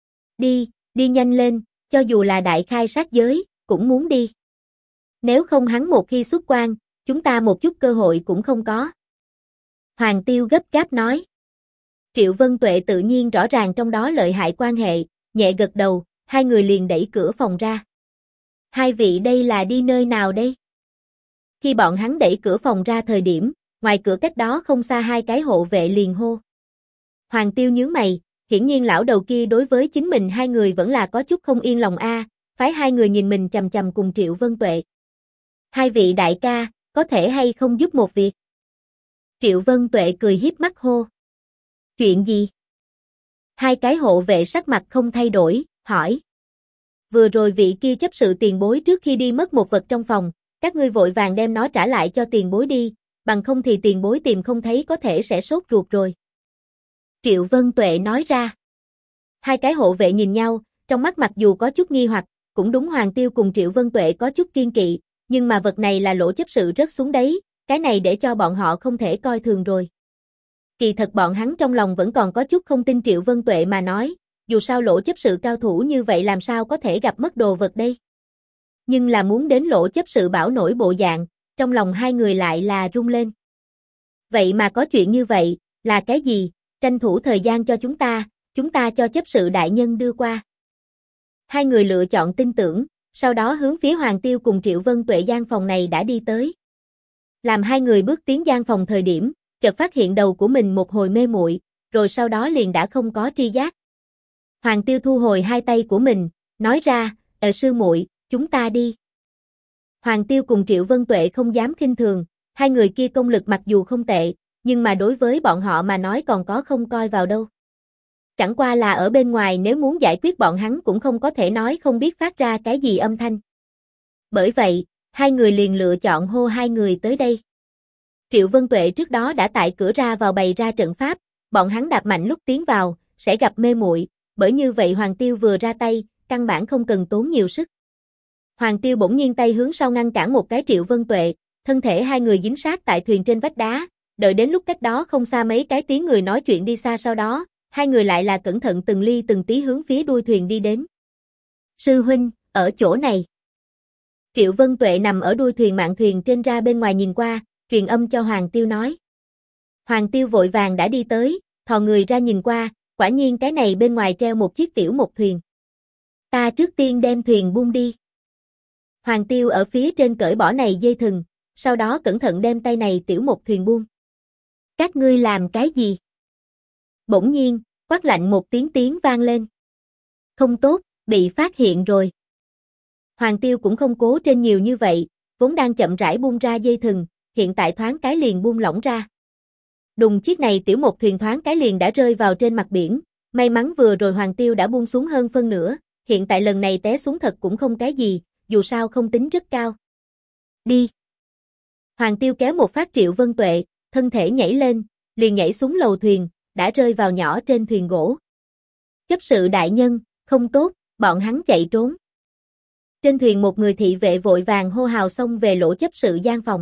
Speaker 1: Đi nhanh lên, cho dù là đại khai sát giới, cũng muốn đi. Nếu không hắn một khi xuất quan, chúng ta một chút cơ hội cũng không có. Hoàng Tiêu gấp gáp nói. Triệu Vân Tuệ tự nhiên rõ ràng trong đó lợi hại quan hệ, nhẹ gật đầu, hai người liền đẩy cửa phòng ra. Hai vị đây là đi nơi nào đây? Khi bọn hắn đẩy cửa phòng ra thời điểm, ngoài cửa cách đó không xa hai cái hộ vệ liền hô. Hoàng Tiêu nhướng mày, hiển nhiên lão đầu kia đối với chính mình hai người vẫn là có chút không yên lòng a, phái hai người nhìn mình chằm chằm cùng Triệu Vân Tuệ. Hai vị đại ca, có thể hay không giúp một việc? Triệu Vân Tuệ cười hiếp mắt hô. Chuyện gì? Hai cái hộ vệ sắc mặt không thay đổi, hỏi. Vừa rồi vị kia chấp sự tiền bối trước khi đi mất một vật trong phòng, các ngươi vội vàng đem nó trả lại cho tiền bối đi, bằng không thì tiền bối tìm không thấy có thể sẽ sốt ruột rồi. Triệu Vân Tuệ nói ra. Hai cái hộ vệ nhìn nhau, trong mắt mặc dù có chút nghi hoặc, cũng đúng Hoàng Tiêu cùng Triệu Vân Tuệ có chút kiên kỵ, nhưng mà vật này là Lỗ chấp sự rớt xuống đấy, cái này để cho bọn họ không thể coi thường rồi. Kỳ thật bọn hắn trong lòng vẫn còn có chút không tin Triệu Vân Tuệ mà nói, dù sao Lỗ chấp sự cao thủ như vậy làm sao có thể gặp mất đồ vật đây. Nhưng là muốn đến Lỗ chấp sự bảo nổi bộ dạng, trong lòng hai người lại là rung lên. Vậy mà có chuyện như vậy, là cái gì? Tranh thủ thời gian cho chúng ta cho chấp sự đại nhân đưa qua. Hai người lựa chọn tin tưởng, sau đó hướng phía Hoàng Tiêu cùng Triệu Vân Tuệ gian phòng này đã đi tới. Làm hai người bước tiến gian phòng thời điểm, chợt phát hiện đầu của mình một hồi mê muội, rồi sau đó liền đã không có tri giác. Hoàng Tiêu thu hồi hai tay của mình, nói ra, sư muội, chúng ta đi. Hoàng Tiêu cùng Triệu Vân Tuệ không dám khinh thường, hai người kia công lực mặc dù không tệ, nhưng mà đối với bọn họ mà nói còn có không coi vào đâu. Chẳng qua là ở bên ngoài nếu muốn giải quyết bọn hắn cũng không có thể nói không biết phát ra cái gì âm thanh. Bởi vậy, hai người liền lựa chọn hô hai người tới đây. Triệu Vân Tuệ trước đó đã tại cửa ra vào bày ra trận pháp, bọn hắn đạp mạnh lúc tiến vào, sẽ gặp mê muội, bởi như vậy Hoàng Tiêu vừa ra tay, căn bản không cần tốn nhiều sức. Hoàng Tiêu bỗng nhiên tay hướng sau ngăn cản một cái Triệu Vân Tuệ, thân thể hai người dính sát tại thuyền trên vách đá, đợi đến lúc cách đó không xa mấy cái tiếng người nói chuyện đi xa sau đó, hai người lại là cẩn thận từng ly từng tí hướng phía đuôi thuyền đi đến. Sư huynh, ở chỗ này. Triệu Vân Tuệ nằm ở đuôi thuyền mạn thuyền trên ra bên ngoài nhìn qua, truyền âm cho Hoàng Tiêu nói. Hoàng Tiêu vội vàng đã đi tới, thò người ra nhìn qua, quả nhiên cái này bên ngoài treo một chiếc tiểu một thuyền. Ta trước tiên đem thuyền buông đi. Hoàng Tiêu ở phía trên cởi bỏ này dây thừng, sau đó cẩn thận đem tay này tiểu một thuyền buông. Các ngươi làm cái gì? Bỗng nhiên, quát lạnh một tiếng vang lên. Không tốt, bị phát hiện rồi. Hoàng Tiêu cũng không cố trên nhiều như vậy, vốn đang chậm rãi buông ra dây thừng, hiện tại thoáng cái liền buông lỏng ra. Đùng, chiếc này tiểu một thuyền thoáng cái liền đã rơi vào trên mặt biển, may mắn vừa rồi Hoàng Tiêu đã buông xuống hơn phân nửa, hiện tại lần này té xuống thật cũng không cái gì, dù sao không tính rất cao. Đi. Hoàng Tiêu kéo một phát Triệu Vân Tuệ, thân thể nhảy lên, liền nhảy xuống lầu thuyền, đã rơi vào nhỏ trên thuyền gỗ. Chấp sự đại nhân, không tốt, bọn hắn chạy trốn. Trên thuyền một người thị vệ vội vàng hô hào xông về lỗ chấp sự gian phòng.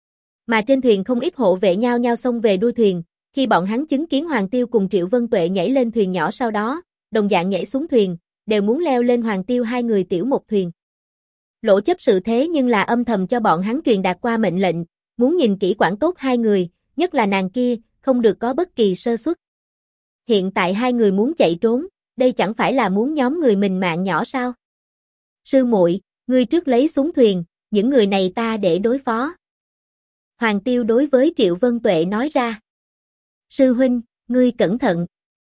Speaker 1: Mà trên thuyền không ít hộ vệ nhao nhao xông về đuôi thuyền, khi bọn hắn chứng kiến Hoàng Tiêu cùng Triệu Vân Tuệ nhảy lên thuyền nhỏ sau đó, đồng dạng nhảy xuống thuyền, đều muốn leo lên Hoàng Tiêu hai người tiểu một thuyền. Lỗ chấp sự thế nhưng là âm thầm cho bọn hắn truyền đạt qua mệnh lệnh, muốn nhìn kỹ quản tốt hai người, nhất là nàng kia, không được có bất kỳ sơ suất. Hiện tại hai người muốn chạy trốn, đây chẳng phải là muốn nhóm người mình mạng nhỏ sao? Sư muội, ngươi trước lấy xuống thuyền, những người này ta để đối phó. Hoàng Tiêu đối với Triệu Vân Tuệ nói ra. Sư huynh, ngươi cẩn thận.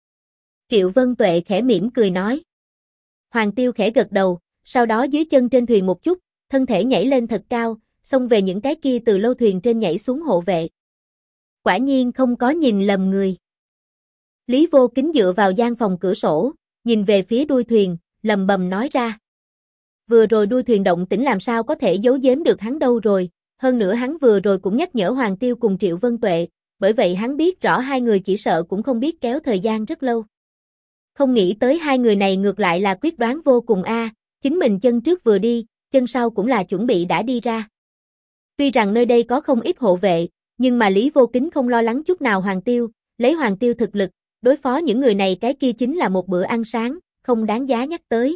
Speaker 1: Triệu Vân Tuệ khẽ mỉm cười nói. Hoàng Tiêu khẽ gật đầu, sau đó dưới chân trên thuyền một chút, thân thể nhảy lên thật cao, xông về những cái kia từ lâu thuyền trên nhảy xuống hộ vệ. Quả nhiên không có nhìn lầm người. Lý Vô Kính dựa vào gian phòng cửa sổ, nhìn về phía đuôi thuyền, lầm bầm nói ra. Vừa rồi đuôi thuyền động tĩnh làm sao có thể giấu giếm được hắn đâu rồi, hơn nữa hắn vừa rồi cũng nhắc nhở Hoàng Tiêu cùng Triệu Vân Tuệ, bởi vậy hắn biết rõ hai người chỉ sợ cũng không biết kéo thời gian rất lâu. Không nghĩ tới hai người này ngược lại là quyết đoán vô cùng chính mình chân trước vừa đi, chân sau cũng là chuẩn bị đã đi ra. Tuy rằng nơi đây có không ít hộ vệ, nhưng mà Lý Vô Kính không lo lắng chút nào Hoàng Tiêu, lấy Hoàng Tiêu thực lực, đối phó những người này cái kia chính là một bữa ăn sáng, không đáng giá nhắc tới.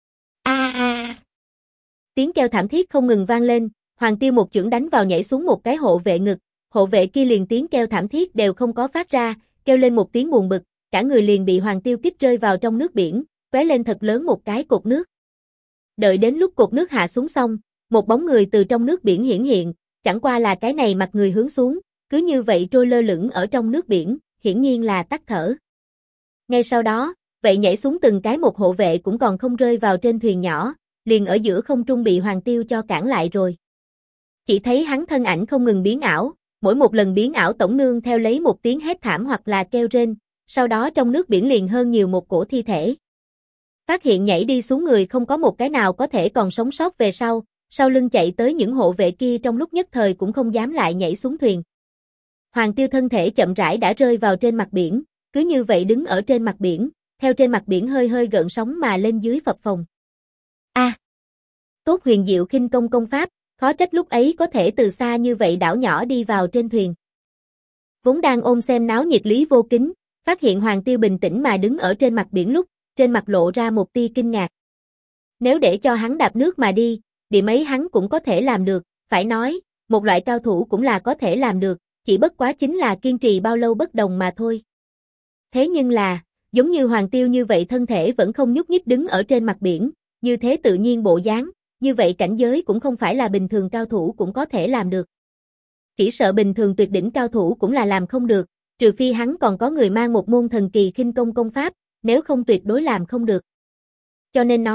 Speaker 1: Tiếng kêu thảm thiết không ngừng vang lên, Hoàng Tiêu một chưởng đánh vào nhảy xuống một cái hộ vệ ngực, hộ vệ kia liền tiếng kêu thảm thiết đều không có phát ra, kêu lên một tiếng buồn bực, cả người liền bị Hoàng Tiêu kích rơi vào trong nước biển, tóe lên thật lớn một cái cột nước. Đợi đến lúc cột nước hạ xuống xong, một bóng người từ trong nước biển hiển hiện, chẳng qua là cái này mặt người hướng xuống, cứ như vậy trôi lơ lửng ở trong nước biển, hiển nhiên là tắt thở. Ngay sau đó, vậy nhảy xuống từng cái một hộ vệ cũng còn không rơi vào trên thuyền nhỏ, liền ở giữa không trung bị Hoàng Tiêu cho cản lại rồi. Chỉ thấy hắn thân ảnh không ngừng biến ảo, mỗi một lần biến ảo tổng nương theo lấy một tiếng hét thảm hoặc là kêu rên, sau đó trong nước biển liền hơn nhiều một cổ thi thể. Phát hiện nhảy đi xuống người không có một cái nào có thể còn sống sót về sau lưng chạy tới những hộ vệ kia trong lúc nhất thời cũng không dám lại nhảy xuống thuyền. Hoàng Tiêu thân thể chậm rãi đã rơi vào trên mặt biển, cứ như vậy đứng ở trên mặt biển, theo trên mặt biển hơi hơi gợn sóng mà lên dưới phập phồng. Tốt huyền diệu khinh công công pháp, khó trách lúc ấy có thể từ xa như vậy đảo nhỏ đi vào trên thuyền. Vốn đang ôm xem náo nhiệt Lý Vô Kính, phát hiện Hoàng Tiêu bình tĩnh mà đứng ở trên mặt biển lúc, trên mặt lộ ra một tia kinh ngạc. Nếu để cho hắn đạp nước mà đi, điểm ấy hắn cũng có thể làm được, phải nói, một loại cao thủ cũng là có thể làm được, chỉ bất quá chính là kiên trì bao lâu bất đồng mà thôi. Thế nhưng là, giống như Hoàng Tiêu như vậy thân thể vẫn không nhúc nhích đứng ở trên mặt biển, như thế tự nhiên bộ dáng, như vậy cảnh giới cũng không phải là bình thường cao thủ cũng có thể làm được. Chỉ sợ bình thường tuyệt đỉnh cao thủ cũng là làm không được, trừ phi hắn còn có người mang một môn thần kỳ khinh công công pháp, nếu không tuyệt đối làm không được. Cho nên nói,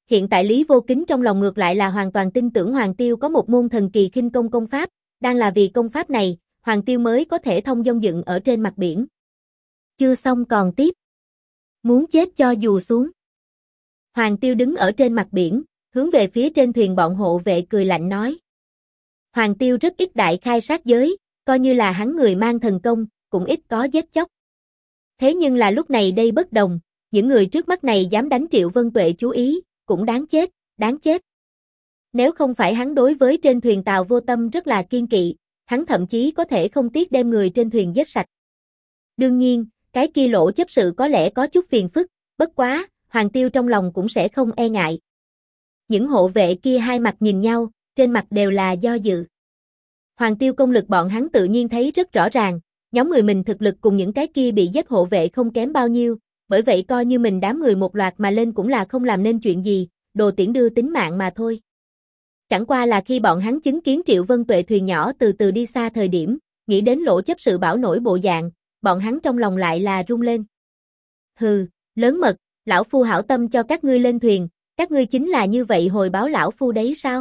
Speaker 1: hiện tại Lý Vô Kính trong lòng ngược lại là hoàn toàn tin tưởng Hoàng Tiêu có một môn thần kỳ khinh công công pháp, đang là vì công pháp này, Hoàng Tiêu mới có thể thông dong dựng ở trên mặt biển. Chưa xong còn tiếp. Muốn chết cho dù xuống. Hoàng Tiêu đứng ở trên mặt biển, hướng về phía trên thuyền bọn hộ vệ cười lạnh nói. Hoàng Tiêu rất ít đại khai sát giới, coi như là hắn người mang thần công, cũng ít có giết chóc. Thế nhưng là lúc này đây bất đồng, những người trước mắt này dám đánh Triệu Vân Tuệ chú ý, cũng đáng chết, đáng chết. Nếu không phải hắn đối với trên thuyền Tào Vô Tâm rất là kiên kỵ, hắn thậm chí có thể không tiếc đem người trên thuyền giết sạch. Đương nhiên, cái kia Lỗ chấp sự có lẽ có chút phiền phức, bất quá, Hoàng Tiêu trong lòng cũng sẽ không e ngại. Những hộ vệ kia hai mặt nhìn nhau, trên mặt đều là do dự. Hoàng Tiêu công lực bọn hắn tự nhiên thấy rất rõ ràng, nhóm người mình thực lực cùng những cái kia bị giết hộ vệ không kém bao nhiêu, bởi vậy coi như mình đám người một loạt mà lên cũng là không làm nên chuyện gì, đồ tiễn đưa tính mạng mà thôi. Chẳng qua là khi bọn hắn chứng kiến Triệu Vân Tuệ thuyền nhỏ từ từ đi xa thời điểm, nghĩ đến Lỗ chấp sự bảo nổi bộ dạng, bọn hắn trong lòng lại là run lên. Hừ, lớn mật, lão phu hảo tâm cho các ngươi lên thuyền, các ngươi chính là như vậy hồi báo lão phu đấy sao?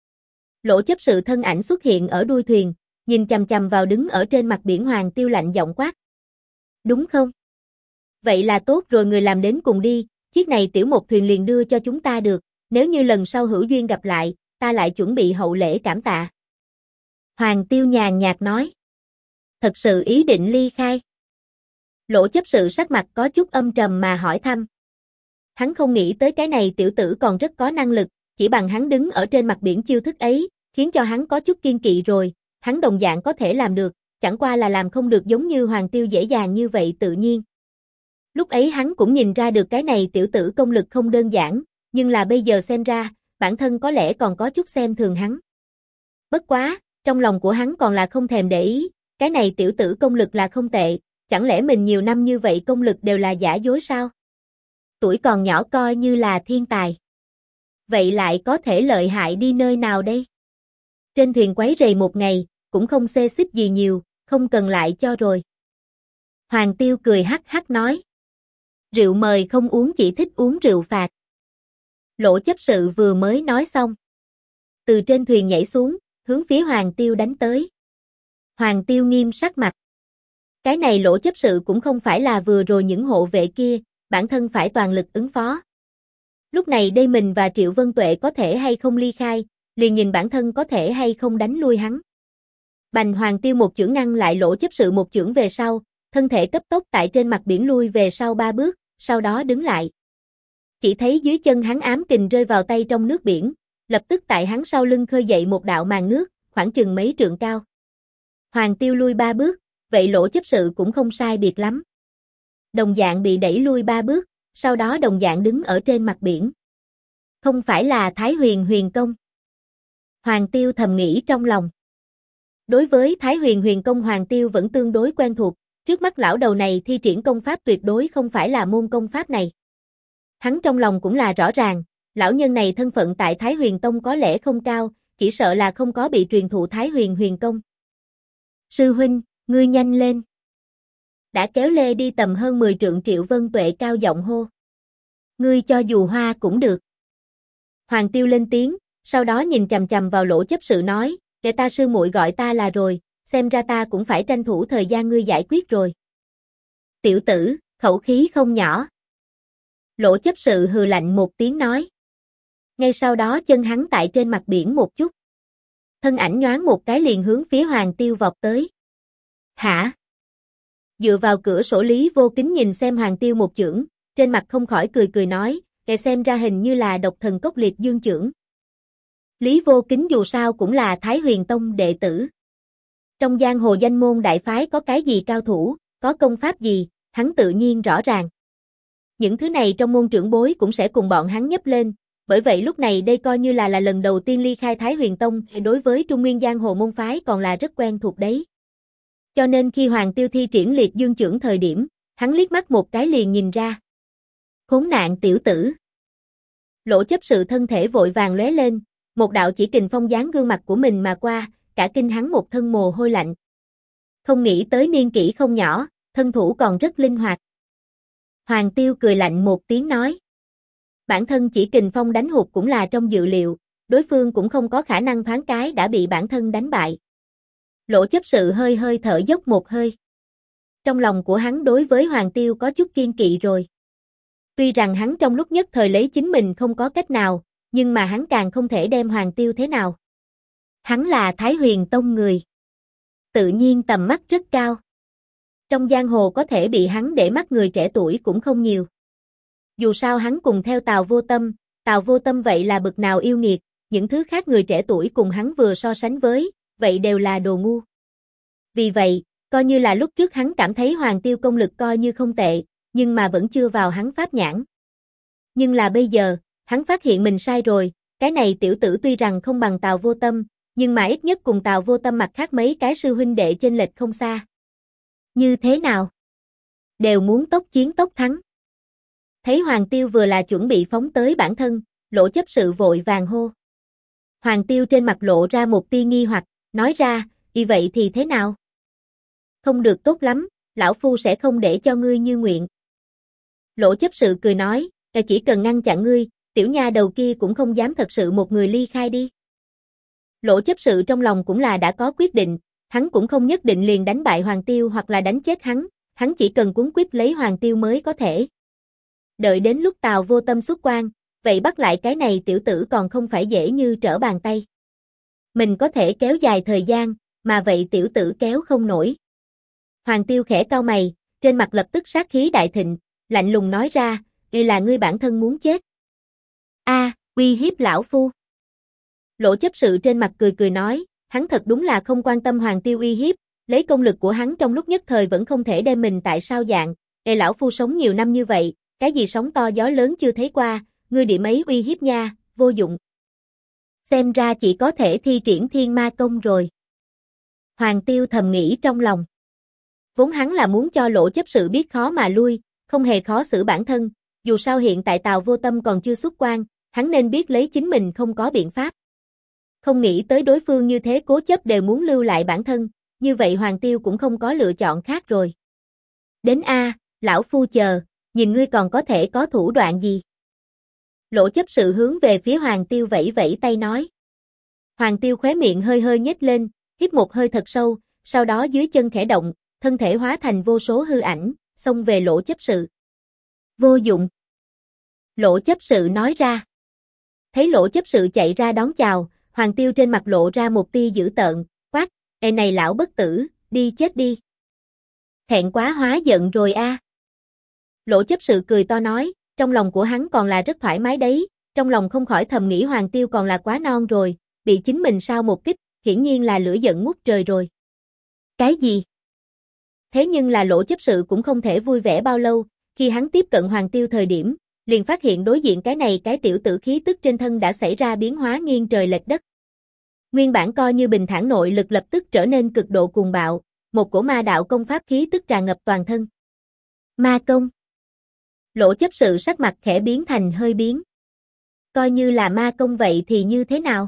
Speaker 1: Lỗ chấp sự thân ảnh xuất hiện ở đuôi thuyền, nhìn chằm chằm vào đứng ở trên mặt biển Hoàng Tiêu lạnh giọng quát. Đúng không? Vậy là tốt rồi, người làm đến cùng đi, chiếc này tiểu một thuyền liền đưa cho chúng ta được, nếu như lần sau hữu duyên gặp lại, ta lại chuẩn bị hậu lễ cảm tạ. Hoàng Tiêu nhàn nhạt nói. Thật sự ý định ly khai. Lỗ chấp sự sắc mặt có chút âm trầm mà hỏi thăm. Hắn không nghĩ tới cái này tiểu tử còn rất có năng lực, chỉ bằng hắn đứng ở trên mặt biển chiêu thức ấy, khiến cho hắn có chút kiên kỵ rồi, hắn đồng dạng có thể làm được, chẳng qua là làm không được giống như Hoàng Tiêu dễ dàng như vậy tự nhiên. Lúc ấy hắn cũng nhìn ra được cái này tiểu tử công lực không đơn giản, nhưng là bây giờ xem ra, bản thân có lẽ còn có chút xem thường hắn. Bất quá, trong lòng của hắn còn là không thèm để ý, cái này tiểu tử công lực là không tệ, chẳng lẽ mình nhiều năm như vậy công lực đều là giả dối sao? Tuổi còn nhỏ coi như là thiên tài. Vậy lại có thể lợi hại đi nơi nào đây? Trên thuyền quấy rầy một ngày, cũng không xê xích gì nhiều, không cần lại cho rồi. Hoàng Tiêu cười hắc hắc nói. Rượu mời không uống, chỉ thích uống rượu phạt. Lỗ chấp sự vừa mới nói xong. Từ trên thuyền nhảy xuống, hướng phía Hoàng Tiêu đánh tới. Hoàng Tiêu nghiêm sắc mặt. Cái này Lỗ chấp sự cũng không phải là vừa rồi những hộ vệ kia, bản thân phải toàn lực ứng phó. Lúc này đây mình và Triệu Vân Tuệ có thể hay không ly khai, liền nhìn bản thân có thể hay không đánh lui hắn. Bành Hoàng Tiêu một chưởng ngăn lại Lỗ chấp sự một chưởng về sau, thân thể cấp tốc tại trên mặt biển lui về sau 3 bước, sau đó đứng lại. Chỉ thấy dưới chân hắn ám kình rơi vào tay trong nước biển, lập tức tại hắn sau lưng khơi dậy một đạo màn nước, khoảng chừng mấy trượng cao. Hoàng Tiêu lui 3 bước, vậy Lỗ chấp sự cũng không sai biệt lắm. Đồng dạng bị đẩy lui 3 bước, sau đó đồng dạng đứng ở trên mặt biển. Không phải là Thái Huyền Huyền Công. Hoàng Tiêu thầm nghĩ trong lòng. Đối với Thái Huyền Huyền Công Hoàng Tiêu vẫn tương đối quen thuộc, trước mắt lão đầu này thi triển công pháp tuyệt đối không phải là môn công pháp này. Hắn trong lòng cũng là rõ ràng, lão nhân này thân phận tại Thái Huyền Tông có lẽ không cao, chỉ sợ là không có bị truyền thụ Thái Huyền Huyền Công. Sư huynh, ngươi nhanh lên. Đã kéo lê đi tầm hơn 10 trượng Triệu Vân Tuệ cao giọng hô. Ngươi cho dù hoa cũng được. Hoàng Tiêu lên tiếng, sau đó nhìn chằm chằm vào Lỗ chấp sự nói, để ta sư muội gọi ta là rồi, xem ra ta cũng phải tranh thủ thời gian ngươi giải quyết rồi. Tiểu tử, khẩu khí không nhỏ. Lỗ chấp sự hừ lạnh một tiếng nói. Ngay sau đó chân hắn tại trên mặt biển một chút. Thân ảnh nhoáng một cái liền hướng phía Hoàng Tiêu vọt tới. Hả? Dựa vào cửa sổ Lý Vô Kính nhìn xem Hoàng Tiêu một chưởng, trên mặt không khỏi cười cười nói, kẻ xem ra hình như là độc thần cốc liệt dương chưởng. Lý Vô Kính dù sao cũng là Thái Huyền Tông đệ tử. Trong giang hồ danh môn đại phái có cái gì cao thủ, có công pháp gì, hắn tự nhiên rõ ràng. Những thứ này trong môn trưởng bối cũng sẽ cùng bọn hắn nhấp lên, bởi vậy lúc này đây coi như là lần đầu tiên ly khai Thái Huyền Tông, đối với Trung Nguyên giang hồ môn phái còn là rất quen thuộc đấy. Cho nên khi Hoàng Tiêu thi triển liệt dương chưởng thời điểm, hắn liếc mắt một cái liền nhìn ra. Khốn nạn tiểu tử. Lỗ chấp sự thân thể vội vàng lóe lên, một đạo chỉ kình phong dán gương mặt của mình mà qua, cả kinh hắn một thân mồ hôi lạnh. Không nghĩ tới niên kỷ không nhỏ, thân thủ còn rất linh hoạt. Hoàng Tiêu cười lạnh một tiếng nói. Bản thân chỉ kình phong đánh hụt cũng là trong dự liệu, đối phương cũng không có khả năng thoáng cái đã bị bản thân đánh bại. Lỗ chấp sự hơi hơi thở dốc một hơi. Trong lòng của hắn đối với Hoàng Tiêu có chút kiên kỵ rồi. Tuy rằng hắn trong lúc nhất thời lấy chính mình không có cách nào, nhưng mà hắn càng không thể đem Hoàng Tiêu thế nào. Hắn là Thái Huyền Tông người. Tự nhiên tầm mắt rất cao. Trong giang hồ có thể bị hắn để mắt người trẻ tuổi cũng không nhiều. Dù sao hắn cùng theo Tào Vô Tâm vậy là bực nào yêu nghiệt, những thứ khác người trẻ tuổi cùng hắn vừa so sánh với, vậy đều là đồ ngu. Vì vậy, coi như là lúc trước hắn cảm thấy Hoàng Tiêu công lực coi như không tệ, nhưng mà vẫn chưa vào hắn pháp nhãn. Nhưng là bây giờ, hắn phát hiện mình sai rồi, cái này tiểu tử tuy rằng không bằng Tào Vô Tâm, nhưng mà ít nhất cùng Tào Vô Tâm mặt khác mấy cái sư huynh đệ chênh lệch không xa. Như thế nào? Đều muốn tốc chiến tốc thắng. Thấy Hoàng Tiêu vừa là chuẩn bị phóng tới bản thân, Lỗ chấp sự vội vàng hô. Hoàng Tiêu trên mặt lộ ra một tia nghi hoặc, nói ra, y vậy thì thế nào? Không được tốt lắm, lão phu sẽ không để cho ngươi như nguyện. Lỗ chấp sự cười nói, chỉ cần ngăn chặn ngươi, tiểu nha đầu kia cũng không dám thật sự một người ly khai đi. Lỗ chấp sự trong lòng cũng là đã có quyết định, hắn cũng không nhất định liền đánh bại Hoàng Tiêu hoặc là đánh chết hắn chỉ cần cuốn quýt lấy Hoàng Tiêu mới có thể. Đợi đến lúc Tào Vô Tâm xuất quan, vậy bắt lại cái này tiểu tử còn không phải dễ như trở bàn tay. Mình có thể kéo dài thời gian, mà vậy tiểu tử kéo không nổi. Hoàng Tiêu khẽ cau mày, trên mặt lập tức sát khí đại thịnh, lạnh lùng nói ra, đây là ngươi bản thân muốn chết. Uy hiếp lão phu. Lỗ chấp sự trên mặt cười cười nói, hắn thật đúng là không quan tâm Hoàng Tiêu uy hiếp, lấy công lực của hắn trong lúc nhất thời vẫn không thể đem mình tại sao dạng, lão phu sống nhiều năm như vậy, cái gì sóng to gió lớn chưa thấy qua, ngươi điểm ấy uy hiếp nha, vô dụng. Xem ra chỉ có thể thi triển Thiên Ma Công rồi. Hoàng Tiêu thầm nghĩ trong lòng. Vốn hắn là muốn cho Lỗ chấp sự biết khó mà lui, không hề khó xử bản thân, dù sao hiện tại Tào Vô Tâm còn chưa xuất quan, hắn nên biết lấy chính mình không có biện pháp. Không nghĩ tới đối phương như thế cố chấp đều muốn lưu lại bản thân, như vậy Hoàng Tiêu cũng không có lựa chọn khác rồi. Đến lão phu chờ, nhìn ngươi còn có thể có thủ đoạn gì. Lỗ chấp sự hướng về phía Hoàng Tiêu vẫy vẫy tay nói. Hoàng Tiêu khóe miệng hơi hơi nhếch lên, hít một hơi thật sâu, sau đó dưới chân khẽ động, thân thể hóa thành vô số hư ảnh, xông về Lỗ chấp sự. Vô dụng. Lỗ chấp sự nói ra. Thấy Lỗ chấp sự chạy ra đón chào, Hoàng Tiêu trên mặt lộ ra một tia dữ tợn, quát, ê này lão bất tử, đi chết đi. Thẹn quá hóa giận rồi Lỗ chấp sự cười to nói, trong lòng của hắn còn là rất thoải mái đấy, trong lòng không khỏi thầm nghĩ Hoàng Tiêu còn là quá non rồi, bị chính mình sao một kích, hiển nhiên là lửa giận ngút trời rồi. Cái gì? Thế nhưng là Lỗ chấp sự cũng không thể vui vẻ bao lâu, khi hắn tiếp cận Hoàng Tiêu thời điểm, liền phát hiện đối diện cái tiểu tử khí tức trên thân đã xảy ra biến hóa nghiêng trời lệch đất. Nguyên bản coi như bình thản nội lực lập tức trở nên cực độ cuồng bạo, một cổ ma đạo công pháp khí tức tràn ngập toàn thân. Ma công. Lỗ chấp sự sắc mặt khẽ biến thành hơi biến. Coi như là ma công vậy thì như thế nào?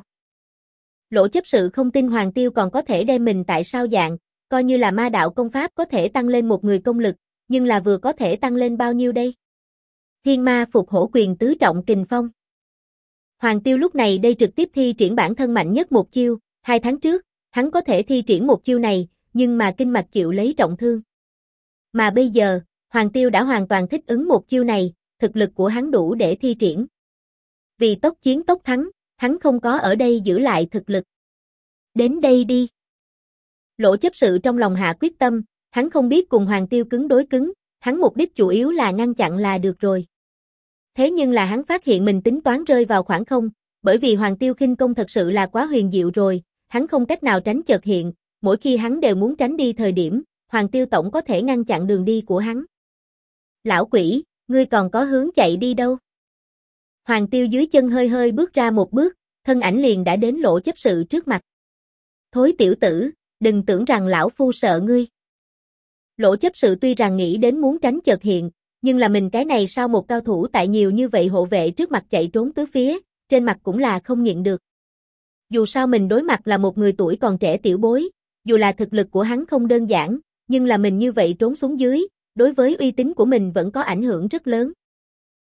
Speaker 1: Lỗ chấp sự không tin Hoàng Tiêu còn có thể đem mình tại sao dạng, coi như là ma đạo công pháp có thể tăng lên một người công lực, nhưng là vừa có thể tăng lên bao nhiêu đây? Thiên ma phục hổ quyền tứ trọng kình phong. Hoàng Tiêu lúc này đây trực tiếp thi triển bản thân mạnh nhất một chiêu, 2 tháng trước, hắn có thể thi triển một chiêu này, nhưng mà kinh mạch chịu lấy trọng thương. Mà bây giờ, Hoàng Tiêu đã hoàn toàn thích ứng một chiêu này, thực lực của hắn đủ để thi triển. Vì tốc chiến tốc thắng, hắn không có ở đây giữ lại thực lực. Đến đây đi. Lỗ chấp sự trong lòng hạ quyết tâm, hắn không biết cùng Hoàng Tiêu cứng đối cứng, hắn mục đích chủ yếu là ngăn chặn là được rồi. Thế nhưng là hắn phát hiện mình tính toán rơi vào khoảng không, bởi vì Hoàng Tiêu khinh công thật sự là quá huyền diệu rồi, hắn không cách nào tránh chợt hiện, mỗi khi hắn đều muốn tránh đi thời điểm, Hoàng Tiêu tổng có thể ngăn chặn đường đi của hắn. Lão quỷ, ngươi còn có hướng chạy đi đâu? Hoàng Tiêu dưới chân hơi hơi bước ra một bước, thân ảnh liền đã đến Lỗ chấp sự trước mặt. Thối tiểu tử, đừng tưởng rằng lão phu sợ ngươi. Lỗ chấp sự tuy rằng nghĩ đến muốn tránh chợt hiện, nhưng là mình cái này sao một cao thủ tại nhiều như vậy hộ vệ trước mặt chạy trốn tứ phía, trên mặt cũng là không nhịn được. Dù sao mình đối mặt là một người tuổi còn trẻ tiểu bối, dù là thực lực của hắn không đơn giản, nhưng là mình như vậy trốn xuống dưới, đối với uy tín của mình vẫn có ảnh hưởng rất lớn.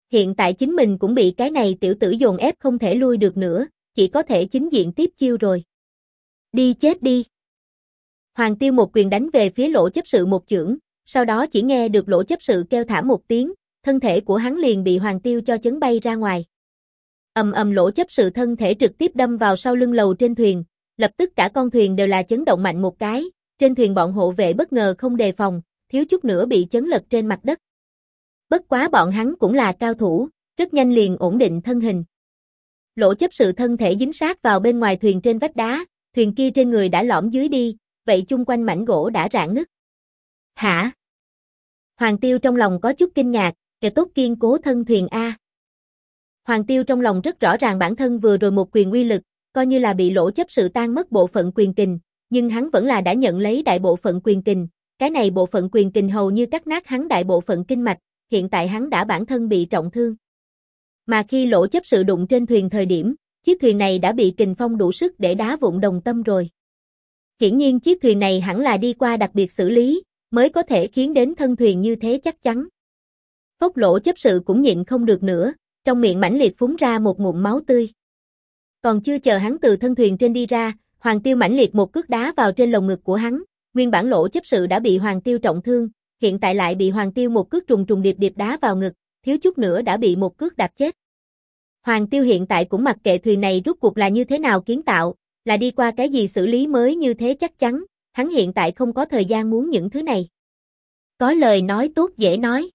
Speaker 1: Hiện tại chính mình cũng bị cái này tiểu tử dồn ép không thể lui được nữa, chỉ có thể chính diện tiếp chiêu rồi. Đi chết đi. Hoàng Tiêu một quyền đánh về phía Lỗ chấp sự một chưởng, sau đó chỉ nghe được Lỗ chấp sự kêu thảm một tiếng, thân thể của hắn liền bị Hoàng Tiêu cho chấn bay ra ngoài. Ầm ầm, Lỗ chấp sự thân thể trực tiếp đâm vào sau lưng lầu trên thuyền, lập tức cả con thuyền đều là chấn động mạnh một cái, trên thuyền bọn hộ vệ bất ngờ không đề phòng, thiếu chút nữa bị chấn lật trên mặt đất. Bất quá bọn hắn cũng là cao thủ, rất nhanh liền ổn định thân hình. Lỗ chấp sự thân thể dính sát vào bên ngoài thuyền trên vách đá, thuyền kia trên người đã lõm dưới đi, vậy chung quanh mảnh gỗ đã rạn nứt. Hả? Hoàng Tiêu trong lòng có chút kinh ngạc, kẻ tốt kiên cố thân thuyền A. Hoàng Tiêu trong lòng rất rõ ràng bản thân vừa rồi một quyền uy lực, coi như là bị Lỗ chấp sự tan mất bộ phận quyền kình, nhưng hắn vẫn là đã nhận lấy đại bộ phận quyền kình, cái này bộ phận quyền kình hầu như cắt nát hắn đại bộ phận kinh mạch, hiện tại hắn đã bản thân bị trọng thương. Mà khi Lỗ chấp sự đụng trên thuyền thời điểm, chiếc thuyền này đã bị kình phong đủ sức để đá vụn đồng tâm rồi. Hiển nhiên chiếc thuyền này hẳn là đi qua đặc biệt xử lý, mới có thể khiến đến thân thuyền như thế chắc chắn. Phốc, Lỗ chấp sự cũng nhịn không được nữa, trong miệng mãnh liệt phúng ra một ngụm máu tươi. Còn chưa chờ hắn từ thân thuyền trên đi ra, Hoàng Tiêu mãnh liệt một cước đá vào trên lồng ngực của hắn, nguyên bản Lỗ chấp sự đã bị Hoàng Tiêu trọng thương, hiện tại lại bị Hoàng Tiêu một cước trùng trùng điệp điệp đá vào ngực, thiếu chút nữa đã bị một cước đạp chết. Hoàng Tiêu hiện tại cũng mặc kệ thuyền này rốt cuộc là như thế nào kiến tạo, là đi qua cái gì xử lý mới như thế chắc chắn, hắn hiện tại không có thời gian muốn những thứ này. Có lời nói tốt dễ nói.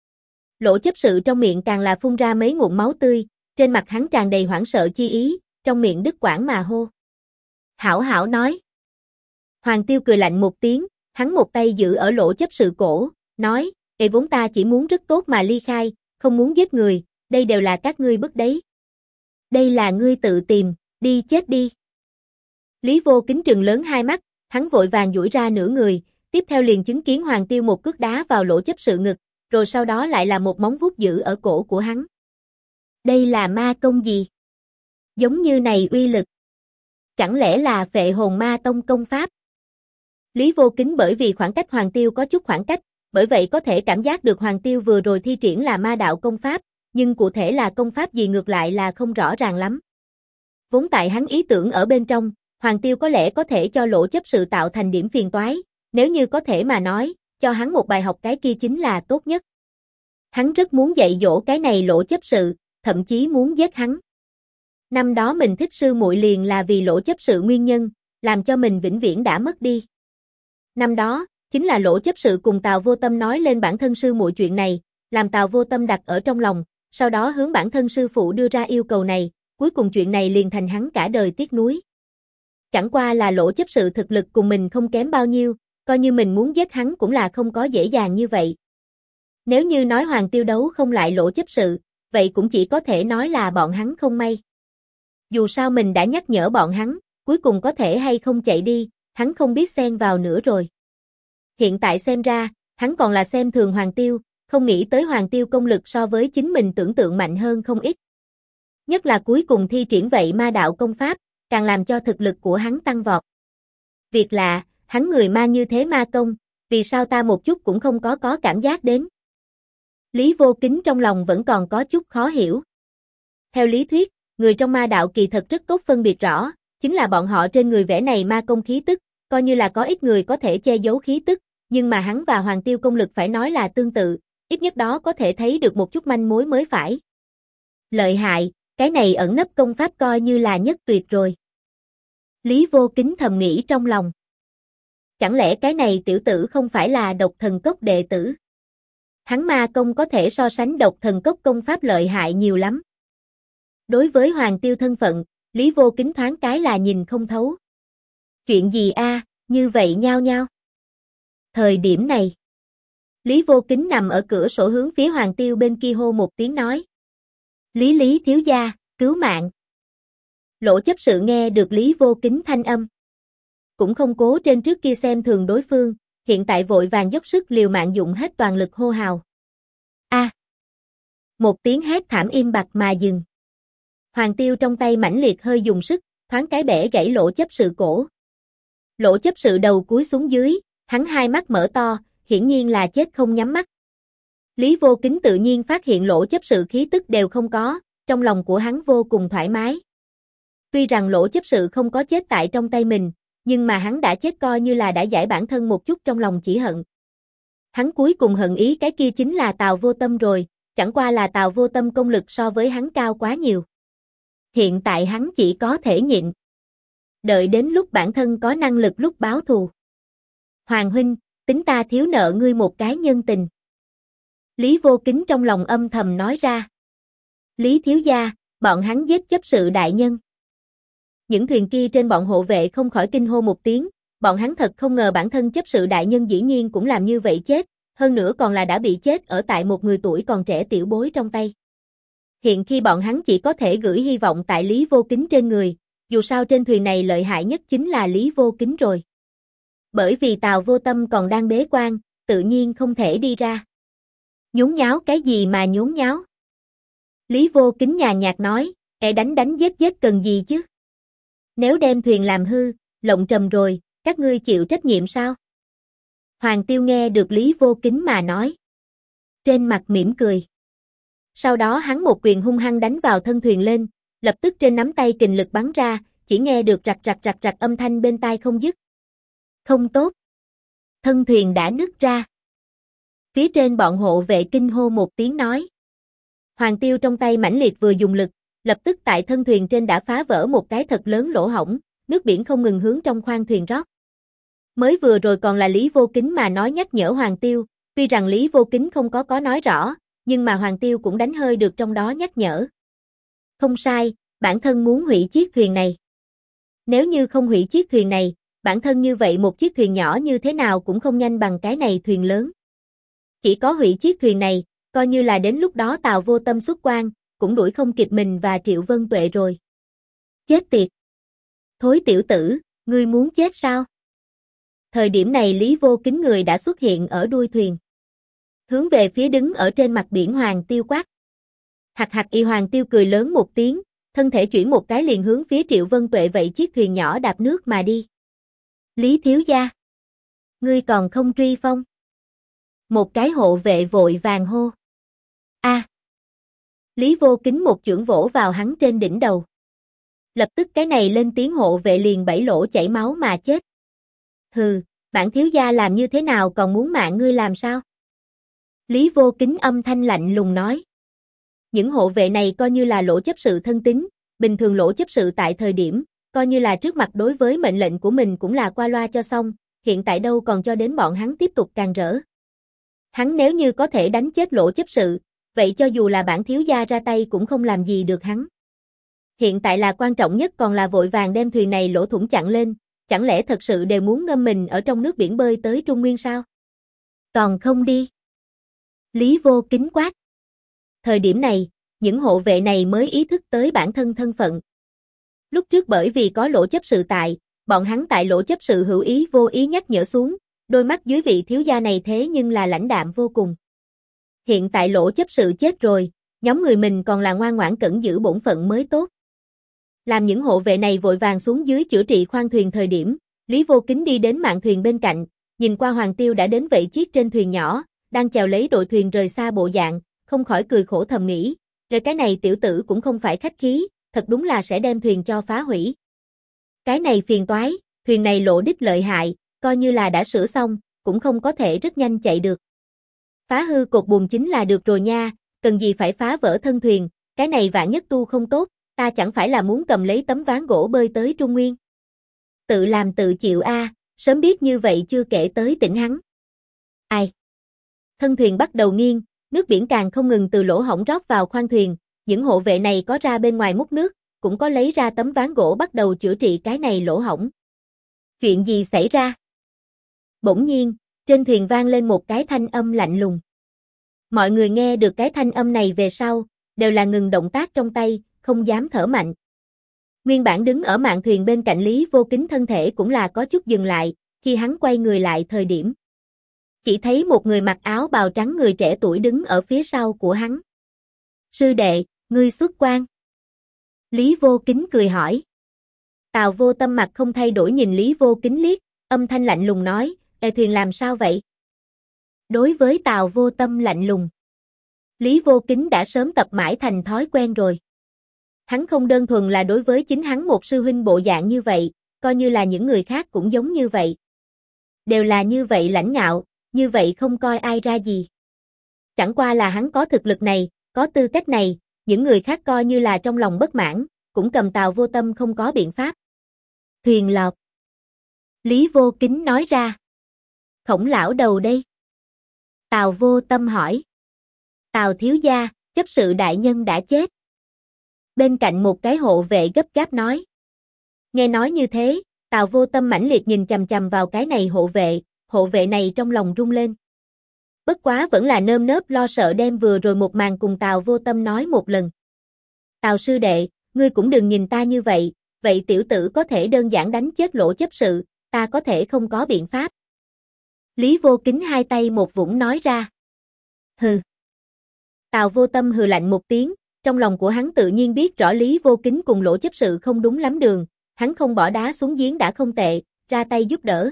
Speaker 1: Lỗ chấp sự trong miệng càng là phun ra mấy ngụm máu tươi, trên mặt hắn tràn đầy hoảng sợ chi ý, trong miệng đứt quãng mà hô. Hảo hảo nói. Hoàng Tiêu cười lạnh một tiếng, hắn một tay giữ ở Lỗ chấp sự cổ, nói, vốn ta chỉ muốn rất tốt mà ly khai, không muốn giết người, đây đều là các ngươi bức đấy. Đây là ngươi tự tìm, đi chết đi. Lý Vô Kính trừng lớn hai mắt, hắn vội vàng duỗi ra nửa người, tiếp theo liền chứng kiến Hoàng Tiêu một cước đá vào Lỗ chấp sự ngực, rồi sau đó lại là một móng vuốt giữ ở cổ của hắn. Đây là ma công gì? Giống như này uy lực. Chẳng lẽ là Phệ Hồn Ma Tông công pháp? Lý Vô Kính bởi vì khoảng cách Hoàng Tiêu có chút khoảng cách, bởi vậy có thể cảm giác được Hoàng Tiêu vừa rồi thi triển là ma đạo công pháp, nhưng cụ thể là công pháp gì ngược lại là không rõ ràng lắm. Vốn tại hắn ý tưởng ở bên trong, Hoàng Tiêu có lẽ có thể cho Lỗ chấp sự tạo thành điểm phiền toái, nếu như có thể mà nói, cho hắn một bài học cái kia chính là tốt nhất. Hắn rất muốn dạy dỗ cái này Lỗ chấp sự, thậm chí muốn giết hắn. Năm đó mình thích sư muội liền là vì Lỗ chấp sự nguyên nhân, làm cho mình vĩnh viễn đã mất đi. Năm đó, chính là Lỗ chấp sự cùng Tào Vô Tâm nói lên bản thân sư muội chuyện này, làm Tào Vô Tâm đặt ở trong lòng, sau đó hướng bản thân sư phụ đưa ra yêu cầu này, cuối cùng chuyện này liền thành hắn cả đời tiếc nuối. Chẳng qua là Lỗ chấp sự thực lực cùng mình không kém bao nhiêu, coi như mình muốn giết hắn cũng là không có dễ dàng như vậy. Nếu như nói Hoàng Tiêu đấu không lại Lỗ chấp sự, vậy cũng chỉ có thể nói là bọn hắn không may. Dù sao mình đã nhắc nhở bọn hắn, cuối cùng có thể hay không chạy đi, hắn không biết xen vào nữa rồi. Hiện tại xem ra, hắn còn là xem thường Hoàng Tiêu, không nghĩ tới Hoàng Tiêu công lực so với chính mình tưởng tượng mạnh hơn không ít. Nhất là cuối cùng thi triển vậy ma đạo công pháp, càng làm cho thực lực của hắn tăng vọt. Việc lạ, hắn người ma như thế ma công, vì sao ta một chút cũng không có cảm giác đến. Lý Vô Kính trong lòng vẫn còn có chút khó hiểu. Theo lý thuyết, người trong ma đạo kỳ thật rất tốt phân biệt rõ, chính là bọn họ trên người vẽ này ma công khí tức, coi như là có ít người có thể che giấu khí tức, nhưng mà hắn và Hoàng Tiêu công lực phải nói là tương tự, ít nhất đó có thể thấy được một chút manh mối mới phải. Lợi hại, cái này ẩn nấp công pháp coi như là nhất tuyệt rồi. Lý Vô Kính thầm nghĩ trong lòng. Chẳng lẽ cái này tiểu tử không phải là Độc Thần Cốc đệ tử? Hắn ma công có thể so sánh Độc Thần Cốc công pháp lợi hại nhiều lắm. Đối với Hoàng Tiêu thân phận, Lý Vô Kính thoáng cái là nhìn không thấu. Chuyện gì a, như vậy nhao nhao. Thời điểm này, Lý Vô Kính nằm ở cửa sổ hướng phía Hoàng Tiêu bên kia hô một tiếng nói. Lý thiếu gia, cứu mạng. Lỗ chấp sự nghe được Lý Vô Kính thanh âm. Cũng không cố trên trước kia xem thường đối phương, hiện tại vội vàng dốc sức liều mạng dụng hết toàn lực hô hào. A! Một tiếng hét thảm im bặt mà dừng. Hoàng Tiêu trong tay mãnh liệt hơi dùng sức, thoáng cái bẻ gãy Lỗ chấp sự cổ. Lỗ chấp sự đầu cúi xuống dưới, hắn hai mắt mở to, hiển nhiên là chết không nhắm mắt. Lý Vô Kính tự nhiên phát hiện Lỗ chấp sự khí tức đều không có, trong lòng của hắn vô cùng thoải mái. Tuy rằng Lỗ chấp sự không có chết tại trong tay mình, nhưng mà hắn đã chết coi như là đã giải bản thân một chút trong lòng chỉ hận. Hắn cuối cùng hận ý cái kia chính là Tào Vô Tâm rồi, chẳng qua là Tào Vô Tâm công lực so với hắn cao quá nhiều. Hiện tại hắn chỉ có thể nhịn. Đợi đến lúc bản thân có năng lực lúc báo thù. Hoàng huynh, tính ta thiếu nợ ngươi một cái nhân tình. Lý Vô Kính trong lòng âm thầm nói ra. Lý thiếu gia, bọn hắn giết chấp sự đại nhân. Những thuyền kia trên bọn hộ vệ không khỏi kinh hô một tiếng, bọn hắn thật không ngờ bản thân chấp sự đại nhân dĩ nhiên cũng làm như vậy chết, hơn nữa còn là đã bị chết ở tại một người tuổi còn trẻ tiểu bối trong tay. Hiện khi bọn hắn chỉ có thể gửi hy vọng tại Lý Vô Kính trên người, dù sao trên thuyền này lợi hại nhất chính là Lý Vô Kính rồi. Bởi vì Tào Vô Tâm còn đang bế quan, tự nhiên không thể đi ra. Nhốn nháo cái gì mà nhốn nháo? Lý Vô Kính nhàn nhạt nói, đánh đánh giết giết cần gì chứ? Nếu đem thuyền làm hư, lộng trầm rồi, các ngươi chịu trách nhiệm sao? Hoàng Tiêu nghe được Lý Vô Kính mà nói. Trên mặt mỉm cười. Sau đó hắn một quyền hung hăng đánh vào thân thuyền lên, lập tức trên nắm tay kình lực bắn ra, chỉ nghe được rạch rạch rạch rạch âm thanh bên tai không dứt. Không tốt. Thân thuyền đã nứt ra. Phía trên bọn hộ vệ kinh hô một tiếng nói. Hoàng Tiêu trong tay mãnh liệt vừa dùng lực, lập tức tại thân thuyền trên đã phá vỡ một cái thật lớn lỗ hổng, nước biển không ngừng hướng trong khoang thuyền rót. Mới vừa rồi còn là Lý Vô Kính mà nói nhắc nhở Hoàng Tiêu, tuy rằng Lý Vô Kính không có nói rõ, nhưng mà Hoàng Tiêu cũng đánh hơi được trong đó nhắc nhở. Không sai, bản thân muốn hủy chiếc thuyền này. Nếu như không hủy chiếc thuyền này, bản thân như vậy một chiếc thuyền nhỏ như thế nào cũng không nhanh bằng cái này thuyền lớn. Chỉ có hủy chiếc thuyền này, coi như là đến lúc đó Tào Vô Tâm xuất quan, cũng đuổi không kịp mình và Triệu Vân Tuệ rồi. Chết tiệt! Thối tiểu tử, ngươi muốn chết sao? Thời điểm này Lý Vô Kính người đã xuất hiện ở đuôi thuyền. Hướng về phía đứng ở trên mặt biển Hoàng Tiêu quát. Hạc hạc y Hoàng Tiêu cười lớn một tiếng, thân thể chuyển một cái liền hướng phía Triệu Vân Tuệ vậy chiếc thuyền nhỏ đạp nước mà đi. Lý thiếu gia! Ngươi còn không truy phong? Một cái hộ vệ vội vàng hô. A! Lý Vô Kính một chưởng vỗ vào hắn trên đỉnh đầu. Lập tức cái này lên tiếng hộ vệ liền bảy lỗ chảy máu mà chết. Hừ, bản thiếu gia làm như thế nào còn muốn mạng ngươi làm sao? Lý Vô Kính âm thanh lạnh lùng nói. Những hộ vệ này coi như là Lỗ chấp sự thân tín, bình thường Lỗ chấp sự tại thời điểm, coi như là trước mặt đối với mệnh lệnh của mình cũng là qua loa cho xong, hiện tại đâu còn cho đến bọn hắn tiếp tục càng rỡ. Hắn nếu như có thể đánh chết Lỗ chấp sự, vậy cho dù là bản thiếu gia ra tay cũng không làm gì được hắn. Hiện tại là quan trọng nhất còn là vội vàng đem thuyền này lỗ thủng chặn lên, chẳng lẽ thật sự đều muốn ngâm mình ở trong nước biển bơi tới Trung Nguyên sao? Còn không đi. Lý Vô Kính quát. Thời điểm này, những hộ vệ này mới ý thức tới bản thân thân phận. Lúc trước bởi vì có Lỗ chấp sự tại, bọn hắn tại Lỗ chấp sự hữu ý vô ý nhắc nhở xuống, đôi mắt dưới vị thiếu gia này thế nhưng là lãnh đạm vô cùng. Hiện tại Lỗ chấp sự chết rồi, nhóm người mình còn là ngoan ngoãn cẩn giữ bổn phận mới tốt. Làm những hộ vệ này vội vàng xuống dưới chữa trị khoang thuyền thời điểm, Lý Vô Kính đi đến mạn thuyền bên cạnh, nhìn qua Hoàng Tiêu đã đến vậy chiếc trên thuyền nhỏ, đang chèo lấy đội thuyền rời xa bộ dạng, không khỏi cười khổ thầm nghĩ, rồi cái này tiểu tử cũng không phải khách khí, thật đúng là sẽ đem thuyền cho phá hủy. Cái này phiền toái, thuyền này lộ đích lợi hại, coi như là đã sửa xong, cũng không có thể rất nhanh chạy được. Phá hư cột buồm chính là được rồi nha, cần gì phải phá vỡ thân thuyền, cái này vạn nhất tu không tốt, ta chẳng phải là muốn cầm lấy tấm ván gỗ bơi tới Trung Nguyên. Tự làm tự chịu a, sớm biết như vậy chưa kể tới tỉnh hắn. Ai? Thân thuyền bắt đầu nghiêng, nước biển càng không ngừng từ lỗ hổng rót vào khoang thuyền, những hộ vệ này có ra bên ngoài múc nước, cũng có lấy ra tấm ván gỗ bắt đầu chữa trị cái này lỗ hổng. Chuyện gì xảy ra? Bỗng nhiên, trên thuyền vang lên một cái thanh âm lạnh lùng. Mọi người nghe được cái thanh âm này về sau, đều là ngừng động tác trong tay, không dám thở mạnh. Nguyên bản đứng ở mạn thuyền bên cạnh Lý Vô Kính thân thể cũng là có chút dừng lại, khi hắn quay người lại thời điểm. Chỉ thấy một người mặc áo bào trắng người trẻ tuổi đứng ở phía sau của hắn. Sư đệ, ngươi xuất quan. Lý Vô Kính cười hỏi. Tào Vô Tâm mặt không thay đổi nhìn Lý Vô Kính liếc, âm thanh lạnh lùng nói, thuyền làm sao vậy? Đối với Tào Vô Tâm lạnh lùng, Lý Vô Kính đã sớm tập mãi thành thói quen rồi. Hắn không đơn thuần là đối với chính hắn một sư huynh bộ dạng như vậy, coi như là những người khác cũng giống như vậy. Đều là như vậy lãnh ngạo, như vậy không coi ai ra gì. Chẳng qua là hắn có thực lực này, có tư cách này, những người khác coi như là trong lòng bất mãn, cũng cầm Tào Vô Tâm không có biện pháp. Thuyền lọt. Lý Vô Kính nói ra. Khổng lão đầu đây. Tào Vô Tâm hỏi. Tào thiếu gia, chấp sự đại nhân đã chết. Bên cạnh một cái hộ vệ gấp gáp nói. Nghe nói như thế, Tào Vô Tâm mãnh liệt nhìn chằm chằm vào cái này hộ vệ này trong lòng rung lên. Bất quá vẫn là nơm nớp lo sợ đem vừa rồi một màn cùng Tào Vô Tâm nói một lần. Tào sư đệ, ngươi cũng đừng nhìn ta như vậy, vậy tiểu tử có thể đơn giản đánh chết Lỗ chấp sự, ta có thể không có biện pháp. Lý Vô Kính hai tay một vũng nói ra. Hừ. Tào Vô Tâm hừ lạnh một tiếng, trong lòng của hắn tự nhiên biết rõ Lý Vô Kính cùng Lỗ chấp sự không đúng lắm đường, hắn không bỏ đá xuống giếng đã không tệ, ra tay giúp đỡ.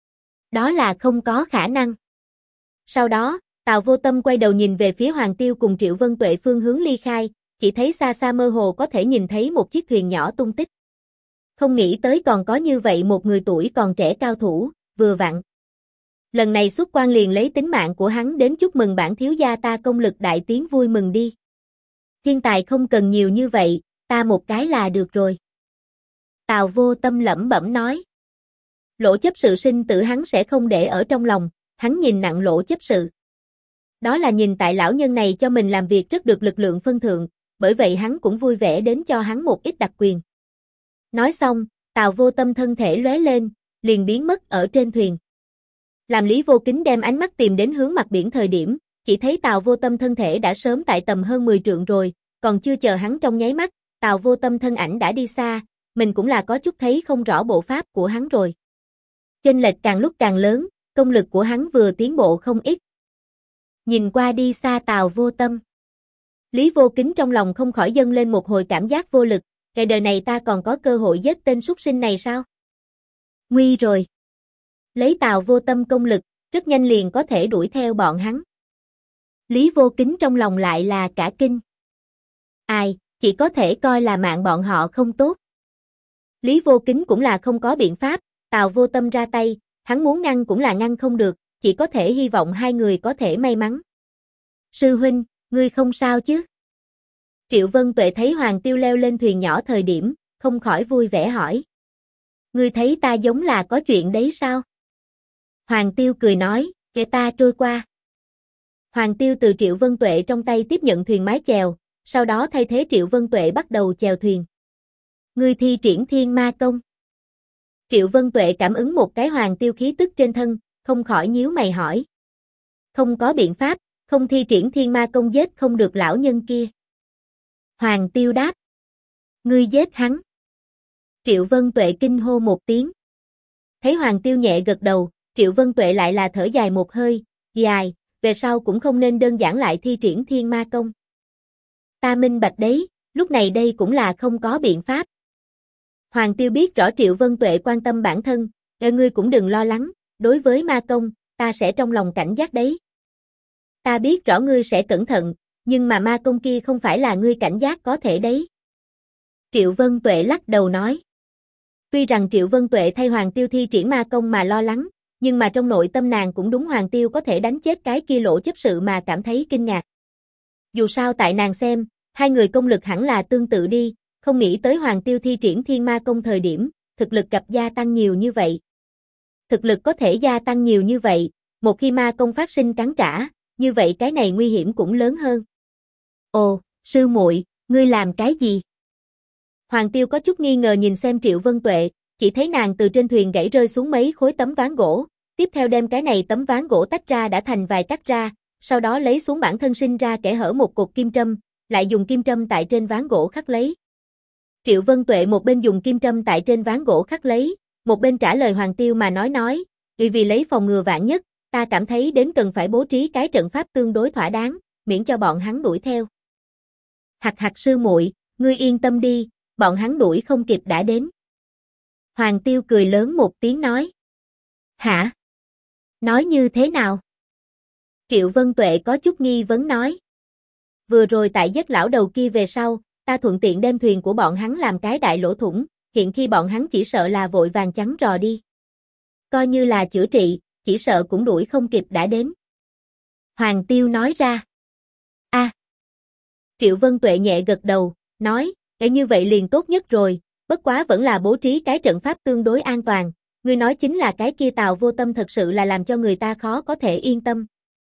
Speaker 1: Đó là không có khả năng. Sau đó, Tào Vô Tâm quay đầu nhìn về phía Hoàng Tiêu cùng Triệu Vân Tuệ phương hướng ly khai, chỉ thấy xa xa mơ hồ có thể nhìn thấy một chiếc thuyền nhỏ tung tích. Không nghĩ tới còn có như vậy một người tuổi còn trẻ cao thủ, vừa vặn. Lần này xuất quan liền lấy tính mạng của hắn đến chúc mừng bản thiếu gia ta công lực đại tiến vui mừng đi. Thiên tài không cần nhiều như vậy, ta một cái là được rồi. Tào Vô Tâm lẩm bẩm nói. Lỗ chấp sự sinh tử hắn sẽ không để ở trong lòng, hắn nhìn nặng Lỗ chấp sự. Đó là nhìn tại lão nhân này cho mình làm việc rất được lực lượng phân thượng, bởi vậy hắn cũng vui vẻ đến cho hắn một ít đặc quyền. Nói xong, Tào Vô Tâm thân thể lóe lên, liền biến mất ở trên thuyền. Làm Lý Vô Kính đem ánh mắt tìm đến hướng mặt biển thời điểm, chỉ thấy Tào Vô Tâm thân thể đã sớm tại tầm hơn 10 trượng rồi, còn chưa chờ hắn trong nháy mắt, Tào Vô Tâm thân ảnh đã đi xa, mình cũng là có chút thấy không rõ bộ pháp của hắn rồi. Chênh lệch càng lúc càng lớn, công lực của hắn vừa tiến bộ không ít. Nhìn qua đi xa Tào Vô Tâm. Lý Vô Kính trong lòng không khỏi dâng lên một hồi cảm giác vô lực, cái đời này ta còn có cơ hội giết tên súc sinh này sao? Nguy rồi. Lấy Tào Vô Tâm công lực, rất nhanh liền có thể đuổi theo bọn hắn. Lý Vô Kính trong lòng lại là cả kinh. Ai, chỉ có thể coi là mạng bọn họ không tốt. Lý Vô Kính cũng là không có biện pháp, Tào Vô Tâm ra tay, hắn muốn ngăn cũng là ngăn không được, chỉ có thể hy vọng hai người có thể may mắn. Sư huynh, ngươi không sao chứ? Triệu Vân Tuệ thấy Hoàng Tiêu leo lên thuyền nhỏ thời điểm, không khỏi vui vẻ hỏi. Ngươi thấy ta giống là có chuyện đấy sao? Hoàng Tiêu cười nói, kệ ta trôi qua. Hoàng Tiêu từ Triệu Vân Tuệ trong tay tiếp nhận thuyền mái chèo, sau đó thay thế Triệu Vân Tuệ bắt đầu chèo thuyền. Ngươi thi triển thiên ma công. Triệu Vân Tuệ cảm ứng một cái Hoàng Tiêu khí tức trên thân, không khỏi nhíu mày hỏi. Không có biện pháp, không thi triển thiên ma công giết không được lão nhân kia. Hoàng Tiêu đáp. Ngươi giết hắn. Triệu Vân Tuệ kinh hô một tiếng. Thấy Hoàng Tiêu nhẹ gật đầu, Triệu Vân Tuệ lại là thở dài một hơi, dài, về sau cũng không nên đơn giản lại thi triển thiên ma công. Ta minh bạch đấy, lúc này đây cũng là không có biện pháp. Hoàng Tiêu biết rõ Triệu Vân Tuệ quan tâm bản thân, ngươi cũng đừng lo lắng, đối với ma công, ta sẽ trong lòng cảnh giác đấy. Ta biết rõ ngươi sẽ cẩn thận, nhưng mà ma công kia không phải là ngươi cảnh giác có thể đấy. Triệu Vân Tuệ lắc đầu nói. Tuy rằng Triệu Vân Tuệ thay Hoàng Tiêu thi triển ma công mà lo lắng, nhưng mà trong nội tâm nàng cũng đúng Hoàng Tiêu có thể đánh chết cái kia Lỗ chấp sự mà cảm thấy kinh ngạc. Dù sao tại nàng xem, hai người công lực hẳn là tương tự đi, không nghĩ tới Hoàng Tiêu thi triển thiên ma công thời điểm, thực lực gặp gia tăng nhiều như vậy. Thực lực có thể gia tăng nhiều như vậy, một khi ma công phát sinh cắn trả, như vậy cái này nguy hiểm cũng lớn hơn. Ồ, sư muội, ngươi làm cái gì? Hoàng Tiêu có chút nghi ngờ nhìn xem Triệu Vân Tuệ, chỉ thấy nàng từ trên thuyền gãy rơi xuống mấy khối tấm ván gỗ, tiếp theo đem cái này tấm ván gỗ tách ra đã thành vài cắt ra, sau đó lấy xuống bản thân sinh ra kẽ hở một cột kim trâm, lại dùng kim trâm tại trên ván gỗ khắc lấy. Triệu Vân Tuệ một bên dùng kim trâm tại trên ván gỗ khắc lấy, một bên trả lời Hoàng Tiêu mà nói, vì lấy phòng ngừa vạn nhất, ta cảm thấy đến cần phải bố trí cái trận pháp tương đối thỏa đáng, miễn cho bọn hắn đuổi theo. Hạc sư muội, ngươi yên tâm đi, bọn hắn đuổi không kịp đã đến. Hoàng Tiêu cười lớn một tiếng nói. Hả? Nói như thế nào? Triệu Vân Tuệ có chút nghi vấn nói. vừa rồi tại giết lão đầu kia về sau, ta thuận tiện đem thuyền của bọn hắn làm cái đại lỗ thủng, hiện khi bọn hắn chỉ sợ là vội vàng chắn rò đi. Coi như là chữa trị, chỉ sợ cũng đuổi không kịp đã đến. Hoàng Tiêu nói ra. Triệu Vân Tuệ nhẹ gật đầu, nói, như vậy liền tốt nhất rồi, bất quá vẫn là bố trí cái trận pháp tương đối an toàn, ngươi nói chính là cái kia Tào Vô Tâm thật sự là làm cho người ta khó có thể yên tâm.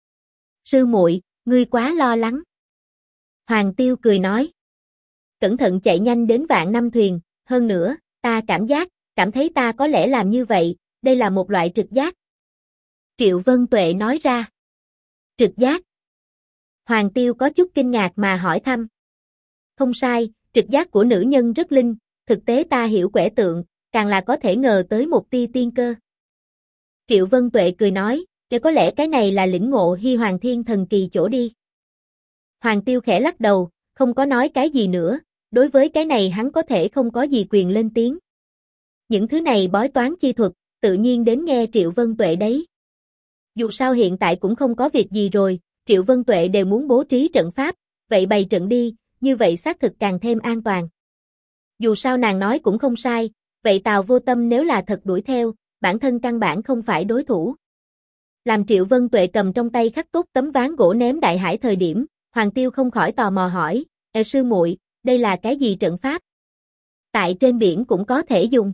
Speaker 1: Sư muội, ngươi quá lo lắng. Hoàng Tiêu cười nói. Cẩn thận chạy nhanh đến Vạn Năm thuyền, hơn nữa, ta cảm thấy ta có lẽ làm như vậy, đây là một loại trực giác. Triệu Vân Tuệ nói ra. Trực giác. Hoàng Tiêu có chút kinh ngạc mà hỏi thăm. Không sai, trực giác của nữ nhân rất linh, thực tế ta hiểu quẻ tượng, càng là có thể ngờ tới một tia tiên cơ. Triệu Vân Tuệ cười nói, có lẽ cái này là lĩnh ngộ Hy Hoàng Thiên thần kỳ chỗ đi. Hoàng Tiêu khẽ lắc đầu, không có nói cái gì nữa, đối với cái này hắn có thể không có gì quyền lên tiếng. Những thứ này bói toán chi thuật, tự nhiên đến nghe Triệu Vân Tuệ đấy. Dù sao hiện tại cũng không có việc gì rồi, Triệu Vân Tuệ đều muốn bố trí trận pháp, vậy bày trận đi, như vậy xác thực càng thêm an toàn. Dù sao nàng nói cũng không sai, vậy Tào Vô Tâm nếu là thật đuổi theo, bản thân căn bản không phải đối thủ. Làm Triệu Vân Tuệ cầm trong tay khắc tốt tấm ván gỗ ném đại hải thời điểm, Hoàng Tiêu không khỏi tò mò hỏi, sư muội, đây là cái gì trận pháp? Tại trên biển cũng có thể dùng.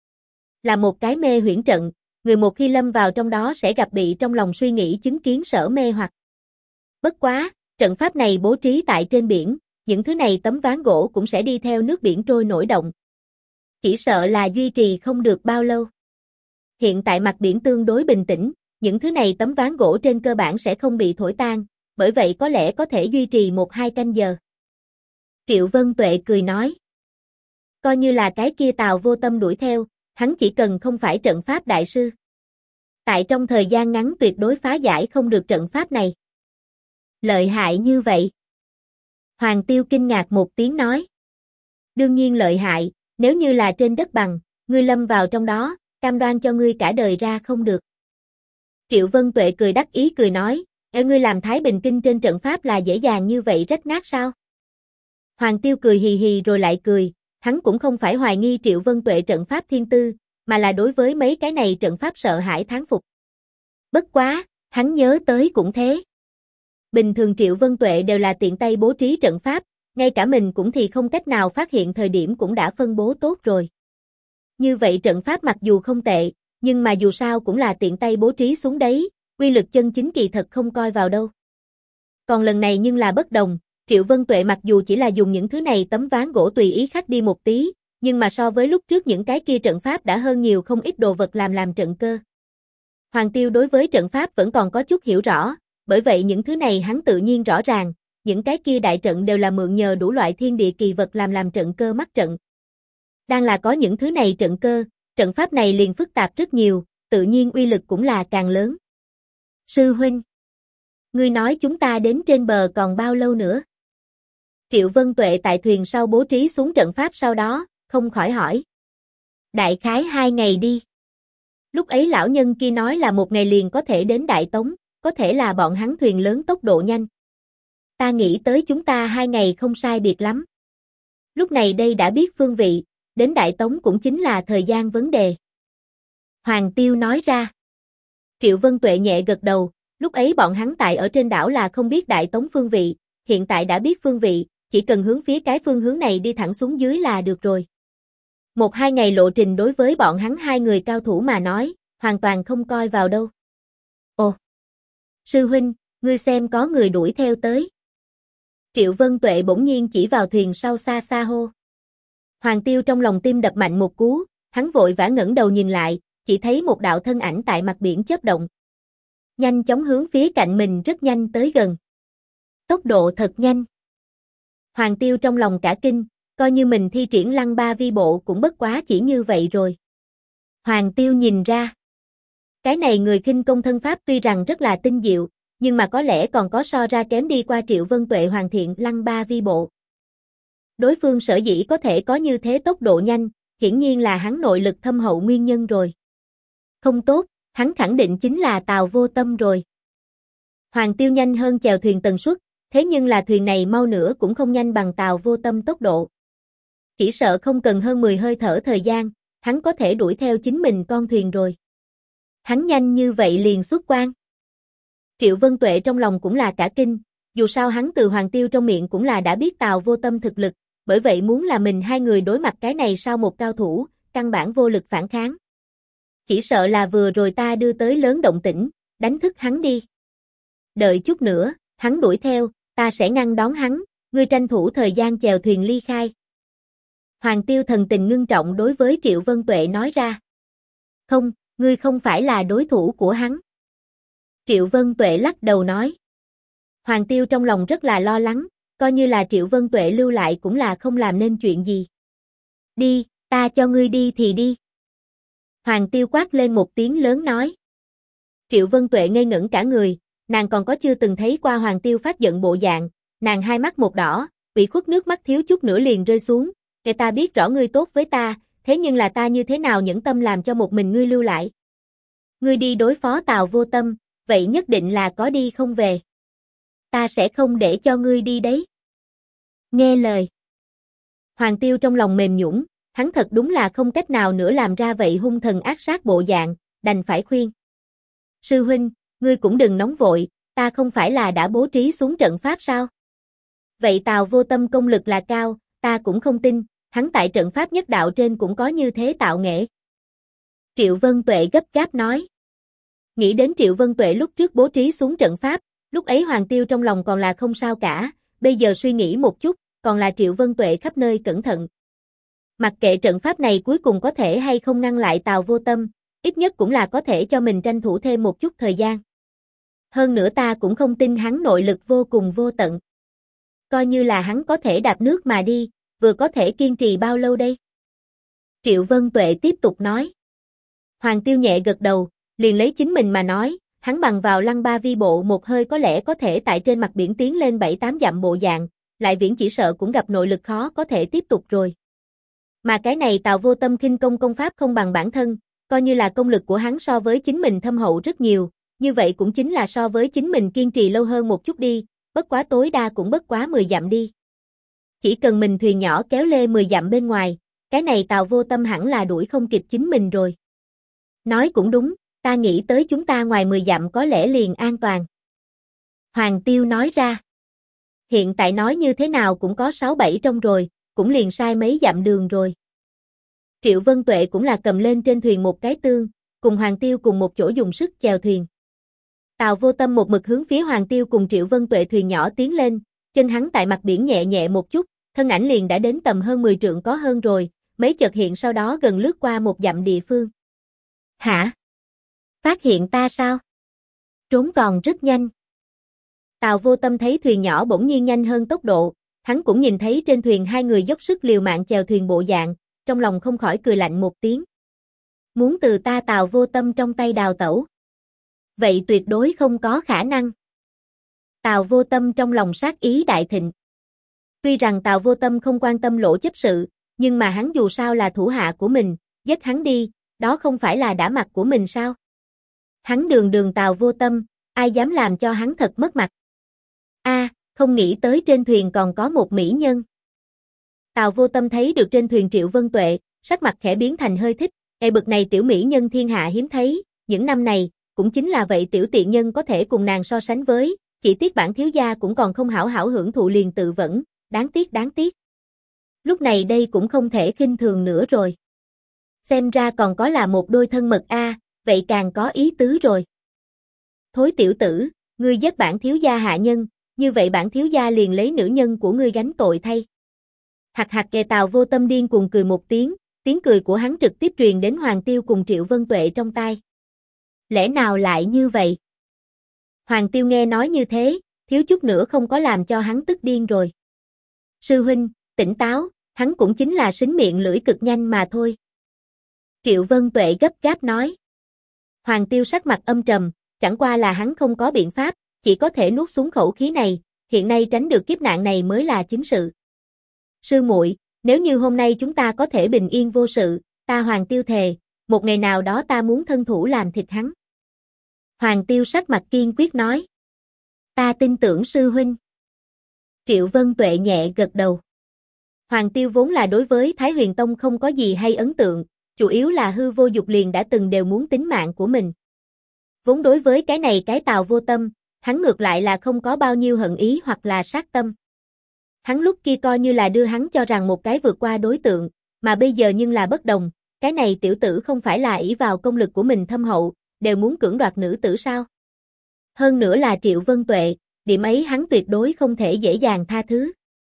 Speaker 1: Là một cái mê huyễn trận, người một khi lâm vào trong đó sẽ gặp bị trong lòng suy nghĩ chứng kiến sở mê hoặc. Bất quá, trận pháp này bố trí tại trên biển, những thứ này tấm ván gỗ cũng sẽ đi theo nước biển trôi nổi động. Chỉ sợ là duy trì không được bao lâu. Hiện tại mặt biển tương đối bình tĩnh, những thứ này tấm ván gỗ trên cơ bản sẽ không bị thổi tan, bởi vậy có lẽ có thể duy trì 1-2 canh giờ. Triệu Vân Tuệ cười nói. Coi như là cái kia Tào Vô Tâm đuổi theo, hắn chỉ cần không phải trận pháp đại sư. Tại trong thời gian ngắn tuyệt đối phá giải không được trận pháp này. Lợi hại như vậy. Hoàng Tiêu kinh ngạc một tiếng nói. Đương nhiên lợi hại, nếu như là trên đất bằng, ngươi lâm vào trong đó, cam đoan cho ngươi cả đời ra không được. Triệu Vân Tuệ cười đắc ý cười nói, ngươi làm Thái Bình Kinh trên trận pháp là dễ dàng như vậy rách nát sao? Hoàng Tiêu cười hì hì rồi lại cười, hắn cũng không phải hoài nghi Triệu Vân Tuệ trận pháp thiên tư, mà là đối với mấy cái này trận pháp sợ hãi thán phục. Bất quá, hắn nhớ tới cũng thế. Bình thường Triệu Vân Tuệ đều là tiện tay bố trí trận pháp, ngay cả mình cũng thì không cách nào phát hiện thời điểm cũng đã phân bố tốt rồi. Như vậy trận pháp mặc dù không tệ, nhưng mà dù sao cũng là tiện tay bố trí xuống đấy, uy lực chân chính kỳ thật không coi vào đâu. Còn lần này nhưng là bất đồng, Triệu Vân Tuệ mặc dù chỉ là dùng những thứ này tấm ván gỗ tùy ý khắc đi một tí, nhưng mà so với lúc trước những cái kia trận pháp đã hơn nhiều không ít đồ vật làm trận cơ. Hoàng Tiêu đối với trận pháp vẫn còn có chút hiểu rõ, bởi vậy những thứ này hắn tự nhiên rõ ràng, những cái kia đại trận đều là mượn nhờ đủ loại thiên địa kỳ vật làm trận cơ mắc trận. Đang là có những thứ này trận cơ, trận pháp này liền phức tạp rất nhiều, tự nhiên uy lực cũng là càng lớn. Sư huynh, ngươi nói chúng ta đến trên bờ còn bao lâu nữa? Triệu Vân Tuệ tại thuyền sau bố trí xuống trận pháp sau đó, không khỏi hỏi. Đại khái 2 ngày đi. Lúc ấy lão nhân kia nói là 1 ngày liền có thể đến Đại Tống, có thể là bọn hắn thuyền lớn tốc độ nhanh. Ta nghĩ tới chúng ta 2 ngày không sai biệt lắm. Lúc này đây đã biết phương vị, đến Đại Tống cũng chính là thời gian vấn đề. Hoàng Tiêu nói ra. Triệu Vân Tuệ nhẹ gật đầu, lúc ấy bọn hắn tại ở trên đảo là không biết Đại Tống phương vị, hiện tại đã biết phương vị, chỉ cần hướng phía cái phương hướng này đi thẳng xuống dưới là được rồi. 1-2 ngày lộ trình đối với bọn hắn 2 người cao thủ mà nói, hoàn toàn không coi vào đâu. Ồ! Sư huynh, ngươi xem có người đuổi theo tới. Triệu Vân Tuệ bỗng nhiên chỉ vào thuyền sau xa xa hô. Hoàng Tiêu trong lòng tim đập mạnh một cú, hắn vội vã ngẩng đầu nhìn lại, chỉ thấy một đạo thân ảnh tại mặt biển chớp động. Nhanh chóng hướng phía cạnh mình rất nhanh tới gần. Tốc độ thật nhanh. Hoàng Tiêu trong lòng cả kinh, coi như mình thi triển Lăng Ba Vi Bộ cũng bất quá chỉ như vậy rồi. Hoàng Tiêu nhìn ra. Cái này người khinh công thân pháp tuy rằng rất là tinh diệu, nhưng mà có lẽ còn có so ra kém đi qua Triệu Vân Tuệ hoàn thiện Lăng Ba Vi Bộ. Đối phương sở dĩ có thể có như thế tốc độ nhanh, hiển nhiên là hắn nội lực thâm hậu nguyên nhân rồi. Không tốt, hắn khẳng định chính là Tào Vô Tâm rồi. Hoàng Tiêu nhanh hơn chèo thuyền tần suất, thế nhưng là thuyền này mau nữa cũng không nhanh bằng Tào Vô Tâm tốc độ. Chỉ sợ không cần hơn 10 hơi thở thời gian, hắn có thể đuổi theo chính mình con thuyền rồi. Hắn nhanh như vậy liền xuất quan. Triệu Vân Tuệ trong lòng cũng là cả kinh, dù sao hắn từ Hoàng Tiêu trong miệng cũng là đã biết Tào Vô Tâm thực lực, bởi vậy muốn là mình hai người đối mặt cái này sao một cao thủ, căn bản vô lực phản kháng. Chỉ sợ là vừa rồi ta đưa tới lớn động tĩnh, đánh thức hắn đi. Đợi chút nữa, hắn đuổi theo, ta sẽ ngăn đón hắn, ngươi tranh thủ thời gian chèo thuyền ly khai. Hoàng Tiêu thần tình ngưng trọng đối với Triệu Vân Tuệ nói ra. Không, ngươi không phải là đối thủ của hắn. Triệu Vân Tuệ lắc đầu nói. Hoàng Tiêu trong lòng rất là lo lắng, coi như là Triệu Vân Tuệ lưu lại cũng là không làm nên chuyện gì. Đi, ta cho ngươi đi thì đi. Hoàng Tiêu quát lên một tiếng lớn nói. Triệu Vân Tuệ ngây ngẩn cả người, nàng còn có chưa từng thấy qua Hoàng Tiêu phát giận bộ dạng, nàng hai mắt một đỏ, ủy khuất nước mắt thiếu chút nữa liền rơi xuống. Kể ta biết rõ ngươi tốt với ta, thế nhưng là ta như thế nào nhẫn tâm làm cho một mình ngươi lưu lại. Ngươi đi đối phó Tào Vô Tâm, vậy nhất định là có đi không về. Ta sẽ không để cho ngươi đi đấy. Nghe lời. Hoàng Tiêu trong lòng mềm nhũn, hắn thật đúng là không cách nào nữa làm ra vậy hung thần ác sát bộ dạng, đành phải khuyên. Sư huynh, ngươi cũng đừng nóng vội, ta không phải là đã bố trí xuống trận pháp sao? Vậy Tào Vô Tâm công lực là cao, ta cũng không tin, hắn tại trận pháp nhất đạo trên cũng có như thế tạo nghệ. Triệu Vân Tuệ gấp gáp nói. Nghĩ đến Triệu Vân Tuệ lúc trước bố trí xuống trận pháp, lúc ấy Hoàng Tiêu trong lòng còn là không sao cả, bây giờ suy nghĩ một chút, còn là Triệu Vân Tuệ khắp nơi cẩn thận. Mặc kệ trận pháp này cuối cùng có thể hay không ngăn lại Tào Vô Tâm, ít nhất cũng là có thể cho mình tranh thủ thêm một chút thời gian. Hơn nữa ta cũng không tin hắn nội lực vô cùng vô tận. Coi như là hắn có thể đạp nước mà đi, vừa có thể kiên trì bao lâu đây? Triệu Vân Tuệ tiếp tục nói. Hoàng Tiêu nhẹ gật đầu, liền lấy chính mình mà nói, hắn bằng vào lăng ba vi bộ một hơi có lẽ có thể tại trên mặt biển tiến lên 7-8 dặm bộ dạng, lại viễn chỉ sợ cũng gặp nội lực khó có thể tiếp tục rồi. Mà cái này Tào Vô Tâm khinh công công pháp không bằng bản thân, coi như là công lực của hắn so với chính mình thâm hậu rất nhiều, như vậy cũng chính là so với chính mình kiên trì lâu hơn một chút đi, bất quá tối đa cũng bất quá 10 dặm đi. Chỉ cần mình thuyền nhỏ kéo lê 10 dặm bên ngoài, cái này Tào Vô Tâm hẳn là đuổi không kịp chính mình rồi. Nói cũng đúng, ta nghĩ tới chúng ta ngoài 10 dặm có lẽ liền an toàn. Hoàng Tiêu nói ra. Hiện tại nói như thế nào cũng có 6-7 trong rồi, cũng liền sai mấy dặm đường rồi. Triệu Vân Tuệ cũng là cầm lên trên thuyền một cái tương, cùng Hoàng Tiêu cùng một chỗ dùng sức chèo thuyền. Tào Vô Tâm một mực hướng phía Hoàng Tiêu cùng Triệu Vân Tuệ thuyền nhỏ tiến lên, chân hắn tại mặt biển nhẹ nhẹ một chút, thân ảnh liền đã đến tầm hơn 10 trượng có hơn rồi, mấy chợt hiện sau đó gần lướt qua một dặm địa phương. Hả? Phát hiện ta sao? Trốn còn rất nhanh. Tào Vô Tâm thấy thuyền nhỏ bỗng nhiên nhanh hơn tốc độ, hắn cũng nhìn thấy trên thuyền hai người dốc sức liều mạng chèo thuyền bộ dạng, trong lòng không khỏi cười lạnh một tiếng. Muốn từ ta Tào Vô Tâm trong tay đào tẩu. Vậy tuyệt đối không có khả năng. Tào Vô Tâm trong lòng sát ý đại thịnh. Tuy rằng Tào Vô Tâm không quan tâm Lỗ chấp sự, nhưng mà hắn dù sao là thủ hạ của mình, giết hắn đi, đó không phải là đã mặt của mình sao? Hắn đường Tào Vô Tâm, ai dám làm cho hắn thật mất mặt. Không nghĩ tới trên thuyền còn có một mỹ nhân. Tào Vô Tâm thấy được trên thuyền Triệu Vân Tuệ, sắc mặt khẽ biến thành hơi thích, bực này tiểu mỹ nhân thiên hạ hiếm thấy, những năm này, cũng chính là vậy tiểu tiện nhân có thể cùng nàng so sánh với, chỉ tiếc bản thiếu gia cũng còn không hảo hảo hưởng thụ liền tự vẫn, đáng tiếc. Lúc này đây cũng không thể khinh thường nữa rồi. Xem ra còn có là một đôi thân mật vậy càng có ý tứ rồi. Thối tiểu tử, ngươi giết bản thiếu gia hạ nhân, như vậy bản thiếu gia liền lấy nữ nhân của ngươi gánh tội thay. Hạc Tào Vô Tâm điên cuồng cười một tiếng cười của hắn trực tiếp truyền đến Hoàng Tiêu cùng Triệu Vân Tuệ trong tai. Lẽ nào lại như vậy? Hoàng Tiêu nghe nói như thế, thiếu chút nữa không có làm cho hắn tức điên rồi. Sư huynh, tỉnh táo, hắn cũng chính là xính miệng lưỡi cực nhanh mà thôi. Triệu Vân Tuệ gấp gáp nói. Hoàng Tiêu sắc mặt âm trầm, chẳng qua là hắn không có biện pháp, chỉ có thể nuốt xuống khẩu khí này, hiện nay tránh được kiếp nạn này mới là chính sự. Sư muội, nếu như hôm nay chúng ta có thể bình yên vô sự, ta Hoàng Tiêu thề, một ngày nào đó ta muốn thân thủ làm thịt hắn. Hoàng Tiêu sắc mặt kiên quyết nói. Ta tin tưởng sư huynh. Triệu Vân Tuệ nhẹ gật đầu. Hoàng Tiêu vốn là đối với Thái Huyền Tông không có gì hay ấn tượng, chủ yếu là hư vô dục liền đã từng đều muốn tính mạng của mình. Vốn đối với cái này cái Tào Vô Tâm, hắn ngược lại là không có bao nhiêu hận ý hoặc là sát tâm. Hắn lúc kia coi như là đưa hắn cho rằng một cái vượt qua đối tượng, mà bây giờ nhưng là bất đồng, cái này tiểu tử không phải là ỷ vào công lực của mình thâm hậu, đều muốn cưỡng đoạt nữ tử sao? Hơn nữa là Triệu Vân Tuệ, điểm ấy hắn tuyệt đối không thể dễ dàng tha thứ.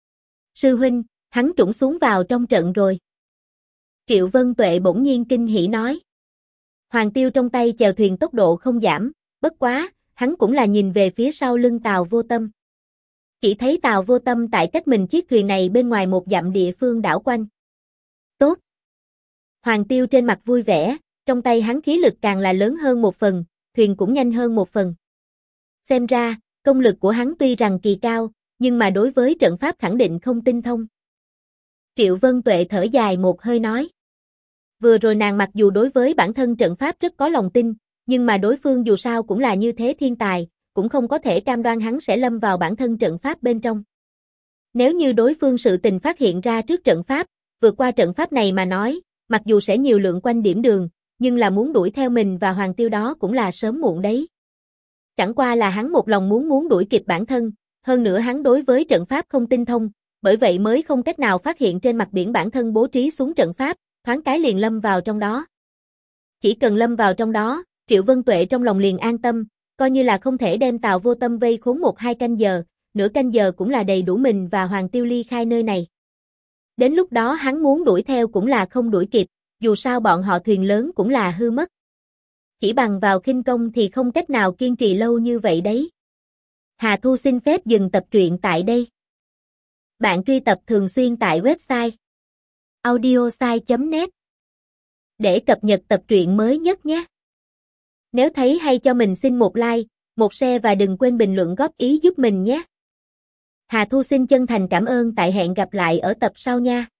Speaker 1: Sư huynh, hắn trũng xuống vào trong trận rồi. Triệu Vân Tuệ bỗng nhiên kinh hỉ nói. Hoàng Tiêu trong tay chèo thuyền tốc độ không giảm, bất quá, hắn cũng là nhìn về phía sau lưng Tào Vô Tâm. Chỉ thấy Tào Vô Tâm tại cách mình chiếc thuyền này bên ngoài một dặm địa phương đảo quanh. Tốt. Hoàng Tiêu trên mặt vui vẻ, trong tay hắn khí lực càng là lớn hơn một phần, thuyền cũng nhanh hơn một phần. Xem ra, công lực của hắn tuy rằng kỳ cao, nhưng mà đối với trận pháp khẳng định không tinh thông. Triệu Vân Tuệ thở dài một hơi nói. Vừa rồi nàng mặc dù đối với bản thân trận pháp rất có lòng tin, nhưng mà đối phương dù sao cũng là như thế thiên tài, cũng không có thể cam đoan hắn sẽ lâm vào bản thân trận pháp bên trong. Nếu như đối phương sự tình phát hiện ra trước trận pháp, vượt qua trận pháp này mà nói, mặc dù sẽ nhiều lượng quanh điểm đường, nhưng là muốn đuổi theo mình và Hoàng Tiêu đó cũng là sớm muộn đấy. Chẳng qua là hắn một lòng muốn đuổi kịp bản thân, hơn nữa hắn đối với trận pháp không tinh thông, bởi vậy mới không cách nào phát hiện trên mặt biển bản thân bố trí xuống trận pháp, thoáng cái liền lâm vào trong đó. Chỉ cần lâm vào trong đó, Triệu Vân Tuệ trong lòng liền an tâm, coi như là không thể đem Tào Vô Tâm vây khốn 1-2 canh giờ, nửa canh giờ cũng là đầy đủ mình và Hoàng Tiêu ly khai nơi này. Đến lúc đó hắn muốn đuổi theo cũng là không đuổi kịp, dù sao bọn họ thuyền lớn cũng là hư mất. Chỉ bằng vào khinh công thì không cách nào kiên trì lâu như vậy đấy. Hà Thu xin phép dừng tập truyện tại đây. Bạn truy tập thường xuyên tại website audiosai.net để cập nhật tập truyện mới nhất nhé. Nếu thấy hay cho mình xin một like, một share và đừng quên bình luận góp ý giúp mình nhé. Hà Thu xin chân thành cảm ơn, tại hẹn gặp lại ở tập sau nha.